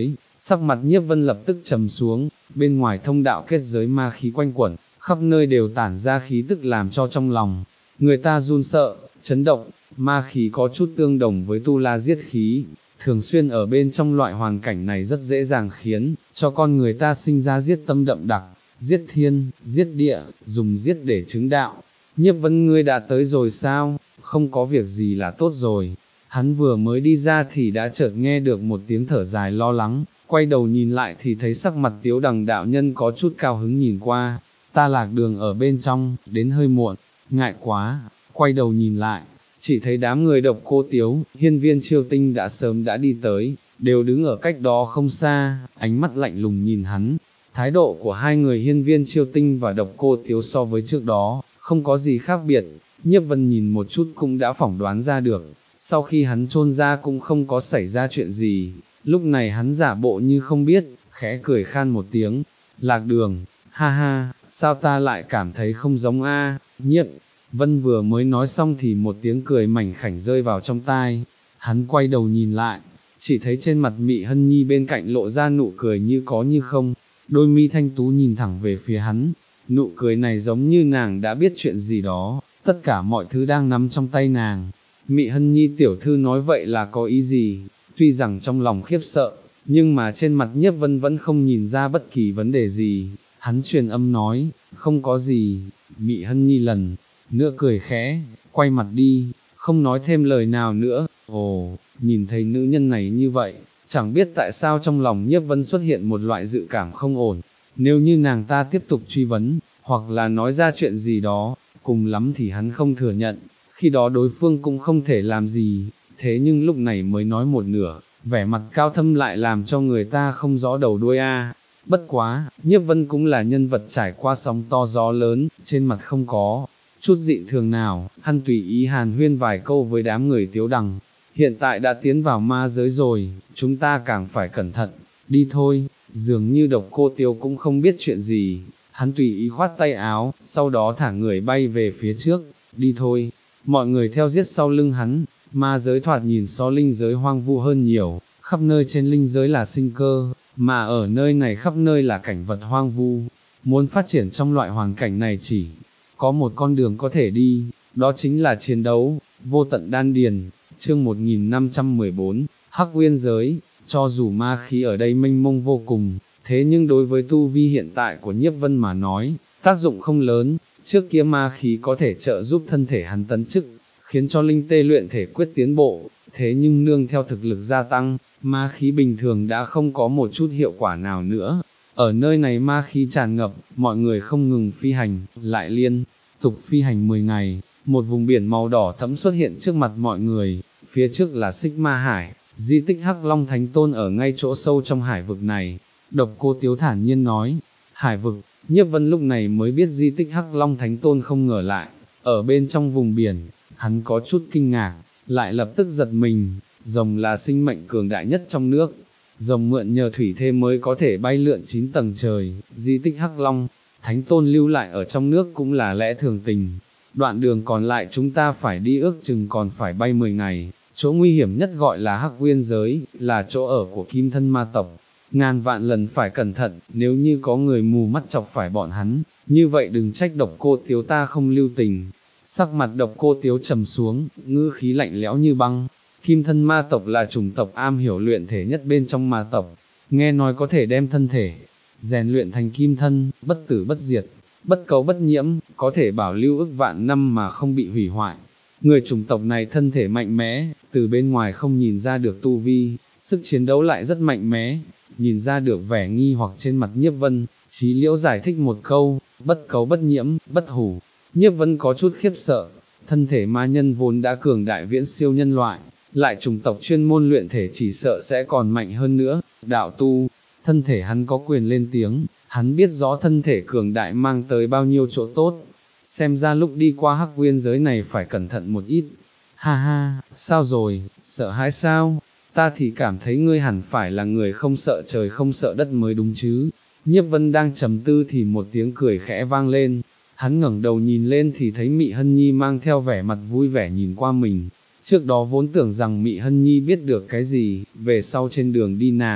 sắc mặt Nhiếp Vân lập tức trầm xuống, bên ngoài thông đạo kết giới ma khí quanh quẩn, khắp nơi đều tản ra khí tức làm cho trong lòng người ta run sợ, chấn động, ma khí có chút tương đồng với tu la giết khí, thường xuyên ở bên trong loại hoàn cảnh này rất dễ dàng khiến cho con người ta sinh ra giết tâm đậm đặc, giết thiên, giết địa, dùng giết để chứng đạo. Nhiếp Vân, ngươi đã tới rồi sao? Không có việc gì là tốt rồi. Hắn vừa mới đi ra thì đã chợt nghe được một tiếng thở dài lo lắng, quay đầu nhìn lại thì thấy sắc mặt Tiếu Đằng đạo nhân có chút cao hứng nhìn qua, ta lạc đường ở bên trong, đến hơi muộn, ngại quá, quay đầu nhìn lại, chỉ thấy đám người Độc Cô Tiếu, Hiên Viên Chiêu Tinh đã sớm đã đi tới, đều đứng ở cách đó không xa, ánh mắt lạnh lùng nhìn hắn. Thái độ của hai người Hiên Viên Chiêu Tinh và Độc Cô Tiếu so với trước đó, không có gì khác biệt, Nhiếp Vân nhìn một chút cũng đã phỏng đoán ra được, sau khi hắn chôn ra cũng không có xảy ra chuyện gì, lúc này hắn giả bộ như không biết, khẽ cười khan một tiếng, lạc đường, ha ha, sao ta lại cảm thấy không giống a? Nhiếp Vân vừa mới nói xong thì một tiếng cười mảnh khảnh rơi vào trong tai, hắn quay đầu nhìn lại, chỉ thấy trên mặt Mị Hân Nhi bên cạnh lộ ra nụ cười như có như không, đôi mi thanh tú nhìn thẳng về phía hắn, nụ cười này giống như nàng đã biết chuyện gì đó, tất cả mọi thứ đang nắm trong tay nàng. Mị Hân Nhi tiểu thư nói vậy là có ý gì? Tuy rằng trong lòng khiếp sợ, nhưng mà trên mặt Nhiếp Vân vẫn không nhìn ra bất kỳ vấn đề gì, hắn truyền âm nói, không có gì. Mị Hân Nhi lần nữa cười khẽ, quay mặt đi, không nói thêm lời nào nữa. Ồ, nhìn thấy nữ nhân này như vậy, chẳng biết tại sao trong lòng Nhiếp Vân xuất hiện một loại dự cảm không ổn, nếu như nàng ta tiếp tục truy vấn, hoặc là nói ra chuyện gì đó, cùng lắm thì hắn không thừa nhận, khi đó đối phương cũng không thể làm gì, thế nhưng lúc này mới nói một nửa, vẻ mặt cao thâm lại làm cho người ta không rõ đầu đuôi a. Bất quá, Nhiếp Vân cũng là nhân vật trải qua sóng to gió lớn, trên mặt không có chút dị thường nào, hắn tùy ý hàn huyên vài câu với đám người Tiếu Đằng. Hiện tại đã tiến vào ma giới rồi, chúng ta càng phải cẩn thận, đi thôi. Dường như Độc Cô Tiếu cũng không biết chuyện gì, hắn tùy ý khoát tay áo, sau đó thả người bay về phía trước, đi thôi. Mọi người theo giết sau lưng hắn, ma giới thoạt nhìn so linh giới hoang vu hơn nhiều, khắp nơi trên linh giới là sinh cơ, mà ở nơi này khắp nơi là cảnh vật hoang vu. Muốn phát triển trong loại hoàn cảnh này chỉ có một con đường có thể đi, đó chính là chiến đấu. Vô tận đan điền, chương một nghìn năm trăm mười bốn, Hắc Uyên giới. Cho dù ma khí ở đây mênh mông vô cùng, thế nhưng đối với tu vi hiện tại của Nhiếp Vân mà nói, tác dụng không lớn. Trước kia ma khí có thể trợ giúp thân thể hắn tấn chức, khiến cho linh tê luyện thể quyết tiến bộ, thế nhưng nương theo thực lực gia tăng, ma khí bình thường đã không có một chút hiệu quả nào nữa. Ở nơi này ma khí tràn ngập, mọi người không ngừng phi hành, lại liên tục phi hành mười ngày, một vùng biển màu đỏ thẫm xuất hiện trước mặt mọi người, phía trước là Xích Ma Hải, di tích Hắc Long Thánh Tôn ở ngay chỗ sâu trong hải vực này. Độc Cô Tiếu thản nhiên nói, hải vực. Nhiếp Vân lúc này mới biết di tích Hắc Long Thánh Tôn không ngờ lại, ở bên trong vùng biển, hắn có chút kinh ngạc, lại lập tức giật mình, rồng là sinh mệnh cường đại nhất trong nước, rồng mượn nhờ thủy thế mới có thể bay lượn chín tầng trời, di tích Hắc Long Thánh Tôn lưu lại ở trong nước cũng là lẽ thường tình, đoạn đường còn lại chúng ta phải đi ước chừng còn phải bay mười ngày, chỗ nguy hiểm nhất gọi là Hắc Uyên giới, là chỗ ở của Kim Thân Ma tộc. Ngàn vạn lần phải cẩn thận, nếu như có người mù mắt chọc phải bọn hắn, như vậy đừng trách Độc Cô Tiếu ta không lưu tình. Sắc mặt Độc Cô Tiếu trầm xuống, ngữ khí lạnh lẽo như băng. Kim Thân Ma tộc là chủng tộc am hiểu luyện thể nhất bên trong ma tộc, nghe nói có thể đem thân thể rèn luyện thành kim thân, bất tử bất diệt, bất cấu bất nhiễm, có thể bảo lưu ức vạn năm mà không bị hủy hoại. Người chủng tộc này thân thể mạnh mẽ, từ bên ngoài không nhìn ra được tu vi, sức chiến đấu lại rất mạnh mẽ. Nhìn ra được vẻ nghi hoặc trên mặt Nhiếp Vân, Chí Liễu giải thích một câu, bất cấu bất nhiễm, bất hủ. Nhiếp Vân có chút khiếp sợ, thân thể ma nhân vốn đã cường đại viễn siêu nhân loại, lại chủng tộc chuyên môn luyện thể chỉ sợ sẽ còn mạnh hơn nữa. Đạo tu, thân thể hắn có quyền lên tiếng, hắn biết rõ thân thể cường đại mang tới bao nhiêu chỗ tốt, xem ra lúc đi qua Hắc Uyên giới này phải cẩn thận một ít. Ha ha, sao rồi, sợ hãi sao? Ta thì cảm thấy ngươi hẳn phải là người không sợ trời không sợ đất mới đúng chứ. Nhiếp Vân đang trầm tư thì một tiếng cười khẽ vang lên, hắn ngẩng đầu nhìn lên thì thấy Mị Hân Nhi mang theo vẻ mặt vui vẻ nhìn qua mình. Trước đó vốn tưởng rằng Mị Hân Nhi biết được cái gì, về sau trên đường đi nàng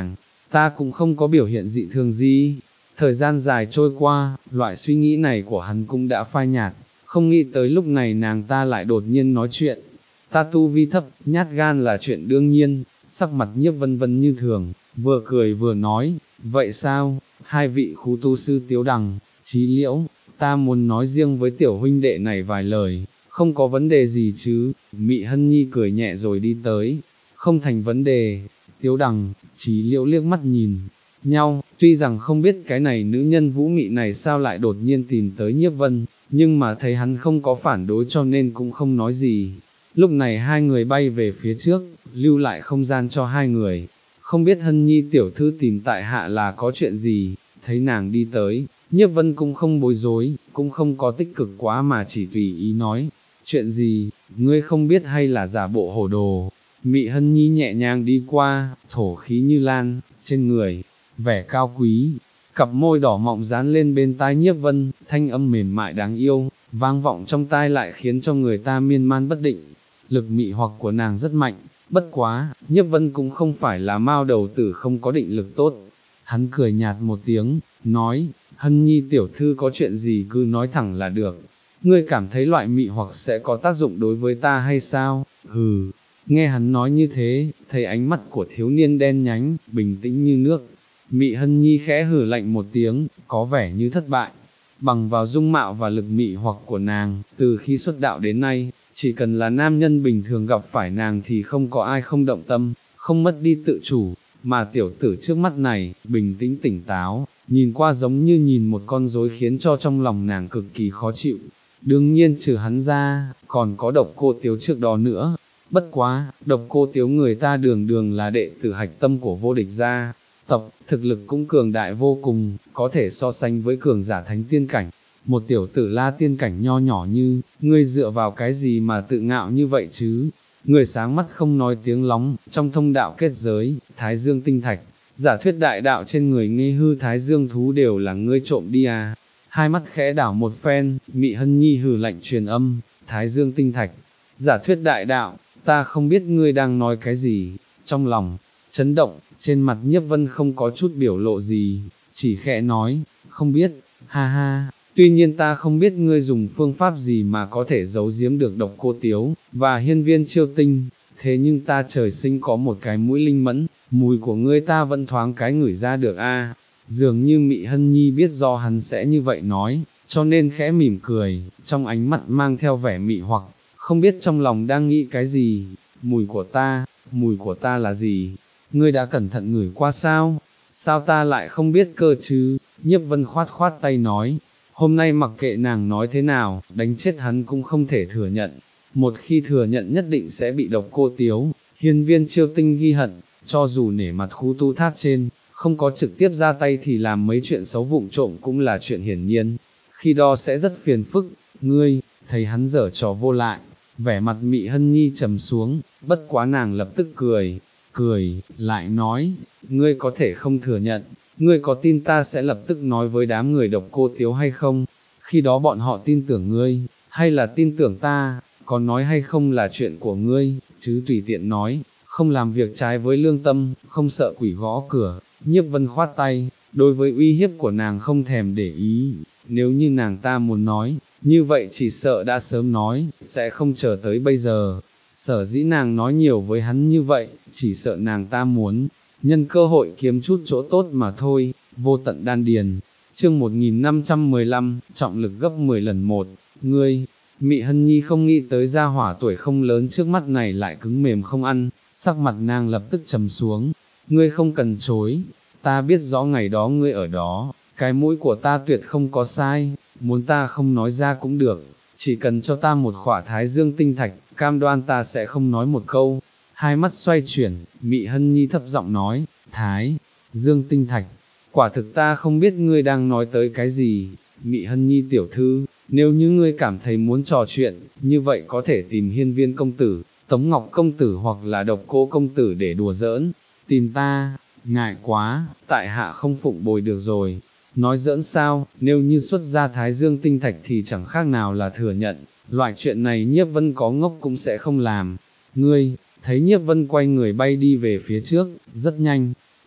ta cũng không có biểu hiện dị thường gì. Thời gian dài trôi qua, loại suy nghĩ này của hắn cũng đã phai nhạt, không nghĩ tới lúc này nàng ta lại đột nhiên nói chuyện. Ta tu vi thấp, nhát gan là chuyện đương nhiên, sắc mặt Nhiếp Vân Vân như thường, vừa cười vừa nói, vậy sao, hai vị khu tu sư Tiếu Đằng, Chí Liễu, ta muốn nói riêng với tiểu huynh đệ này vài lời, không có vấn đề gì chứ. Mị Hân Nhi cười nhẹ rồi đi tới, không thành vấn đề. Tiếu Đằng, Chí Liễu liếc mắt nhìn nhau, tuy rằng không biết cái này nữ nhân vũ mị này sao lại đột nhiên tìm tới Nhiếp Vân, nhưng mà thấy hắn không có phản đối cho nên cũng không nói gì. Lúc này hai người bay về phía trước, lưu lại không gian cho hai người. Không biết Hân Nhi tiểu thư tìm tại hạ là có chuyện gì. Thấy nàng đi tới, Nhiếp Vân cũng không bối rối, cũng không có tích cực quá mà chỉ tùy ý nói, chuyện gì, ngươi không biết hay là giả bộ hồ đồ. Mị Hân Nhi nhẹ nhàng đi qua, thổ khí như lan, trên người, vẻ cao quý, cặp môi đỏ mọng dán lên bên tai Nhiếp Vân, thanh âm mềm mại đáng yêu, vang vọng trong tai lại khiến cho người ta miên man bất định. Lực mị hoặc của nàng rất mạnh, bất quá, Nhiếp Vân cũng không phải là mao đầu tử không có định lực tốt. Hắn cười nhạt một tiếng, nói, Hân Nhi tiểu thư có chuyện gì cứ nói thẳng là được. Ngươi cảm thấy loại mị hoặc sẽ có tác dụng đối với ta hay sao? Hừ. Nghe hắn nói như thế, thấy ánh mắt của thiếu niên đen nhánh, bình tĩnh như nước. Mị Hân Nhi khẽ hừ lạnh một tiếng, có vẻ như thất bại. Bằng vào dung mạo và lực mị hoặc của nàng, từ khi xuất đạo đến nay, chỉ cần là nam nhân bình thường gặp phải nàng thì không có ai không động tâm, không mất đi tự chủ, mà tiểu tử trước mắt này, bình tĩnh tỉnh táo, nhìn qua giống như nhìn một con rối khiến cho trong lòng nàng cực kỳ khó chịu. Đương nhiên trừ hắn ra, còn có Độc Cô Tiếu trước đó nữa. Bất quá, Độc Cô Tiếu người ta đường đường là đệ tử hạch tâm của Vô Địch gia tộc, thực lực cũng cường đại vô cùng, có thể so sánh với cường giả thánh tiên cảnh. Một tiểu tử La tiên cảnh nho nhỏ như, ngươi dựa vào cái gì mà tự ngạo như vậy chứ? Người sáng mắt không nói tiếng lóng, trong thông đạo kết giới, Thái Dương tinh thạch, giả thuyết đại đạo trên người nghi hư Thái Dương thú đều là ngươi trộm đi à? Hai mắt khẽ đảo một phen, Mị Hân Nhi hừ lạnh truyền âm, Thái Dương tinh thạch, giả thuyết đại đạo, ta không biết ngươi đang nói cái gì. Trong lòng chấn động, trên mặt Nhiếp Vân không có chút biểu lộ gì, chỉ khẽ nói, không biết, ha ha. Tuy nhiên ta không biết ngươi dùng phương pháp gì mà có thể giấu giếm được Độc Cô Tiếu, và hiên viên chiêu tinh, thế nhưng ta trời sinh có một cái mũi linh mẫn, mùi của ngươi ta vẫn thoáng cái ngửi ra được a. Dường như Mị Hân Nhi biết do hắn sẽ như vậy nói, cho nên khẽ mỉm cười, trong ánh mắt mang theo vẻ mị hoặc, không biết trong lòng đang nghĩ cái gì. Mùi của ta, mùi của ta là gì? Ngươi đã cẩn thận ngửi qua sao? Sao ta lại không biết cơ chứ? Nhiếp Vân khoát khoát tay nói, hôm nay mặc kệ nàng nói thế nào, đánh chết hắn cũng không thể thừa nhận. Một khi thừa nhận nhất định sẽ bị Độc Cô Tiếu, hiên viên chiêu tinh ghi hận, cho dù nể mặt khu tu tháp trên, không có trực tiếp ra tay thì làm mấy chuyện xấu vụng trộm cũng là chuyện hiển nhiên. Khi đó sẽ rất phiền phức. Ngươi, thấy hắn dở trò vô lại, vẻ mặt Mị Hân Nhi trầm xuống, bất quá nàng lập tức cười, cười, lại nói, ngươi có thể không thừa nhận, ngươi có tin ta sẽ lập tức nói với đám người Độc Cô Tiếu hay không? Khi đó bọn họ tin tưởng ngươi, hay là tin tưởng ta, có nói hay không là chuyện của ngươi, chứ tùy tiện nói, không làm việc trái với lương tâm, không sợ quỷ gõ cửa. Nhiếp Vân khoát tay, đối với uy hiếp của nàng không thèm để ý, nếu như nàng ta muốn nói, như vậy chỉ sợ đã sớm nói, sẽ không chờ tới bây giờ. Sở dĩ nàng nói nhiều với hắn như vậy, chỉ sợ nàng ta muốn, nhân cơ hội kiếm chút chỗ tốt mà thôi. Vô tận đan điền, chương một nghìn năm trăm mười lăm, trọng lực gấp mười lần một, ngươi, Mị Hân Nhi không nghĩ tới gia hỏa tuổi không lớn trước mắt này lại cứng mềm không ăn, sắc mặt nàng lập tức trầm xuống, ngươi không cần chối, ta biết rõ ngày đó ngươi ở đó, cái mũi của ta tuyệt không có sai, muốn ta không nói ra cũng được, chỉ cần cho ta một khỏa Thái Dương tinh thạch, cam đoan ta sẽ không nói một câu. Hai mắt xoay chuyển, Mị Hân Nhi thấp giọng nói, Thái Dương tinh thạch, quả thực ta không biết ngươi đang nói tới cái gì. Mị Hân Nhi tiểu thư, nếu như ngươi cảm thấy muốn trò chuyện, như vậy có thể tìm hiên viên công tử, Tống Ngọc công tử hoặc là Độc Cô công tử để đùa giỡn, tìm ta, ngại quá, tại hạ không phụng bồi được rồi. Nói giỡn sao, nếu như xuất ra Thái Dương tinh thạch thì chẳng khác nào là thừa nhận, loại chuyện này Nhiếp Vân có ngốc cũng sẽ không làm. Ngươi, thấy Nhiếp Vân quay người bay đi về phía trước, rất nhanh,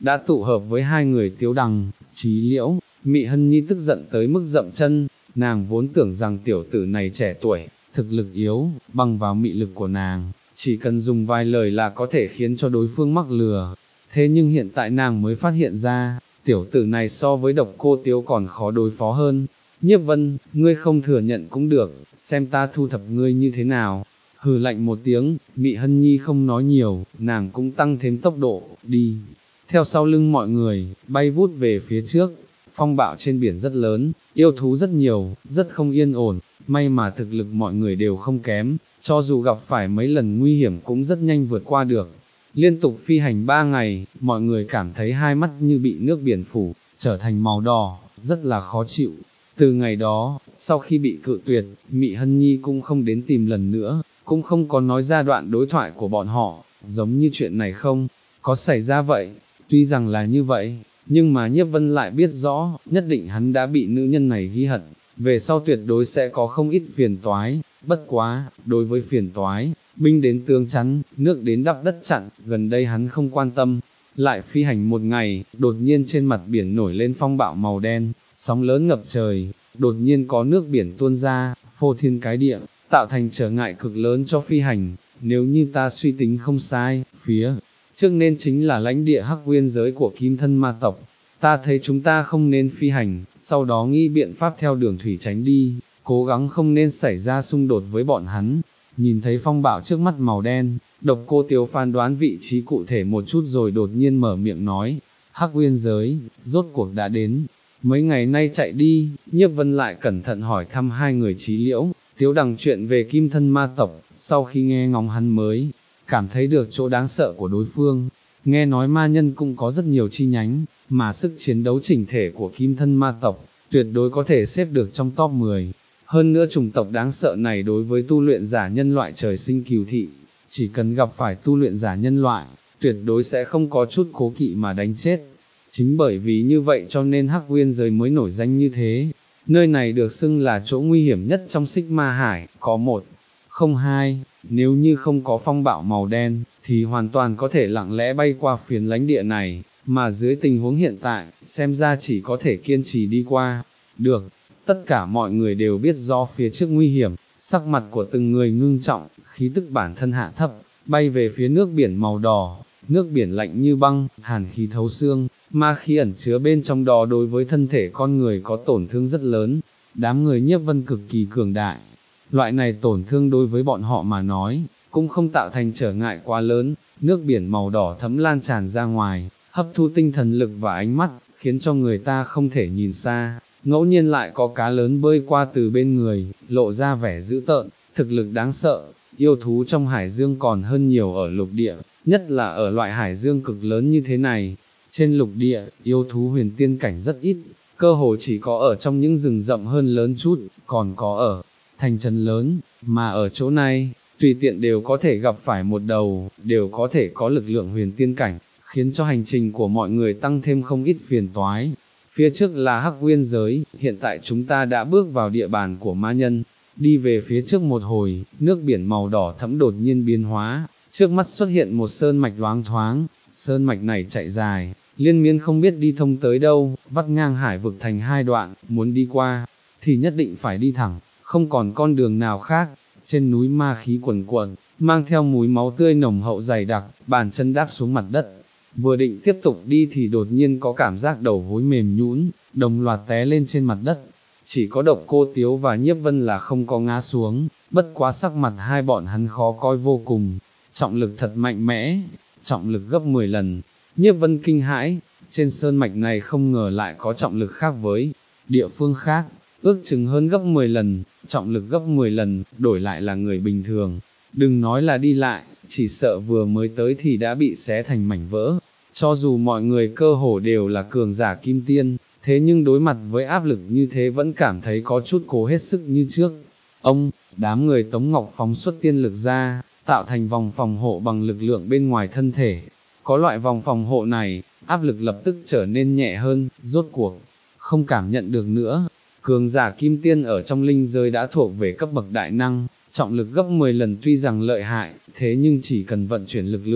đã tụ hợp với hai người Tiếu Đằng, Chí Liễu. Mị Hân Nhi tức giận tới mức dậm chân, nàng vốn tưởng rằng tiểu tử này trẻ tuổi, thực lực yếu, bằng vào mị lực của nàng, chỉ cần dùng vài lời là có thể khiến cho đối phương mắc lừa. Thế nhưng hiện tại nàng mới phát hiện ra, tiểu tử này so với Độc Cô Tiếu còn khó đối phó hơn. Nhiếp Vân, ngươi không thừa nhận cũng được, xem ta thu thập ngươi như thế nào. Hừ lạnh một tiếng, Mị Hân Nhi không nói nhiều, nàng cũng tăng thêm tốc độ, đi. Theo sau lưng mọi người, bay vút về phía trước. Phong bạo trên biển rất lớn, yêu thú rất nhiều, rất không yên ổn, may mà thực lực mọi người đều không kém, cho dù gặp phải mấy lần nguy hiểm cũng rất nhanh vượt qua được. Liên tục phi hành ba ngày, mọi người cảm thấy hai mắt như bị nước biển phủ, trở thành màu đỏ, rất là khó chịu. Từ ngày đó, sau khi bị cự tuyệt, Mị Hân Nhi cũng không đến tìm lần nữa, cũng không có nói ra đoạn đối thoại của bọn họ, giống như chuyện này không có xảy ra vậy. Tuy rằng là như vậy, nhưng mà Nhiếp Vân lại biết rõ, nhất định hắn đã bị nữ nhân này ghi hận, về sau tuyệt đối sẽ có không ít phiền toái. Bất quá, đối với phiền toái, binh đến tướng chắn, nước đến đắp đất chặn, gần đây hắn không quan tâm. Lại phi hành một ngày, đột nhiên trên mặt biển nổi lên phong bạo màu đen, sóng lớn ngập trời, đột nhiên có nước biển tuôn ra, phô thiên cái địa, tạo thành trở ngại cực lớn cho phi hành. Nếu như ta suy tính không sai, phía trước nên chính là lãnh địa Hắc Nguyên giới của Kim Thân Ma tộc. Ta thấy chúng ta không nên phi hành, sau đó nghĩ biện pháp theo đường thủy tránh đi, cố gắng không nên xảy ra xung đột với bọn hắn. Nhìn thấy phong bạo trước mắt màu đen, Độc Cô Tiếu phán đoán vị trí cụ thể một chút rồi đột nhiên mở miệng nói, Hắc Nguyên giới, rốt cuộc đã đến. Mấy ngày nay chạy đi, Nhiếp Vân lại cẩn thận hỏi thăm hai người Chí Liễu, Tiếu Đằng chuyện về Kim Thân Ma tộc. Sau khi nghe ngóng hắn mới cảm thấy được chỗ đáng sợ của đối phương. Nghe nói ma nhân cũng có rất nhiều chi nhánh, mà sức chiến đấu chỉnh thể của Kim Thân Ma tộc tuyệt đối có thể xếp được trong top mười. Hơn nữa chủng tộc đáng sợ này đối với tu luyện giả nhân loại trời sinh cừu thị, chỉ cần gặp phải tu luyện giả nhân loại, tuyệt đối sẽ không có chút cố kỵ mà đánh chết. Chính bởi vì như vậy cho nên Hắc Nguyên giới mới nổi danh như thế. Nơi này được xưng là chỗ nguy hiểm nhất trong Xích Ma Hải, có một, không hai, nếu như không có phong bạo màu đen, thì hoàn toàn có thể lặng lẽ bay qua phiến lãnh địa này, mà dưới tình huống hiện tại, xem ra chỉ có thể kiên trì đi qua. Được, tất cả mọi người đều biết do phía trước nguy hiểm, sắc mặt của từng người ngưng trọng, khí tức bản thân hạ thấp, bay về phía nước biển màu đỏ, nước biển lạnh như băng, hàn khí thấu xương, ma khí ẩn chứa bên trong đó đối với thân thể con người có tổn thương rất lớn. Đám người Nhiếp Vân cực kỳ cường đại, loại này tổn thương đối với bọn họ mà nói, cũng không tạo thành trở ngại quá lớn. Nước biển màu đỏ thấm lan tràn ra ngoài, hấp thu tinh thần lực và ánh mắt, khiến cho người ta không thể nhìn xa. Ngẫu nhiên lại có cá lớn bơi qua từ bên người, lộ ra vẻ dữ tợn, thực lực đáng sợ. Yêu thú trong hải dương còn hơn nhiều ở lục địa, nhất là ở loại hải dương cực lớn như thế này. Trên lục địa, yêu thú huyền tiên cảnh rất ít, cơ hồ chỉ có ở trong những rừng rậm hơn lớn chút, còn có ở thành trấn lớn, mà ở chỗ này, tùy tiện đều có thể gặp phải một đầu, đều có thể có lực lượng huyền tiên cảnh, khiến cho hành trình của mọi người tăng thêm không ít phiền toái. Phía trước là Hắc Nguyên giới, hiện tại chúng ta đã bước vào địa bàn của ma nhân. Đi về phía trước một hồi, nước biển màu đỏ thẫm đột nhiên biến hóa, trước mắt xuất hiện một sơn mạch loáng thoáng, sơn mạch này chạy dài, liên miên không biết đi thông tới đâu, vắt ngang hải vực thành hai đoạn, muốn đi qua, thì nhất định phải đi thẳng, không còn con đường nào khác. Trên núi ma khí quần quần, mang theo mùi máu tươi nồng hậu dày đặc, bàn chân đáp xuống mặt đất. Vừa định tiếp tục đi thì đột nhiên có cảm giác đầu gối mềm nhũn, đồng loạt té lên trên mặt đất. Chỉ có Độc Cô Tiếu và Nhiếp Vân là không có ngã xuống, bất quá sắc mặt hai bọn hắn khó coi vô cùng. Trọng lực thật mạnh mẽ, trọng lực gấp mười lần. Nhiếp Vân kinh hãi, trên sơn mạch này không ngờ lại có trọng lực khác với địa phương khác, ước chừng hơn gấp mười lần, trọng lực gấp mười lần, đổi lại là người bình thường. Đừng nói là đi lại, chỉ sợ vừa mới tới thì đã bị xé thành mảnh vỡ. Cho dù mọi người cơ hồ đều là cường giả kim tiên, thế nhưng đối mặt với áp lực như thế vẫn cảm thấy có chút cố hết sức như trước. Ông, đám người Tống Ngọc phóng xuất tiên lực ra, tạo thành vòng phòng hộ bằng lực lượng bên ngoài thân thể. Có loại vòng phòng hộ này, áp lực lập tức trở nên nhẹ hơn, rốt cuộc, không cảm nhận được nữa. Cường giả kim tiên ở trong linh giới đã thuộc về cấp bậc đại năng, trọng lực gấp mười lần tuy rằng lợi hại, thế nhưng chỉ cần vận chuyển lực lượng,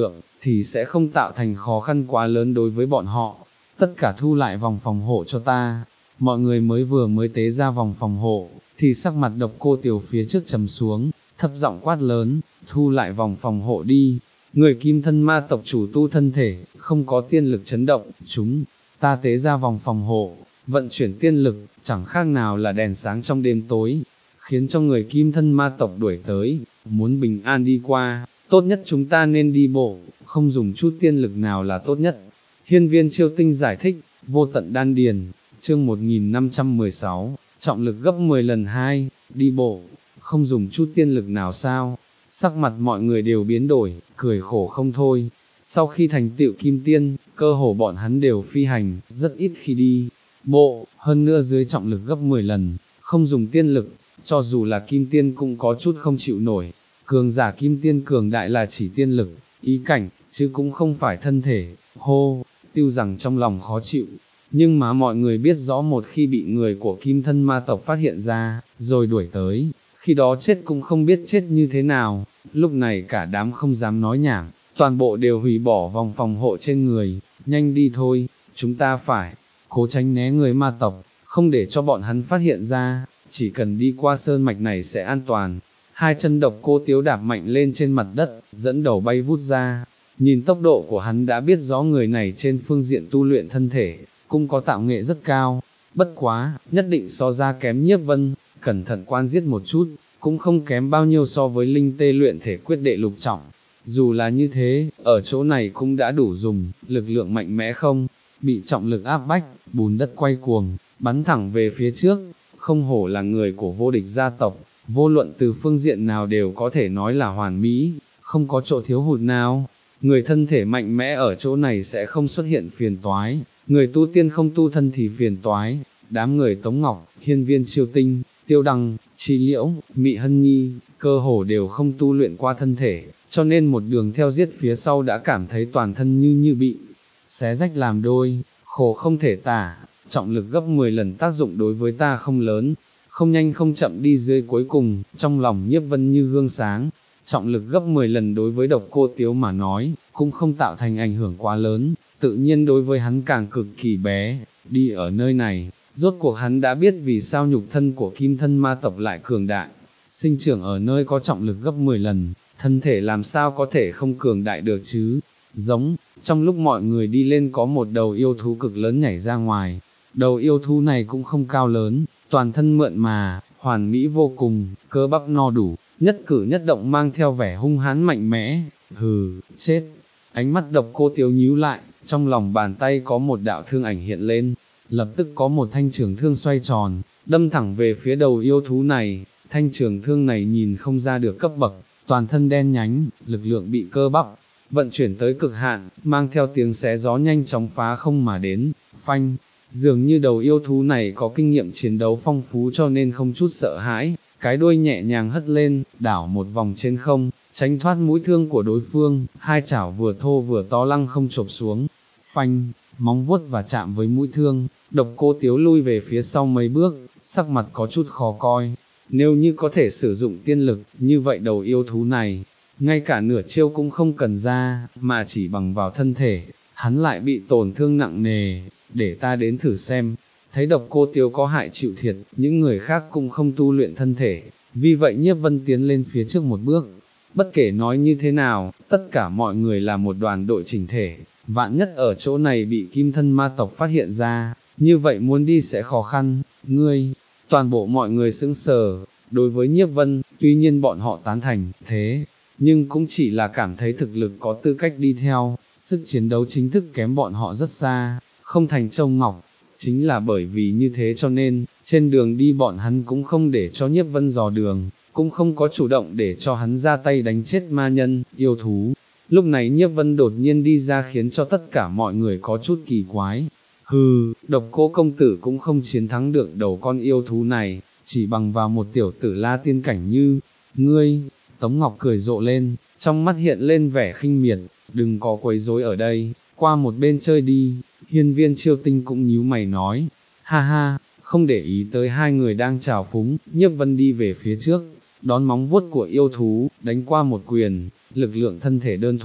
thì sẽ không tạo thành khó khăn quá lớn đối với bọn họ. Tất cả thu lại vòng phòng hộ cho ta. Mọi người mới vừa mới tế ra vòng phòng hộ, thì sắc mặt Độc Cô Tiểu phía trước trầm xuống, thấp giọng quát lớn, thu lại vòng phòng hộ đi. Người kim thân ma tộc chủ tu thân thể, không có tiên lực chấn động, chúng ta tế ra vòng phòng hộ, vận chuyển tiên lực, chẳng khác nào là đèn sáng trong đêm tối, khiến cho người kim thân ma tộc đuổi tới, muốn bình an đi qua, tốt nhất chúng ta nên đi bộ, không dùng chút tiên lực nào là tốt nhất. Hiên Viên Chiêu Tinh giải thích, Vô Tận Đan Điền, chương một nghìn năm trăm mười sáu, trọng lực gấp mười lần hai, đi bộ, không dùng chút tiên lực nào sao? Sắc mặt mọi người đều biến đổi, cười khổ không thôi. Sau khi thành tựu kim tiên, cơ hồ bọn hắn đều phi hành, rất ít khi đi bộ, hơn nữa dưới trọng lực gấp mười lần, không dùng tiên lực, cho dù là kim tiên cũng có chút không chịu nổi. Cường giả kim tiên cường đại là chỉ tiên lực, ý cảnh, chứ cũng không phải thân thể. Hô, Tiêu Rằng trong lòng khó chịu, nhưng mà mọi người biết rõ một khi bị người của kim thân ma tộc phát hiện ra, rồi đuổi tới, khi đó chết cũng không biết chết như thế nào. Lúc này cả đám không dám nói nhảm, toàn bộ đều hủy bỏ vòng phòng hộ trên người, nhanh đi thôi, chúng ta phải cố tránh né người ma tộc, không để cho bọn hắn phát hiện ra, chỉ cần đi qua sơn mạch này sẽ an toàn. Hai chân Độc Cô Tiếu đạp mạnh lên trên mặt đất, dẫn đầu bay vút ra, nhìn tốc độ của hắn đã biết rõ người này trên phương diện tu luyện thân thể, cũng có tạo nghệ rất cao, bất quá, nhất định so ra kém Nhiếp Vân, cẩn thận quan giết một chút, cũng không kém bao nhiêu so với linh tê luyện thể quyết đệ lục trọng. Dù là như thế, ở chỗ này cũng đã đủ dùng, lực lượng mạnh mẽ không, bị trọng lực áp bách, bùn đất quay cuồng, bắn thẳng về phía trước, không hổ là người của vô địch gia tộc, vô luận từ phương diện nào đều có thể nói là hoàn mỹ, không có chỗ thiếu hụt nào. Người thân thể mạnh mẽ ở chỗ này sẽ không xuất hiện phiền toái, người tu tiên không tu thân thì phiền toái. Đám người Tống Ngọc, Hiên Viên Chiêu Tinh, Tiêu Đăng, Chi Liễu, Mị Hân Nhi, cơ hồ đều không tu luyện qua thân thể, cho nên một đường theo giết phía sau đã cảm thấy toàn thân như như bị xé rách làm đôi, khổ không thể tả. Trọng lực gấp mười lần tác dụng đối với ta không lớn, không nhanh không chậm đi dưới cuối cùng, trong lòng Nhiếp Vân như gương sáng. Trọng lực gấp mười lần đối với Độc Cô Tiếu mà nói, cũng không tạo thành ảnh hưởng quá lớn, tự nhiên đối với hắn càng cực kỳ bé. Đi ở nơi này, rốt cuộc hắn đã biết vì sao nhục thân của kim thân ma tộc lại cường đại, sinh trưởng ở nơi có trọng lực gấp mười lần, thân thể làm sao có thể không cường đại được chứ. Giống, trong lúc mọi người đi lên có một đầu yêu thú cực lớn nhảy ra ngoài, đầu yêu thú này cũng không cao lớn, toàn thân mượn mà, hoàn mỹ vô cùng, cơ bắp no đủ, nhất cử nhất động mang theo vẻ hung hãn mạnh mẽ. Hừ, chết. Ánh mắt Độc Cô Tiếu nhíu lại, trong lòng bàn tay có một đạo thương ảnh hiện lên, lập tức có một thanh trường thương xoay tròn, đâm thẳng về phía đầu yêu thú này. Thanh trường thương này nhìn không ra được cấp bậc, toàn thân đen nhánh, lực lượng bị cơ bắp vận chuyển tới cực hạn, mang theo tiếng xé gió nhanh chóng phá không mà đến. Phanh, dường như đầu yêu thú này có kinh nghiệm chiến đấu phong phú cho nên không chút sợ hãi, cái đuôi nhẹ nhàng hất lên, đảo một vòng trên không, tránh thoát mũi thương của đối phương, hai chảo vừa thô vừa to lăng không chộp xuống. Phanh, móng vuốt và chạm với mũi thương, Độc Cô Tiếu lui về phía sau mấy bước, sắc mặt có chút khó coi. Nếu như có thể sử dụng tiên lực, như vậy đầu yêu thú này, ngay cả nửa chiêu cũng không cần ra, mà chỉ bằng vào thân thể, hắn lại bị tổn thương nặng nề. Để ta đến thử xem. Thấy Độc Cô Tiếu có hại chịu thiệt, những người khác cũng không tu luyện thân thể, vì vậy Nhiếp Vân tiến lên phía trước một bước. Bất kể nói như thế nào, tất cả mọi người là một đoàn đội chỉnh thể, vạn nhất ở chỗ này bị kim thân ma tộc phát hiện ra, như vậy muốn đi sẽ khó khăn. Ngươi, toàn bộ mọi người sững sờ, đối với Nhiếp Vân, tuy nhiên bọn họ tán thành, thế, nhưng cũng chỉ là cảm thấy thực lực có tư cách đi theo, sức chiến đấu chính thức kém bọn họ rất xa, không thành Châu Ngọc. Chính là bởi vì như thế cho nên, trên đường đi bọn hắn cũng không để cho Nhiếp Vân dò đường, cũng không có chủ động để cho hắn ra tay đánh chết ma nhân, yêu thú. Lúc này Nhiếp Vân đột nhiên đi ra khiến cho tất cả mọi người có chút kỳ quái. Hừ, Độc Cô công tử cũng không chiến thắng được đầu con yêu thú này, chỉ bằng vào một tiểu tử la tiên cảnh như ngươi. Tống Ngọc cười rộ lên, trong mắt hiện lên vẻ khinh miệt, đừng có quấy rối ở đây, qua một bên chơi đi. Hiên Viên Chiêu Tinh cũng nhíu mày nói, ha ha, không để ý tới hai người đang chào phúng. Nhiếp Vân đi về phía trước, đón móng vuốt của yêu thú, đánh qua một quyền, lực lượng thân thể đơn thuần,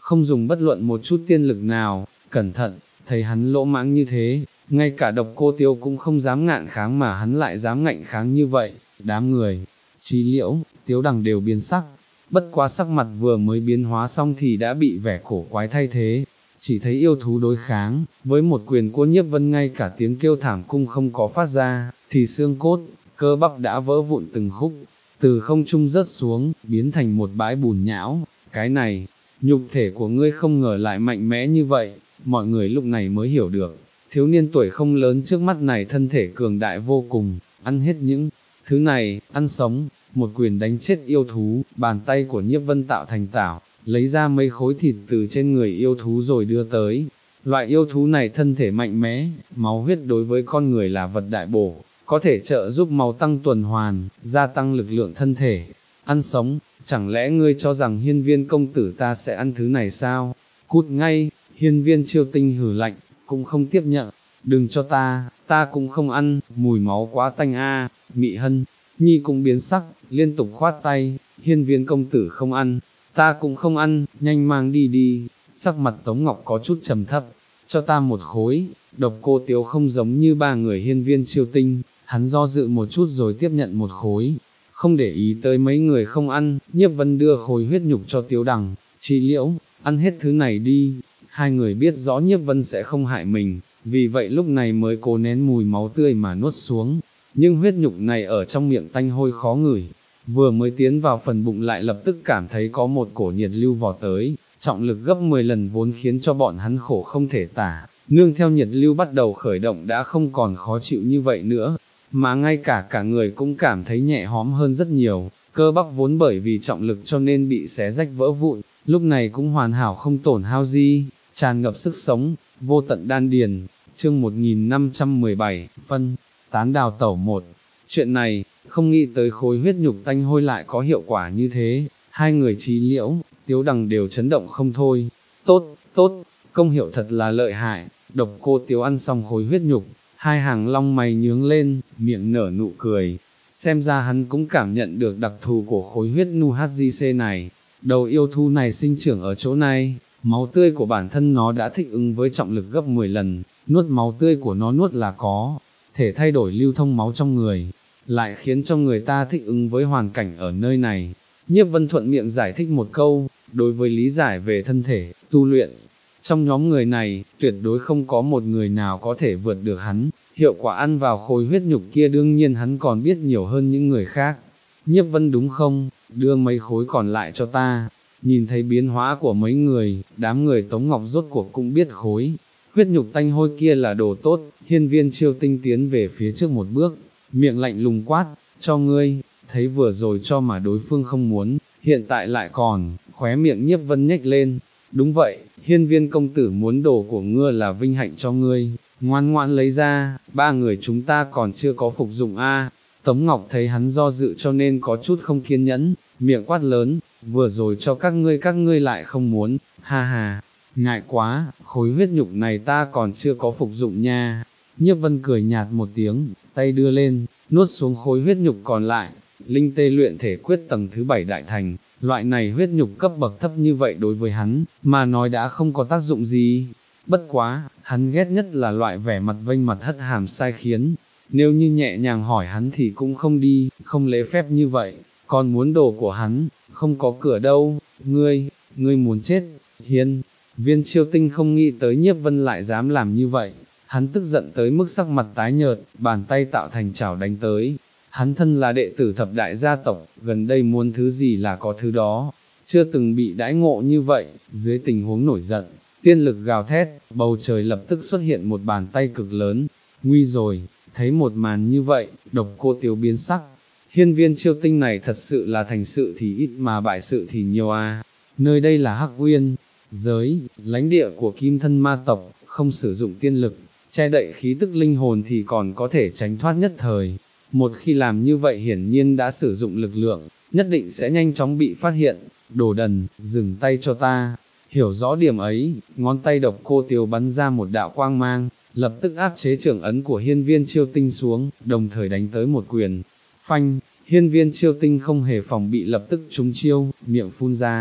không dùng bất luận một chút tiên lực nào, cẩn thận, thấy hắn lỗ mãng như thế, ngay cả Độc Cô Tiêu cũng không dám ngạn kháng mà hắn lại dám ngạnh kháng như vậy, đám người, Chí Liễu, Tiếu Đằng đều biến sắc, bất quá sắc mặt vừa mới biến hóa xong thì đã bị vẻ cổ quái thay thế, chỉ thấy yêu thú đối kháng, với một quyền của Nhiếp Vân ngay cả tiếng kêu thảm cung không có phát ra, thì xương cốt, cơ bắp đã vỡ vụn từng khúc, từ không trung rớt xuống, biến thành một bãi bùn nhão, cái này, nhục thể của ngươi không ngờ lại mạnh mẽ như vậy, mọi người lúc này mới hiểu được, thiếu niên tuổi không lớn trước mắt này thân thể cường đại vô cùng, ăn hết những thứ này, ăn sống, một quyền đánh chết yêu thú, bàn tay của Nhiếp Vân tạo thành tảo, lấy ra mấy khối thịt từ trên người yêu thú rồi đưa tới. Loại yêu thú này thân thể mạnh mẽ, máu huyết đối với con người là vật đại bổ, có thể trợ giúp máu tăng tuần hoàn, gia tăng lực lượng thân thể. Ăn sống, chẳng lẽ ngươi cho rằng Hiên Viên công tử ta sẽ ăn thứ này sao? Cút ngay, Hiên Viên Chiêu Tinh hừ lạnh, cũng không tiếp nhận, đừng cho ta, ta cũng không ăn, mùi máu quá tanh a. Mị Hân Nhi cũng biến sắc, liên tục khoát tay, Hiên Viên công tử không ăn, ta cũng không ăn, nhanh mang đi đi. Sắc mặt Tống Ngọc có chút trầm thấp, cho ta một khối. Độc Cô Tiếu không giống như ba người Hiên Viên Chiêu Tinh, hắn do dự một chút rồi tiếp nhận một khối, không để ý tới mấy người không ăn. Nhiếp Vân đưa khối huyết nhục cho Tiếu Đằng, Chí Liễu, ăn hết thứ này đi. Hai người biết rõ Nhiếp Vân sẽ không hại mình, vì vậy lúc này mới cố nén mùi máu tươi mà nuốt xuống, nhưng huyết nhục này ở trong miệng tanh hôi khó ngửi, vừa mới tiến vào phần bụng lại lập tức cảm thấy có một cổ nhiệt lưu vò tới, trọng lực gấp mười lần vốn khiến cho bọn hắn khổ không thể tả, nương theo nhiệt lưu bắt đầu khởi động đã không còn khó chịu như vậy nữa, mà ngay cả cả người cũng cảm thấy nhẹ hóm hơn rất nhiều, cơ bắp vốn bởi vì trọng lực cho nên bị xé rách vỡ vụn, lúc này cũng hoàn hảo không tổn hao gì, tràn ngập sức sống, vô tận đan điền. Chương một nghìn năm trăm mười bảy, phân tán đào tẩu một. Chuyện này, không nghĩ tới khối huyết nhục tanh hôi lại có hiệu quả như thế, hai người Chí Liễu, Tiếu Đằng đều chấn động không thôi. Tốt, tốt, công hiệu thật là lợi hại. Độc Cô Tiếu ăn xong khối huyết nhục, hai hàng long mày nhướng lên, miệng nở nụ cười. Xem ra hắn cũng cảm nhận được đặc thù của khối huyết nu hát giê xê này. Đầu yêu thú này sinh trưởng ở chỗ này, máu tươi của bản thân nó đã thích ứng với trọng lực gấp mười lần, nuốt máu tươi của nó nuốt là có thể thay đổi lưu thông máu trong người, lại khiến cho người ta thích ứng với hoàn cảnh ở nơi này. Nhiếp Vân thuận miệng giải thích một câu, đối với lý giải về thân thể, tu luyện, trong nhóm người này, tuyệt đối không có một người nào có thể vượt được hắn, hiệu quả ăn vào khối huyết nhục kia đương nhiên hắn còn biết nhiều hơn những người khác. Nhiếp Vân đúng không, đưa mấy khối còn lại cho ta. Nhìn thấy biến hóa của mấy người, đám người Tống Ngọc rốt cuộc cũng biết khối huyết nhục tanh hôi kia là đồ tốt. Hiên Viên Chiêu Tinh tiến về phía trước một bước, miệng lạnh lùng quát, cho ngươi, thấy vừa rồi cho mà đối phương không muốn, hiện tại lại còn, khóe miệng Nhiếp Vân nhếch lên, đúng vậy, Hiên Viên công tử muốn đồ của ngươi là vinh hạnh cho ngươi, ngoan ngoãn lấy ra, ba người chúng ta còn chưa có phục dụng a. Tống Ngọc thấy hắn do dự cho nên có chút không kiên nhẫn, miệng quát lớn, vừa rồi cho các ngươi các ngươi lại không muốn, ha ha, ngại quá, khối huyết nhục này ta còn chưa có phục dụng nha. Nhiếp Vân cười nhạt một tiếng, tay đưa lên, nuốt xuống khối huyết nhục còn lại. Linh tê luyện thể quyết tầng thứ bảy đại thành, loại này huyết nhục cấp bậc thấp như vậy đối với hắn, mà nói đã không có tác dụng gì. Bất quá, hắn ghét nhất là loại vẻ mặt vênh mặt hất hàm sai khiến, nếu như nhẹ nhàng hỏi hắn thì cũng không đi, không lễ phép như vậy, còn muốn đồ của hắn, không có cửa đâu, ngươi, ngươi muốn chết. Hiên Viên Chiêu Tinh không nghĩ tới Nhiếp Vân lại dám làm như vậy, hắn tức giận tới mức sắc mặt tái nhợt, bàn tay tạo thành chảo đánh tới. Hắn thân là đệ tử thập đại gia tộc, gần đây muốn thứ gì là có thứ đó, chưa từng bị đãi ngộ như vậy. Dưới tình huống nổi giận, tiên lực gào thét, bầu trời lập tức xuất hiện một bàn tay cực lớn, nguy rồi. Thấy một màn như vậy, Độc Cô Tiếu biến sắc, Hiên Viên Chiêu Tinh này thật sự là thành sự thì ít mà bại sự thì nhiều à. Nơi đây là Hắc Uyên giới, lãnh địa của Kim Thân Ma tộc, không sử dụng tiên lực, che đậy khí tức linh hồn thì còn có thể tránh thoát nhất thời. Một khi làm như vậy hiển nhiên đã sử dụng lực lượng, nhất định sẽ nhanh chóng bị phát hiện. Đồ đần, dừng tay cho ta. Hiểu rõ điểm ấy, ngón tay Độc Cô Tiếu bắn ra một đạo quang mang, lập tức áp chế trưởng ấn của Hiên Viên Chiêu Tinh xuống, đồng thời đánh tới một quyền. Phanh, Hiên Viên Chiêu Tinh không hề phòng bị lập tức trúng chiêu, miệng phun ra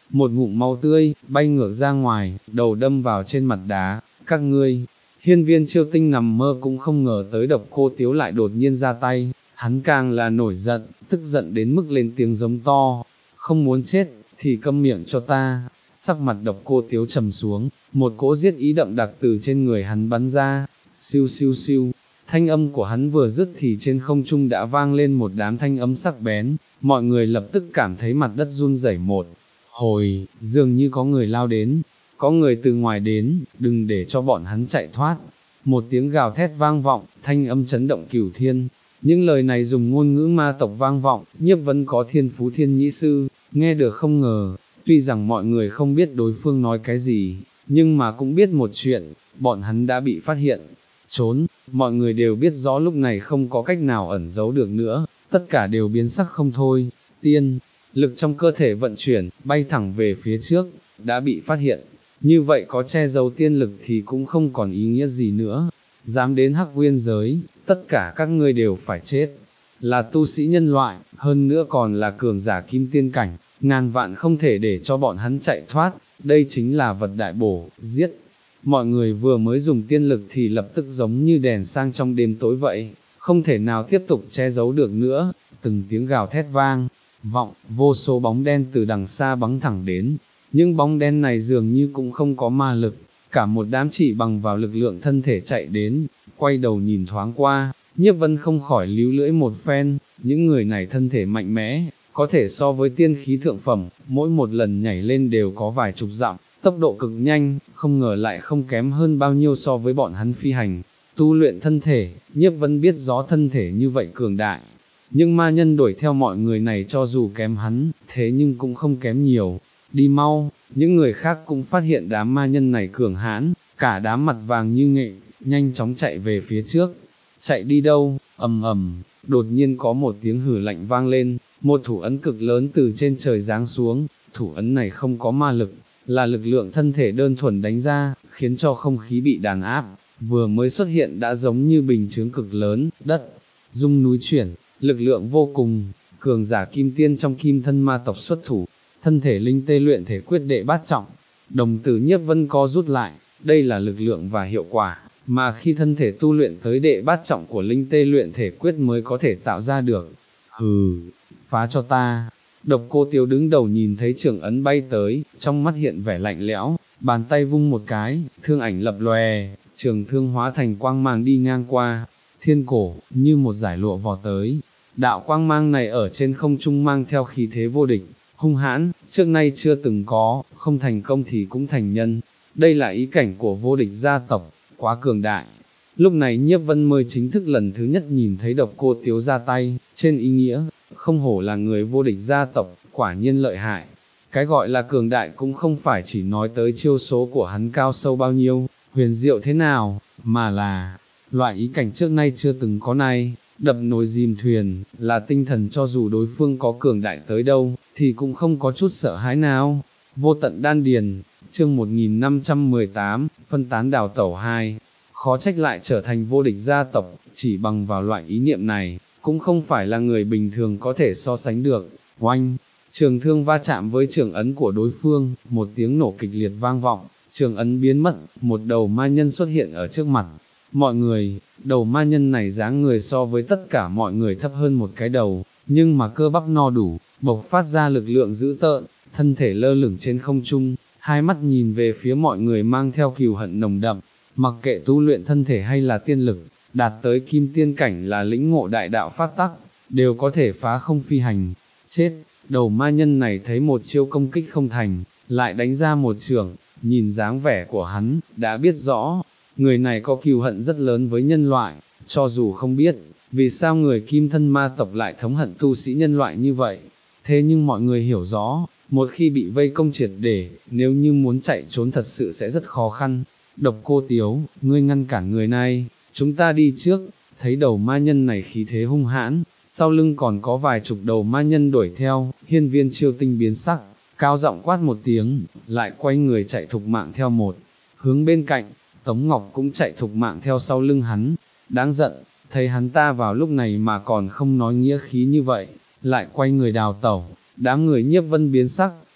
một ngụm máu tươi, bay ngược ra ngoài, đầu đâm vào trên mặt đá, các ngươi. Hiên Viên Chiêu Tinh nằm mơ cũng không ngờ tới Độc Cô Tiếu lại đột nhiên ra tay, hắn càng là nổi giận, tức giận đến mức lên tiếng giống to, không muốn chết, thì câm miệng cho ta. Sắc mặt Độc Cô Tiếu trầm xuống, một cỗ giết ý đậm đặc từ trên người hắn bắn ra, siêu siêu siêu, thanh âm của hắn vừa dứt thì trên không trung đã vang lên một đám thanh âm sắc bén, mọi người lập tức cảm thấy mặt đất run rẩy một hồi, dường như có người lao đến, có người từ ngoài đến, đừng để cho bọn hắn chạy thoát. Một tiếng gào thét vang vọng, thanh âm chấn động cửu thiên. Những lời này dùng ngôn ngữ ma tộc vang vọng, Nhiếp Vân có thiên phú thiên nhĩ sư, nghe được không ngờ, tuy rằng mọi người không biết đối phương nói cái gì, nhưng mà cũng biết một chuyện, bọn hắn đã bị phát hiện, trốn, mọi người đều biết rõ lúc này không có cách nào ẩn giấu được nữa, tất cả đều biến sắc không thôi, tiên, lực trong cơ thể vận chuyển, bay thẳng về phía trước, đã bị phát hiện, như vậy có che giấu tiên lực thì cũng không còn ý nghĩa gì nữa, dám đến Hắc Nguyên giới, tất cả các ngươi đều phải chết, là tu sĩ nhân loại, hơn nữa còn là cường giả kim tiên cảnh, ngàn vạn không thể để cho bọn hắn chạy thoát, đây chính là vật đại bổ, giết. Mọi người vừa mới dùng tiên lực thì lập tức giống như đèn sang trong đêm tối vậy, không thể nào tiếp tục che giấu được nữa, từng tiếng gào thét vang, vọng, vô số bóng đen từ đằng xa bắn thẳng đến, những bóng đen này dường như cũng không có ma lực, cả một đám chỉ bằng vào lực lượng thân thể chạy đến, quay đầu nhìn thoáng qua, Nhiếp Vân không khỏi líu lưỡi một phen, những người này thân thể mạnh mẽ, có thể so với tiên khí thượng phẩm, mỗi một lần nhảy lên đều có vài chục dặm, tốc độ cực nhanh, không ngờ lại không kém hơn bao nhiêu so với bọn hắn phi hành. Tu luyện thân thể, Nhiếp Vân biết rõ thân thể như vậy cường đại, nhưng ma nhân đuổi theo mọi người này cho dù kém hắn, thế nhưng cũng không kém nhiều. Đi mau, những người khác cũng phát hiện đám ma nhân này cường hãn, cả đám mặt vàng như nghệ, nhanh chóng chạy về phía trước. Chạy đi đâu, ầm ầm, đột nhiên có một tiếng hử lạnh vang lên, một thủ ấn cực lớn từ trên trời giáng xuống, thủ ấn này không có ma lực, là lực lượng thân thể đơn thuần đánh ra, khiến cho không khí bị đàn áp, vừa mới xuất hiện đã giống như bình chướng cực lớn, đất, rung núi chuyển, lực lượng vô cùng, cường giả kim tiên trong kim thân ma tộc xuất thủ, thân thể linh tê luyện thể quyết đệ bát trọng, đồng tử Nhiếp Vân co rút lại, đây là lực lượng và hiệu quả, mà khi thân thể tu luyện tới đệ bát trọng của linh tê luyện thể quyết mới có thể tạo ra được. Hừ, phá cho ta. Độc Cô Tiếu đứng đầu nhìn thấy trường ấn bay tới, trong mắt hiện vẻ lạnh lẽo, bàn tay vung một cái, thương ảnh lập lòe, trường thương hóa thành quang mang đi ngang qua, thiên cổ, như một giải lụa vò tới. Đạo quang mang này ở trên không trung mang theo khí thế vô địch, hung hãn, trước nay chưa từng có, không thành công thì cũng thành nhân. Đây là ý cảnh của vô địch gia tộc, quá cường đại. Lúc này Nhiếp Vân mới chính thức lần thứ nhất nhìn thấy Độc Cô Tiếu ra tay, trên ý nghĩa, không hổ là người vô địch gia tộc, quả nhiên lợi hại. Cái gọi là cường đại cũng không phải chỉ nói tới chiêu số của hắn cao sâu bao nhiêu, huyền diệu thế nào, mà là, loại ý cảnh trước nay chưa từng có này, đập nồi dìm thuyền, là tinh thần cho dù đối phương có cường đại tới đâu, thì cũng không có chút sợ hãi nào. Vô tận đan điền, chương một nghìn năm trăm mười tám, phân tán đào tẩu hai, khó trách lại trở thành vô địch gia tộc, chỉ bằng vào loại ý niệm này, cũng không phải là người bình thường có thể so sánh được. Oanh, trường thương va chạm với trường ấn của đối phương, một tiếng nổ kịch liệt vang vọng, trường ấn biến mất, một đầu ma nhân xuất hiện ở trước mặt. Mọi người, đầu ma nhân này dáng người so với tất cả mọi người thấp hơn một cái đầu, nhưng mà cơ bắp no đủ, bộc phát ra lực lượng dữ tợn, thân thể lơ lửng trên không trung, hai mắt nhìn về phía mọi người mang theo cừu hận nồng đậm, mặc kệ tu luyện thân thể hay là tiên lực, đạt tới kim tiên cảnh là lĩnh ngộ đại đạo pháp tắc, đều có thể phá không phi hành. Chết, đầu ma nhân này thấy một chiêu công kích không thành, lại đánh ra một chưởng, nhìn dáng vẻ của hắn, đã biết rõ, người này có cừu hận rất lớn với nhân loại, cho dù không biết, vì sao người kim thân ma tộc lại thống hận tu sĩ nhân loại như vậy. Thế nhưng mọi người hiểu rõ, một khi bị vây công triệt để, nếu như muốn chạy trốn thật sự sẽ rất khó khăn. Độc Cô Tiếu, ngươi ngăn cản người này, chúng ta đi trước. Thấy đầu ma nhân này khí thế hung hãn, sau lưng còn có vài chục đầu ma nhân đuổi theo, Hiên Viên Chiêu Tinh biến sắc, cao giọng quát một tiếng, lại quay người chạy thục mạng theo một hướng bên cạnh. Tống Ngọc cũng chạy thục mạng theo sau lưng hắn, đáng giận, thấy hắn ta vào lúc này mà còn không nói nghĩa khí như vậy, lại quay người đào tẩu. Đám người Nhiếp Vân biến sắc,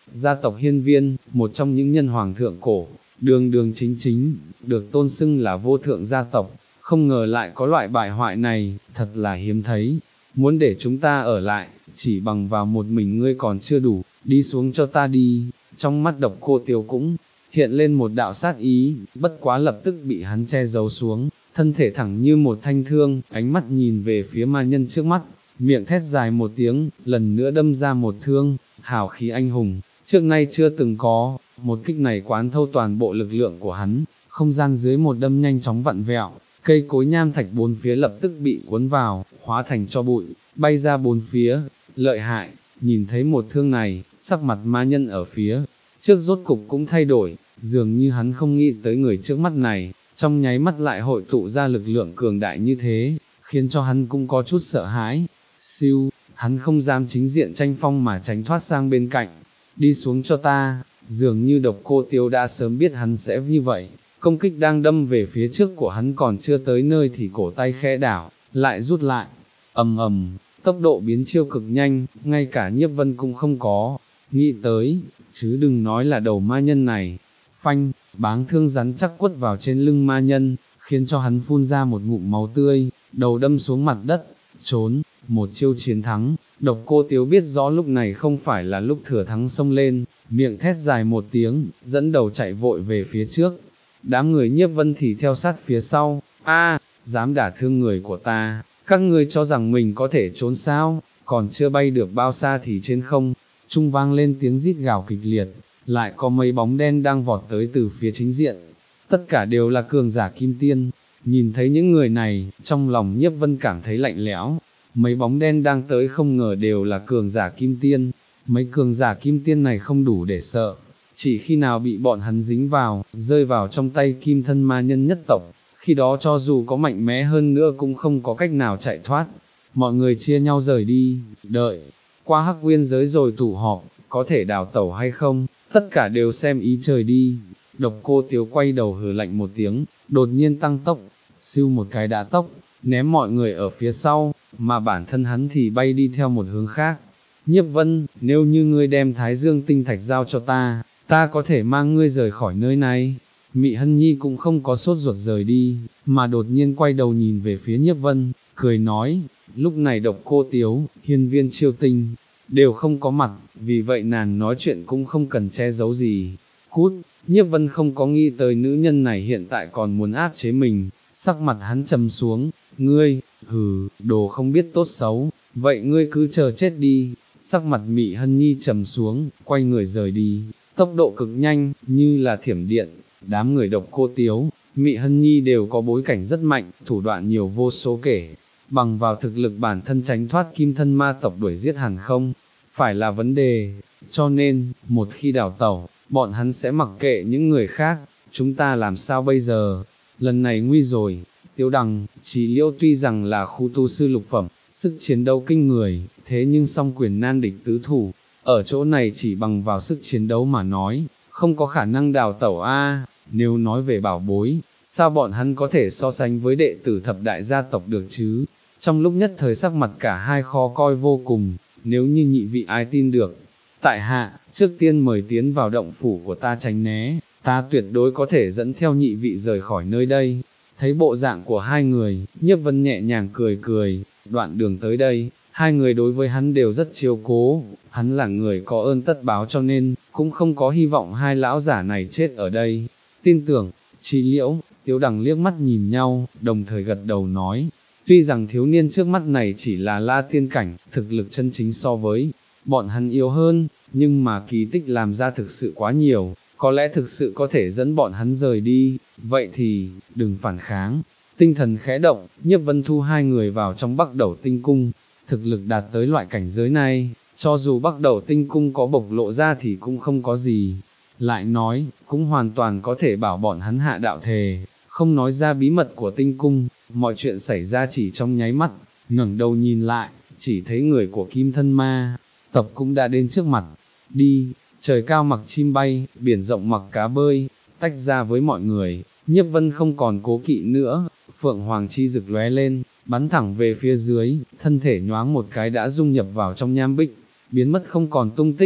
gia tộc Hiên Viên, một trong những nhân hoàng thượng cổ, đường đường chính chính, được tôn xưng là vô thượng gia tộc, không ngờ lại có loại bại hoại này, thật là hiếm thấy, muốn để chúng ta ở lại, chỉ bằng vào một mình ngươi còn chưa đủ, đi xuống cho ta đi, trong mắt Độc Cô Tiếu cũng hiện lên một đạo sát ý, bất quá lập tức bị hắn che giấu xuống, thân thể thẳng như một thanh thương, ánh mắt nhìn về phía ma nhân trước mắt, miệng thét dài một tiếng, lần nữa đâm ra một thương, hào khí anh hùng, trước nay chưa từng có, một kích này quán thâu toàn bộ lực lượng của hắn, không gian dưới một đâm nhanh chóng vặn vẹo, cây cối nham thạch bốn phía lập tức bị cuốn vào, hóa thành cho bụi, bay ra bốn phía, lợi hại, nhìn thấy một thương này, sắc mặt ma nhân ở phía trước rốt cục cũng thay đổi, dường như hắn không nghĩ tới người trước mắt này, trong nháy mắt lại hội tụ ra lực lượng cường đại như thế, khiến cho hắn cũng có chút sợ hãi. Siêu, hắn không dám chính diện tranh phong mà tránh thoát sang bên cạnh, đi xuống cho ta, dường như Độc Cô Tiếu đã sớm biết hắn sẽ như vậy, công kích đang đâm về phía trước của hắn còn chưa tới nơi thì cổ tay khẽ đảo, lại rút lại, ầm ầm, tốc độ biến chiêu cực nhanh, ngay cả Nhiếp Vân cũng không có nghĩ tới, chứ đừng nói là đầu ma nhân này. Phanh, báng thương rắn chắc quất vào trên lưng ma nhân, khiến cho hắn phun ra một ngụm máu tươi, đầu đâm xuống mặt đất, trốn, một chiêu chiến thắng. Độc Cô Tiếu biết rõ lúc này không phải là lúc thừa thắng xông lên, miệng thét dài một tiếng, dẫn đầu chạy vội về phía trước. Đám người Nhiếp Vân thì theo sát phía sau, a, dám đả thương người của ta, các ngươi cho rằng mình có thể trốn sao, còn chưa bay được bao xa thì trên không, trung vang lên tiếng rít gào kịch liệt, lại có mấy bóng đen đang vọt tới từ phía chính diện, tất cả đều là cường giả kim tiên, nhìn thấy những người này, trong lòng Nhiếp Vân cảm thấy lạnh lẽo, mấy bóng đen đang tới không ngờ đều là cường giả kim tiên, mấy cường giả kim tiên này không đủ để sợ, chỉ khi nào bị bọn hắn dính vào, rơi vào trong tay kim thân ma nhân nhất tộc, khi đó cho dù có mạnh mẽ hơn nữa cũng không có cách nào chạy thoát, mọi người chia nhau rời đi, đợi, qua Hắc Nguyên giới rồi tụ họp, có thể đào tẩu hay không, tất cả đều xem ý trời đi. Độc Cô Tiếu quay đầu hừ lạnh một tiếng, đột nhiên tăng tốc, siêu một cái đã tốc, ném mọi người ở phía sau, mà bản thân hắn thì bay đi theo một hướng khác. Nhiếp Vân, nếu như ngươi đem Thái Dương tinh thạch giao cho ta, ta có thể mang ngươi rời khỏi nơi này. Mị Hân Nhi cũng không có sốt ruột rời đi, mà đột nhiên quay đầu nhìn về phía Nhiếp Vân, cười nói, lúc này Độc Cô Tiếu, Hiên Viên Chiêu Tinh, đều không có mặt, vì vậy nàng nói chuyện cũng không cần che giấu gì. Cút, Nhiếp Vân không có nghĩ tới nữ nhân này hiện tại còn muốn áp chế mình, sắc mặt hắn trầm xuống, ngươi, hừ, đồ không biết tốt xấu, vậy ngươi cứ chờ chết đi. Sắc mặt Mị Hân Nhi trầm xuống, quay người rời đi, tốc độ cực nhanh, như là thiểm điện. Đám người Độc Cô Tiếu, Mị Hân Nhi đều có bối cảnh rất mạnh, thủ đoạn nhiều vô số kể, bằng vào thực lực bản thân tránh thoát kim thân ma tộc đuổi giết hẳn không, phải là vấn đề, cho nên, một khi đào tẩu, bọn hắn sẽ mặc kệ những người khác, chúng ta làm sao bây giờ, lần này nguy rồi. Tiếu Đằng, Trí Liễu tuy rằng là khu tu sư lục phẩm, sức chiến đấu kinh người, thế nhưng song quyền nan địch tứ thủ, ở chỗ này chỉ bằng vào sức chiến đấu mà nói, không có khả năng đào tẩu a. Nếu nói về bảo bối, sao bọn hắn có thể so sánh với đệ tử thập đại gia tộc được chứ? Trong lúc nhất thời sắc mặt cả hai khó coi vô cùng, nếu như nhị vị ai tin được. Tại hạ, trước tiên mời tiến vào động phủ của ta tránh né, ta tuyệt đối có thể dẫn theo nhị vị rời khỏi nơi đây. Thấy bộ dạng của hai người, Nhiếp Vân nhẹ nhàng cười cười, đoạn đường tới đây, hai người đối với hắn đều rất chiếu cố, hắn là người có ơn tất báo cho nên, cũng không có hy vọng hai lão giả này chết ở đây. Tin tưởng, Trí Liễu, Tiếu Đằng liếc mắt nhìn nhau, đồng thời gật đầu nói, tuy rằng thiếu niên trước mắt này chỉ là La Tiên cảnh, thực lực chân chính so với bọn hắn yếu hơn, nhưng mà kỳ tích làm ra thực sự quá nhiều, có lẽ thực sự có thể dẫn bọn hắn rời đi, vậy thì, đừng phản kháng. Tinh thần khẽ động, Nhiếp Vân thu hai người vào trong Bắc Đẩu Tinh Cung, thực lực đạt tới loại cảnh giới này, cho dù Bắc Đẩu Tinh Cung có bộc lộ ra thì cũng không có gì. Lại nói, cũng hoàn toàn có thể bảo bọn hắn hạ đạo thề, không nói ra bí mật của Tinh Cung, mọi chuyện xảy ra chỉ trong nháy mắt, ngẩng đầu nhìn lại, chỉ thấy người của Kim Thân Ma tộc cũng đã đến trước mặt. Đi, trời cao mặc chim bay, biển rộng mặc cá bơi, tách ra với mọi người. Nhiếp Vân không còn cố kỵ nữa, phượng hoàng chi rực lóe lên, bắn thẳng về phía dưới, thân thể nhoáng một cái đã dung nhập vào trong nham bích, biến mất không còn tung tích.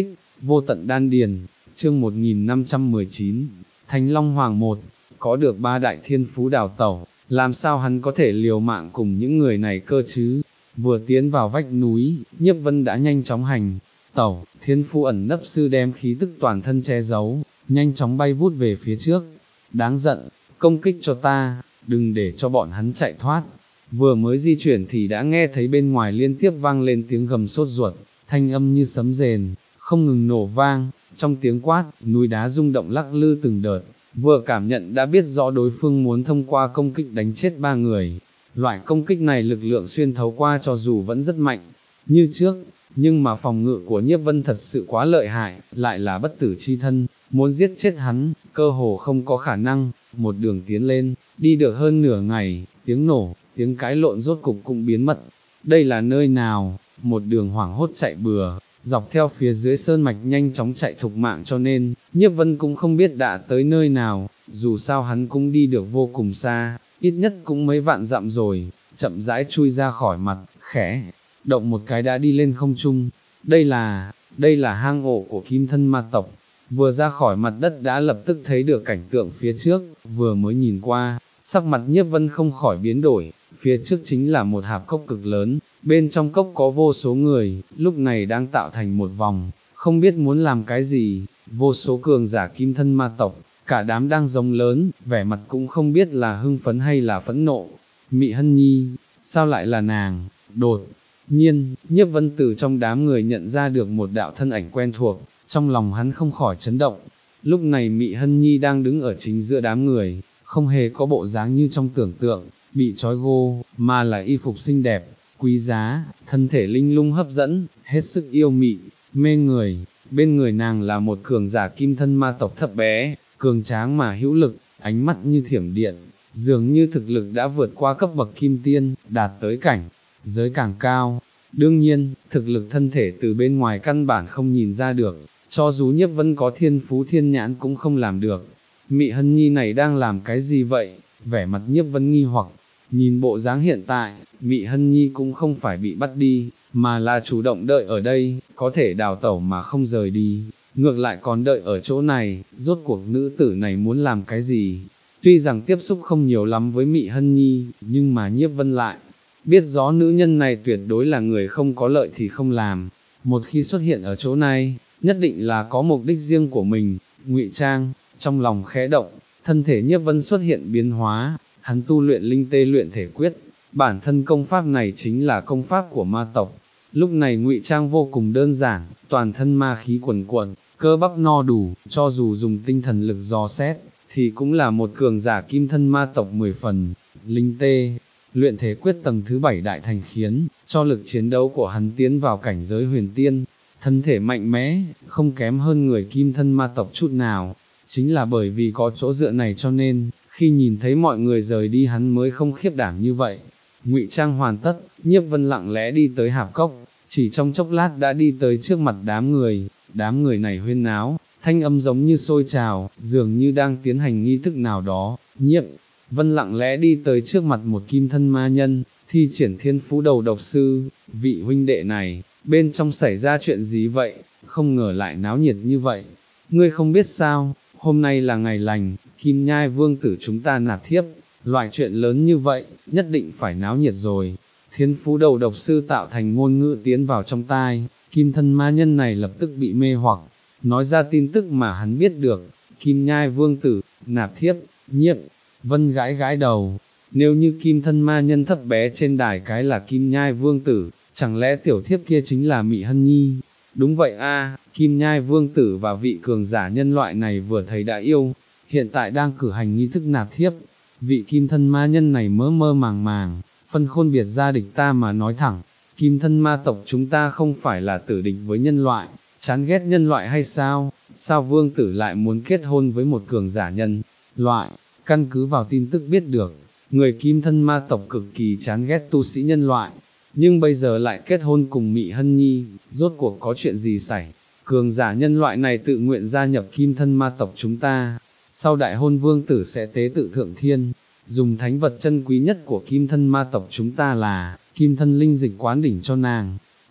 vô tận đan điền, chương một nghìn năm trăm mười chín, Thánh Long Hoàng một, có được ba đại thiên phú đào tẩu, làm sao hắn có thể liều mạng cùng những người này cơ chứ? Vừa tiến vào vách núi, Nhiếp Vân đã nhanh chóng hành tẩu, thiên phú ẩn nấp sư đem khí tức toàn thân che giấu, nhanh chóng bay vút về phía trước. Đáng giận, công kích cho ta, đừng để cho bọn hắn chạy thoát. Vừa mới di chuyển thì đã nghe thấy bên ngoài liên tiếp vang lên tiếng gầm sốt ruột, thanh âm như sấm rền, không ngừng nổ vang, trong tiếng quát, núi đá rung động lắc lư từng đợt, vừa cảm nhận đã biết rõ đối phương muốn thông qua công kích đánh chết ba người. Loại công kích này lực lượng xuyên thấu qua cho dù vẫn rất mạnh, như trước, nhưng mà phòng ngự của Nhiếp Vân thật sự quá lợi hại, lại là bất tử chi thân, muốn giết chết hắn, cơ hồ không có khả năng. Một đường tiến lên, đi được hơn nửa ngày, tiếng nổ, tiếng cãi lộn rốt cục cũng biến mất. Đây là nơi nào? Một đường hoảng hốt chạy bừa, dọc theo phía dưới sơn mạch nhanh chóng chạy thục mạng, cho nên, Nhiếp Vân cũng không biết đã tới nơi nào, dù sao hắn cũng đi được vô cùng xa, ít nhất cũng mấy vạn dặm rồi, chậm rãi chui ra khỏi mặt, khẽ động một cái đã đi lên không trung. Đây là, đây là hang ổ của kim thân ma tộc. Vừa ra khỏi mặt đất đã lập tức thấy được cảnh tượng phía trước, vừa mới nhìn qua, sắc mặt Nhiếp Vân không khỏi biến đổi, phía trước chính là một hạp cốc cực lớn, bên trong cốc có vô số người, lúc này đang tạo thành một vòng, không biết muốn làm cái gì, vô số cường giả kim thân ma tộc, cả đám đang giống lớn, vẻ mặt cũng không biết là hưng phấn hay là phẫn nộ. Mị Hân Nhi, sao lại là nàng? Đột nhiên, Nhiếp Vân từ trong đám người nhận ra được một đạo thân ảnh quen thuộc, trong lòng hắn không khỏi chấn động. Lúc này Mị Hân Nhi đang đứng ở chính giữa đám người, không hề có bộ dáng như trong tưởng tượng, bị trói gô, mà là y phục xinh đẹp, quý giá, thân thể linh lung hấp dẫn, hết sức yêu mị, mê người. Bên người nàng là một cường giả kim thân ma tộc thấp bé, cường tráng mà hữu lực, ánh mắt như thiểm điện, dường như thực lực đã vượt qua cấp bậc kim tiên, đạt tới cảnh giới càng cao. Đương nhiên, thực lực thân thể từ bên ngoài căn bản không nhìn ra được, cho dù Nhiếp Vân có thiên phú thiên nhãn cũng không làm được. Mị Hân Nhi này đang làm cái gì vậy? Vẻ mặt Nhiếp Vân nghi hoặc, nhìn bộ dáng hiện tại, Mị Hân Nhi cũng không phải bị bắt đi, mà là chủ động đợi ở đây, có thể đào tẩu mà không rời đi, ngược lại còn đợi ở chỗ này, rốt cuộc nữ tử này muốn làm cái gì? Tuy rằng tiếp xúc không nhiều lắm với Mị Hân Nhi, nhưng mà Nhiếp Vân lại biết rõ nữ nhân này tuyệt đối là người không có lợi thì không làm, một khi xuất hiện ở chỗ này, nhất định là có mục đích riêng của mình. Ngụy trang, trong lòng khẽ động, thân thể Nhiếp Vân xuất hiện biến hóa, hắn tu luyện linh tê luyện thể quyết, bản thân công pháp này chính là công pháp của ma tộc. Lúc này ngụy trang vô cùng đơn giản, toàn thân ma khí quần quần, cơ bắp no đủ, cho dù dùng tinh thần lực dò xét, thì cũng là một cường giả kim thân ma tộc mười phần. Linh tê luyện thể quyết tầng thứ bảy đại thành khiến cho lực chiến đấu của hắn tiến vào cảnh giới huyền tiên, thân thể mạnh mẽ, không kém hơn người kim thân ma tộc chút nào. Chính là bởi vì có chỗ dựa này cho nên, khi nhìn thấy mọi người rời đi hắn mới không khiếp đảm như vậy. Ngụy trang hoàn tất, Nhiếp Vân lặng lẽ đi tới hạp cốc, chỉ trong chốc lát đã đi tới trước mặt đám người. Đám người này huyên náo, thanh âm giống như sôi trào, dường như đang tiến hành nghi thức nào đó. Nhiếp Vân lặng lẽ đi tới trước mặt một kim thân ma nhân, thi triển thiên phú đầu độc sư. Vị huynh đệ này, bên trong xảy ra chuyện gì vậy? Không ngờ lại náo nhiệt như vậy. Ngươi không biết sao, hôm nay là ngày lành, Kim Nhai Vương tử chúng ta nạp thiếp, loại chuyện lớn như vậy, nhất định phải náo nhiệt rồi. Thiên phú đầu độc sư tạo thành ngôn ngữ tiến vào trong tai, kim thân ma nhân này lập tức bị mê hoặc, nói ra tin tức mà hắn biết được. Kim Nhai Vương tử, nạp thiếp. Nhiếp Vân gãi gãi đầu, nếu như kim thân ma nhân thấp bé trên đài cái là Kim Nhai Vương tử, chẳng lẽ tiểu thiếp kia chính là Mị Hân Nhi? Đúng vậy a, Kim Nhai Vương tử và vị cường giả nhân loại này vừa thấy đã yêu, hiện tại đang cử hành nghi thức nạp thiếp. Vị kim thân ma nhân này mơ mơ màng màng, phân khôn biệt gia địch ta mà nói thẳng, kim thân ma tộc chúng ta không phải là tử địch với nhân loại, chán ghét nhân loại hay sao? Sao vương tử lại muốn kết hôn với một cường giả nhân loại? Căn cứ vào tin tức biết được, người kim thân ma tộc cực kỳ chán ghét tu sĩ nhân loại, nhưng bây giờ lại kết hôn cùng Mị Hân Nhi, rốt cuộc có chuyện gì xảy? Cường giả nhân loại này tự nguyện gia nhập kim thân ma tộc chúng ta, sau đại hôn vương tử sẽ tế tự thượng thiên, dùng thánh vật chân quý nhất của kim thân ma tộc chúng ta là kim thân linh dịch quán đỉnh cho nàng.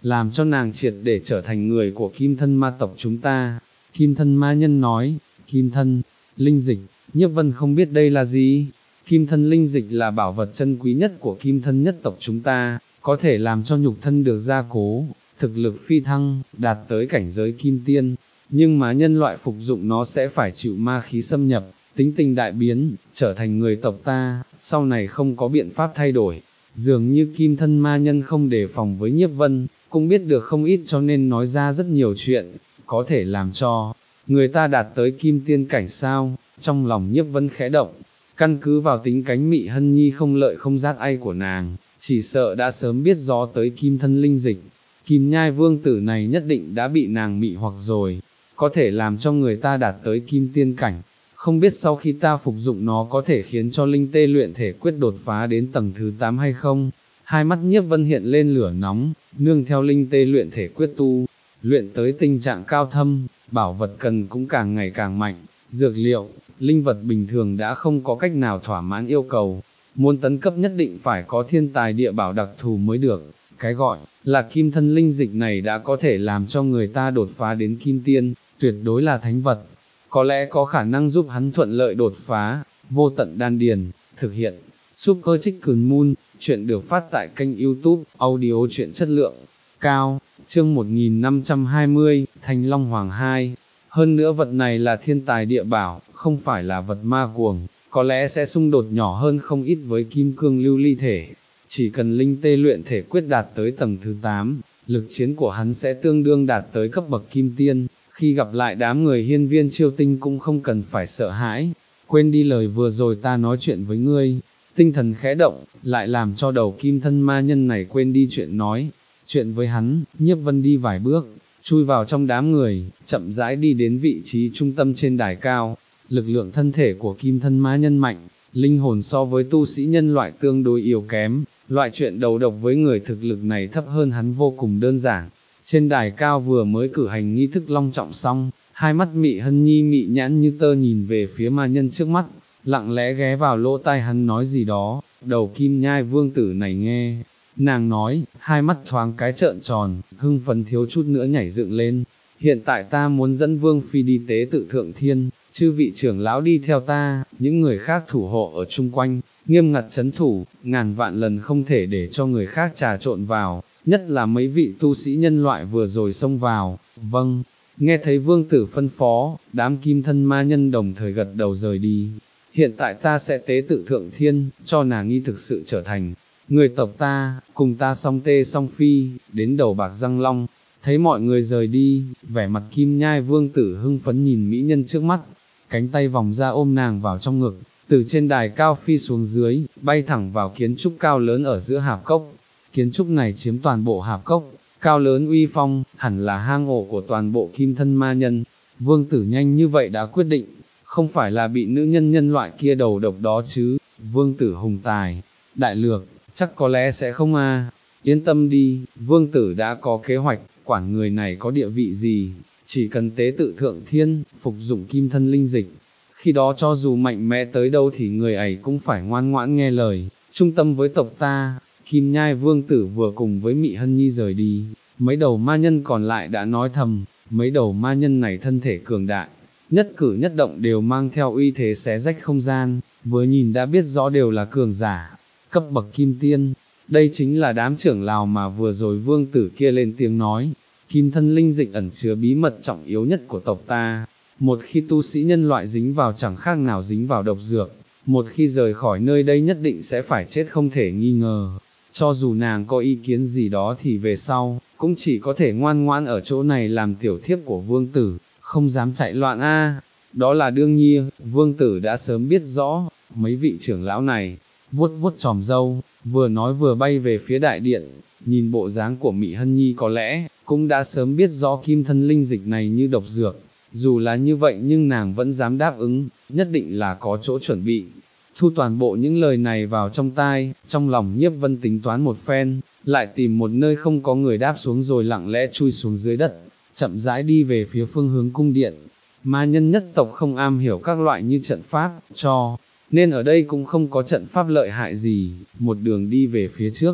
làm cho nàng triệt để trở thành người của kim thân ma tộc chúng ta. Kim thân ma nhân nói, kim thân, linh dịch, Nhiếp Vân không biết đây là gì. Kim thân linh dịch là bảo vật chân quý nhất của kim thân nhất tộc chúng ta, có thể làm cho nhục thân được gia cố, thực lực phi thăng, đạt tới cảnh giới kim tiên, nhưng mà nhân loại phục dụng nó sẽ phải chịu ma khí xâm nhập, tính tình đại biến, trở thành người tộc ta, sau này không có biện pháp thay đổi. Dường như kim thân ma nhân không đề phòng với Nhiếp Vân, cũng biết được không ít cho nên nói ra rất nhiều chuyện, có thể làm cho người ta đạt tới kim tiên cảnh sao. Trong lòng Nhiếp Vân khẽ động, căn cứ vào tính cánh Mị Hân Nhi không lợi không giác ai của nàng, chỉ sợ đã sớm biết gió tới kim thân linh dịch. Kim nhai vương tử này nhất định đã bị nàng mị hoặc rồi, có thể làm cho người ta đạt tới kim tiên cảnh. Không biết sau khi ta phục dụng nó có thể khiến cho linh tê luyện thể quyết đột phá đến tầng thứ tám hay không? Hai mắt Nhiếp Vân hiện lên lửa nóng, nương theo linh tê luyện thể quyết tu, luyện tới tình trạng cao thâm, bảo vật cần cũng càng ngày càng mạnh, dược liệu, linh vật bình thường đã không có cách nào thỏa mãn yêu cầu, muốn tấn cấp nhất định phải có thiên tài địa bảo đặc thù mới được. Cái gọi là kim thân linh dịch này đã có thể làm cho người ta đột phá đến kim tiên, tuyệt đối là thánh vật, có lẽ có khả năng giúp hắn thuận lợi đột phá. Vô tận đan điền, thực hiện, Super Chicken Moon, chuyện được phát tại kênh YouTube, audio chuyện chất lượng cao, chương một nghìn năm trăm hai mươi, Thanh Long Hoàng hai. Hơn nữa vật này là thiên tài địa bảo, không phải là vật ma cuồng, có lẽ sẽ xung đột nhỏ hơn không ít với kim cương lưu ly thể. Chỉ cần linh tê luyện thể quyết đạt tới tầng thứ tám, lực chiến của hắn sẽ tương đương đạt tới cấp bậc kim tiên, khi gặp lại đám người hiên viên chiêu tinh cũng không cần phải sợ hãi. Quên đi lời vừa rồi ta nói chuyện với ngươi. Tinh thần khẽ động, lại làm cho đầu kim thân ma nhân này quên đi chuyện nói chuyện với hắn. Nhiếp Vân đi vài bước, chui vào trong đám người, chậm rãi đi đến vị trí trung tâm trên đài cao. Lực lượng thân thể của kim thân ma nhân mạnh, linh hồn so với tu sĩ nhân loại tương đối yếu kém, loại chuyện đầu độc với người thực lực này thấp hơn hắn vô cùng đơn giản. Trên đài cao vừa mới cử hành nghi thức long trọng xong, hai mắt Mị Hân Nhi mị nhãn như tơ nhìn về phía ma nhân trước mắt, lặng lẽ ghé vào lỗ tai hắn nói gì đó. Đầu kim nhai vương tử này nghe nàng nói, hai mắt thoáng cái trợn tròn, hưng phấn thiếu chút nữa nhảy dựng lên. Hiện tại ta muốn dẫn vương phi đi tế tự thượng thiên, chư vị trưởng lão đi theo ta, những người khác thủ hộ ở chung quanh, nghiêm ngặt trấn thủ, ngàn vạn lần không thể để cho người khác trà trộn vào, nhất là mấy vị tu sĩ nhân loại vừa rồi xông vào. Vâng, nghe thấy vương tử phân phó, đám kim thân ma nhân đồng thời gật đầu rời đi. Hiện tại ta sẽ tế tự thượng thiên, cho nàng nghi thực sự trở thành người tộc ta, cùng ta song tê song phi, đến đầu bạc răng long. Thấy mọi người rời đi, vẻ mặt kim nhai vương tử hưng phấn nhìn mỹ nhân trước mắt, cánh tay vòng ra ôm nàng vào trong ngực, từ trên đài cao phi xuống dưới, bay thẳng vào kiến trúc cao lớn ở giữa hạp cốc. Kiến trúc này chiếm toàn bộ hạp cốc, cao lớn uy phong, hẳn là hang ổ của toàn bộ kim thân ma nhân. Vương tử nhanh như vậy đã quyết định, không phải là bị nữ nhân nhân loại kia đầu độc đó chứ. Vương tử hùng tài, đại lược, chắc có lẽ sẽ không a. Yên tâm đi, vương tử đã có kế hoạch, quản người này có địa vị gì, chỉ cần tế tự thượng thiên, phục dụng kim thân linh dịch. Khi đó cho dù mạnh mẽ tới đâu thì người ấy cũng phải ngoan ngoãn nghe lời, trung tâm với tộc ta. Kim nhai vương tử vừa cùng với Mị Hân Nhi rời đi, mấy đầu ma nhân còn lại đã nói thầm, mấy đầu ma nhân này thân thể cường đại, nhất cử nhất động đều mang theo uy thế xé rách không gian, vừa nhìn đã biết rõ đều là cường giả, cấp bậc kim tiên. Đây chính là đám trưởng lão mà vừa rồi vương tử kia lên tiếng nói, kim thân linh dịch ẩn chứa bí mật trọng yếu nhất của tộc ta. Một khi tu sĩ nhân loại dính vào chẳng khác nào dính vào độc dược, một khi rời khỏi nơi đây nhất định sẽ phải chết không thể nghi ngờ. Cho dù nàng có ý kiến gì đó thì về sau, cũng chỉ có thể ngoan ngoãn ở chỗ này làm tiểu thiếp của vương tử, không dám chạy loạn a. Đó là đương nhiên, vương tử đã sớm biết rõ. Mấy vị trưởng lão này vuốt vuốt chòm râu, vừa nói vừa bay về phía đại điện. Nhìn bộ dáng của Mị Hân Nhi có lẽ cũng đã sớm biết rõ kim thân linh dịch này như độc dược, dù là như vậy nhưng nàng vẫn dám đáp ứng, nhất định là có chỗ chuẩn bị. Thu toàn bộ những lời này vào trong tai, trong lòng Nhiếp Vân tính toán một phen, lại tìm một nơi không có người đáp xuống rồi lặng lẽ chui xuống dưới đất, chậm rãi đi về phía phương hướng cung điện. Ma nhân nhất tộc không am hiểu các loại như trận pháp, cho nên ở đây cũng không có trận pháp lợi hại gì. Một đường đi về phía trước,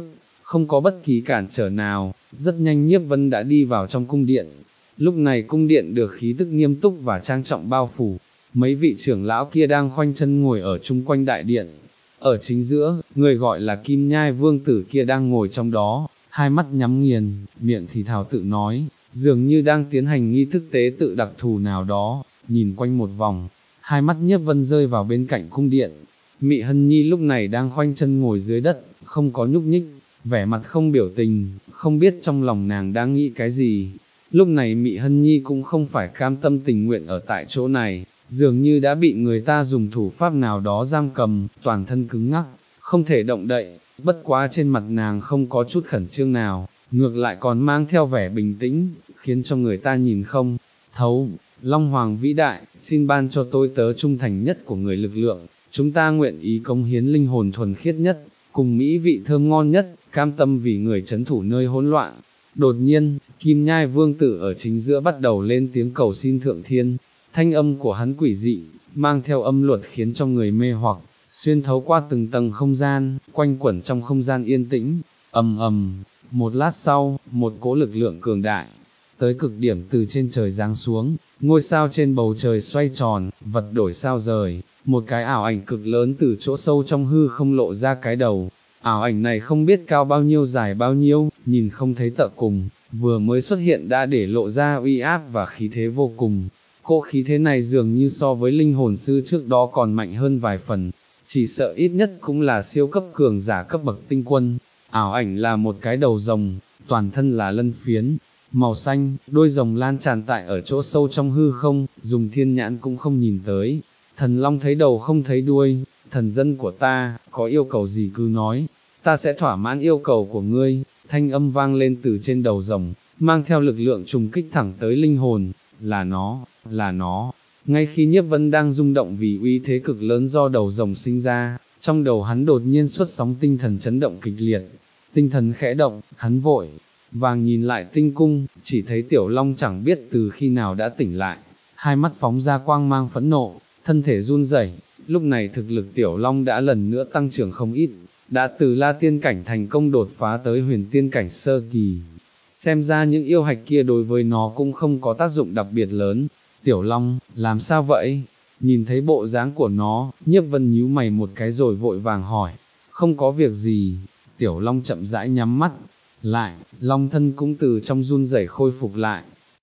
không có bất kỳ cản trở nào, rất nhanh Nhiếp Vân đã đi vào trong cung điện. Lúc này cung điện được khí tức nghiêm túc và trang trọng bao phủ, mấy vị trưởng lão kia đang khoanh chân ngồi ở chung quanh đại điện. Ở chính giữa, người gọi là Kim Nhai Vương tử kia đang ngồi trong đó, hai mắt nhắm nghiền, miệng thì thào tự nói, dường như đang tiến hành nghi thức tế tự đặc thù nào đó, nhìn quanh một vòng, hai mắt Nhiếp Vân rơi vào bên cạnh cung điện. Mị Hân Nhi lúc này đang khoanh chân ngồi dưới đất, không có nhúc nhích, vẻ mặt không biểu tình, không biết trong lòng nàng đang nghĩ cái gì. Lúc này Mị Hân Nhi cũng không phải cam tâm tình nguyện ở tại chỗ này, dường như đã bị người ta dùng thủ pháp nào đó giam cầm, toàn thân cứng ngắc, không thể động đậy, bất quá trên mặt nàng không có chút khẩn trương nào, ngược lại còn mang theo vẻ bình tĩnh, khiến cho người ta nhìn không thấu. Long Hoàng vĩ đại, xin ban cho tôi tớ trung thành nhất của người lực lượng, chúng ta nguyện ý cống hiến linh hồn thuần khiết nhất, cùng mỹ vị thơm ngon nhất, cam tâm vì người trấn thủ nơi hỗn loạn. Đột nhiên, Kim Nhai Vương tử ở chính giữa bắt đầu lên tiếng cầu xin thượng thiên, thanh âm của hắn quỷ dị, mang theo âm luật khiến cho người mê hoặc, xuyên thấu qua từng tầng không gian, quanh quẩn trong không gian yên tĩnh, ầm ầm. Một lát sau, một cỗ lực lượng cường đại, tới cực điểm từ trên trời giáng xuống, ngôi sao trên bầu trời xoay tròn, vật đổi sao rời, một cái ảo ảnh cực lớn từ chỗ sâu trong hư không lộ ra cái đầu. Ảo ảnh này không biết cao bao nhiêu dài bao nhiêu, nhìn không thấy tận cùng, vừa mới xuất hiện đã để lộ ra uy áp và khí thế vô cùng. Cỗ khí thế này dường như so với linh hồn sư trước đó còn mạnh hơn vài phần, chỉ sợ ít nhất cũng là siêu cấp cường giả cấp bậc tinh quân. Ảo ảnh là một cái đầu rồng, toàn thân là lân phiến, màu xanh, đôi rồng lan tràn tại ở chỗ sâu trong hư không, dùng thiên nhãn cũng không nhìn tới. Thần Long thấy đầu không thấy đuôi, thần dân của ta, có yêu cầu gì cứ nói, ta sẽ thỏa mãn yêu cầu của ngươi. Thanh âm vang lên từ trên đầu rồng, mang theo lực lượng trùng kích thẳng tới linh hồn, là nó, là nó. Ngay khi Nhiếp Vân đang rung động vì uy thế cực lớn do đầu rồng sinh ra, trong đầu hắn đột nhiên xuất sóng tinh thần chấn động kịch liệt, tinh thần khẽ động, hắn vội vàng nhìn lại tinh cung, chỉ thấy Tiểu Long chẳng biết từ khi nào đã tỉnh lại, hai mắt phóng ra quang mang phẫn nộ, thân thể run rẩy. Lúc này thực lực Tiểu Long đã lần nữa tăng trưởng không ít, đã từ La Tiên cảnh thành công đột phá tới Huyền Tiên cảnh sơ kỳ. Xem ra những yêu hạch kia đối với nó cũng không có tác dụng đặc biệt lớn. Tiểu Long, làm sao vậy? Nhìn thấy bộ dáng của nó, Nhiếp Vân nhíu mày một cái rồi vội vàng hỏi. Không có việc gì. Tiểu Long chậm rãi nhắm mắt lại, long thân cũng từ trong run rẩy khôi phục lại,